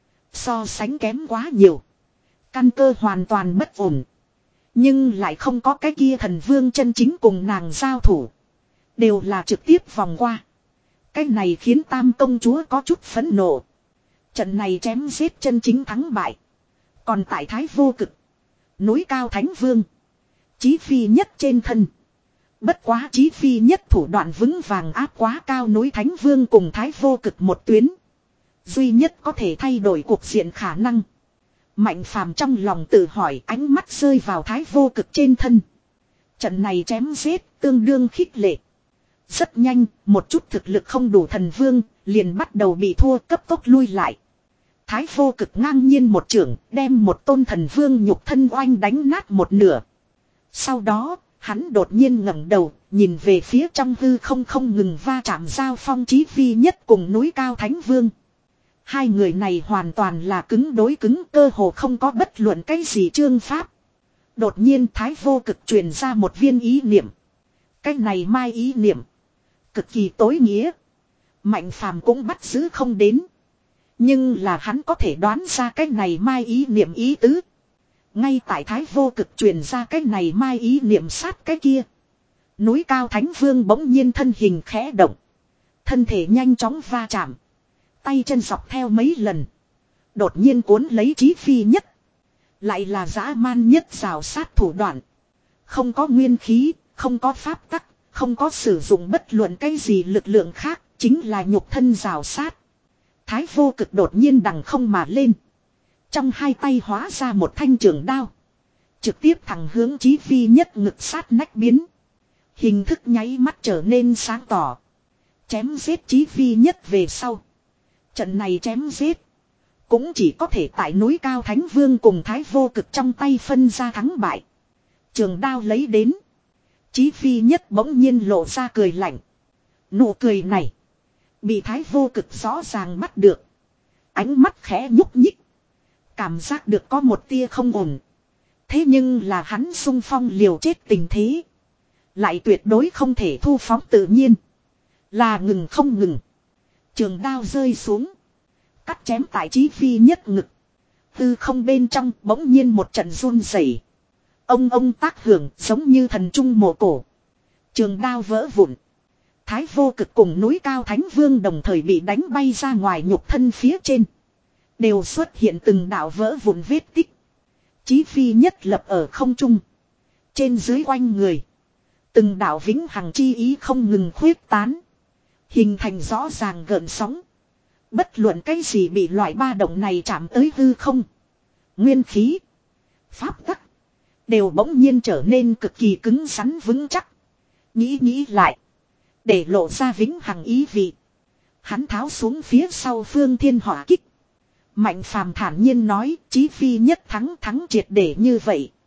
So sánh kém quá nhiều. Căn cơ hoàn toàn bất ổn. Nhưng lại không có cái kia thần vương chân chính cùng nàng giao thủ. Đều là trực tiếp vòng qua. Cái này khiến Tam công chúa có chút phẫn nộ. Trận này chém giết chân chính thắng bại. Còn tại Thái vô cực. Núi cao Thánh Vương. Chí Phi Nhất trên thân. Bất quá Chí Phi Nhất thủ đoạn vững vàng áp quá cao núi Thánh Vương cùng Thái vô cực một tuyến. Duy nhất có thể thay đổi cuộc diện khả năng. Mạnh phàm trong lòng tự hỏi, ánh mắt rơi vào Thái vô cực trên thân. Trận này chém giết tương đương khích lệ. Rất nhanh, một chút thực lực không đủ thần vương, liền bắt đầu bị thua cấp tốc lui lại. Thái vô cực ngang nhiên một trưởng, đem một tôn thần vương nhục thân oanh đánh nát một nửa. Sau đó, hắn đột nhiên ngẩng đầu, nhìn về phía trong hư không không ngừng va chạm giao phong Chí Phi Nhất cùng núi cao Thánh Vương. Hai người này hoàn toàn là cứng đối cứng, cơ hồ không có bất luận cái gì chương pháp. Đột nhiên Thái vô cực truyền ra một viên ý niệm. Cái này mai ý niệm. Cực kỳ tối nghĩa. Mạnh phàm cũng bắt giữ không đến. Nhưng là hắn có thể đoán ra cái này mai ý niệm ý tứ. Ngay tại Thái vô cực truyền ra cái này mai ý niệm sát cái kia. Núi cao Thánh Vương bỗng nhiên thân hình khẽ động. Thân thể nhanh chóng va chạm. Tay chân dọc theo mấy lần. Đột nhiên cuốn lấy Chí Phi Nhất. Lại là dã man nhất rào sát thủ đoạn. Không có nguyên khí, không có pháp tắc, không có sử dụng bất luận cái gì lực lượng khác, chính là nhục thân rào sát. Thái vô cực đột nhiên đằng không mà lên. Trong hai tay hóa ra một thanh trường đao. Trực tiếp thẳng hướng Chí Phi Nhất ngực sát nách biến. Hình thức nháy mắt trở nên sáng tỏ. Chém giết Chí Phi Nhất về sau. Trận này chém giết. Cũng chỉ có thể tại núi cao Thánh Vương cùng Thái vô cực trong tay phân ra thắng bại. Trường đao lấy đến. Chí Phi Nhất bỗng nhiên lộ ra cười lạnh. Nụ cười này. Bị Thái vô cực rõ ràng bắt được. Ánh mắt khẽ nhúc nhích. Cảm giác được có một tia không ổn. Thế nhưng là hắn xung phong liều chết tình thế. Lại tuyệt đối không thể thu phóng tự nhiên. Là ngừng không ngừng. Trường đao rơi xuống. Cắt chém tại Chí Phi Nhất ngực. Tư không bên trong bỗng nhiên một trận run rẩy. Ông ông tác hưởng giống như thần trung mộ cổ. Trường đao vỡ vụn. Thái vô cực cùng núi cao Thánh Vương đồng thời bị đánh bay ra ngoài nhục thân phía trên. Đều xuất hiện từng đạo vỡ vụn vết tích. Chí Phi Nhất lập ở không trung. Trên dưới quanh người. Từng đạo vĩnh hằng chi ý không ngừng khuyết tán. Hình thành rõ ràng gợn sóng. Bất luận cái gì bị loại ba động này chạm tới hư không. Nguyên khí. Pháp tắc. Đều bỗng nhiên trở nên cực kỳ cứng rắn vững chắc. Nghĩ nghĩ lại. Để lộ ra vĩnh hằng ý vị. Hắn tháo xuống phía sau Phương Thiên Hỏa Kích. Mạnh phàm thản nhiên nói Chí Phi Nhất thắng thắng triệt để như vậy.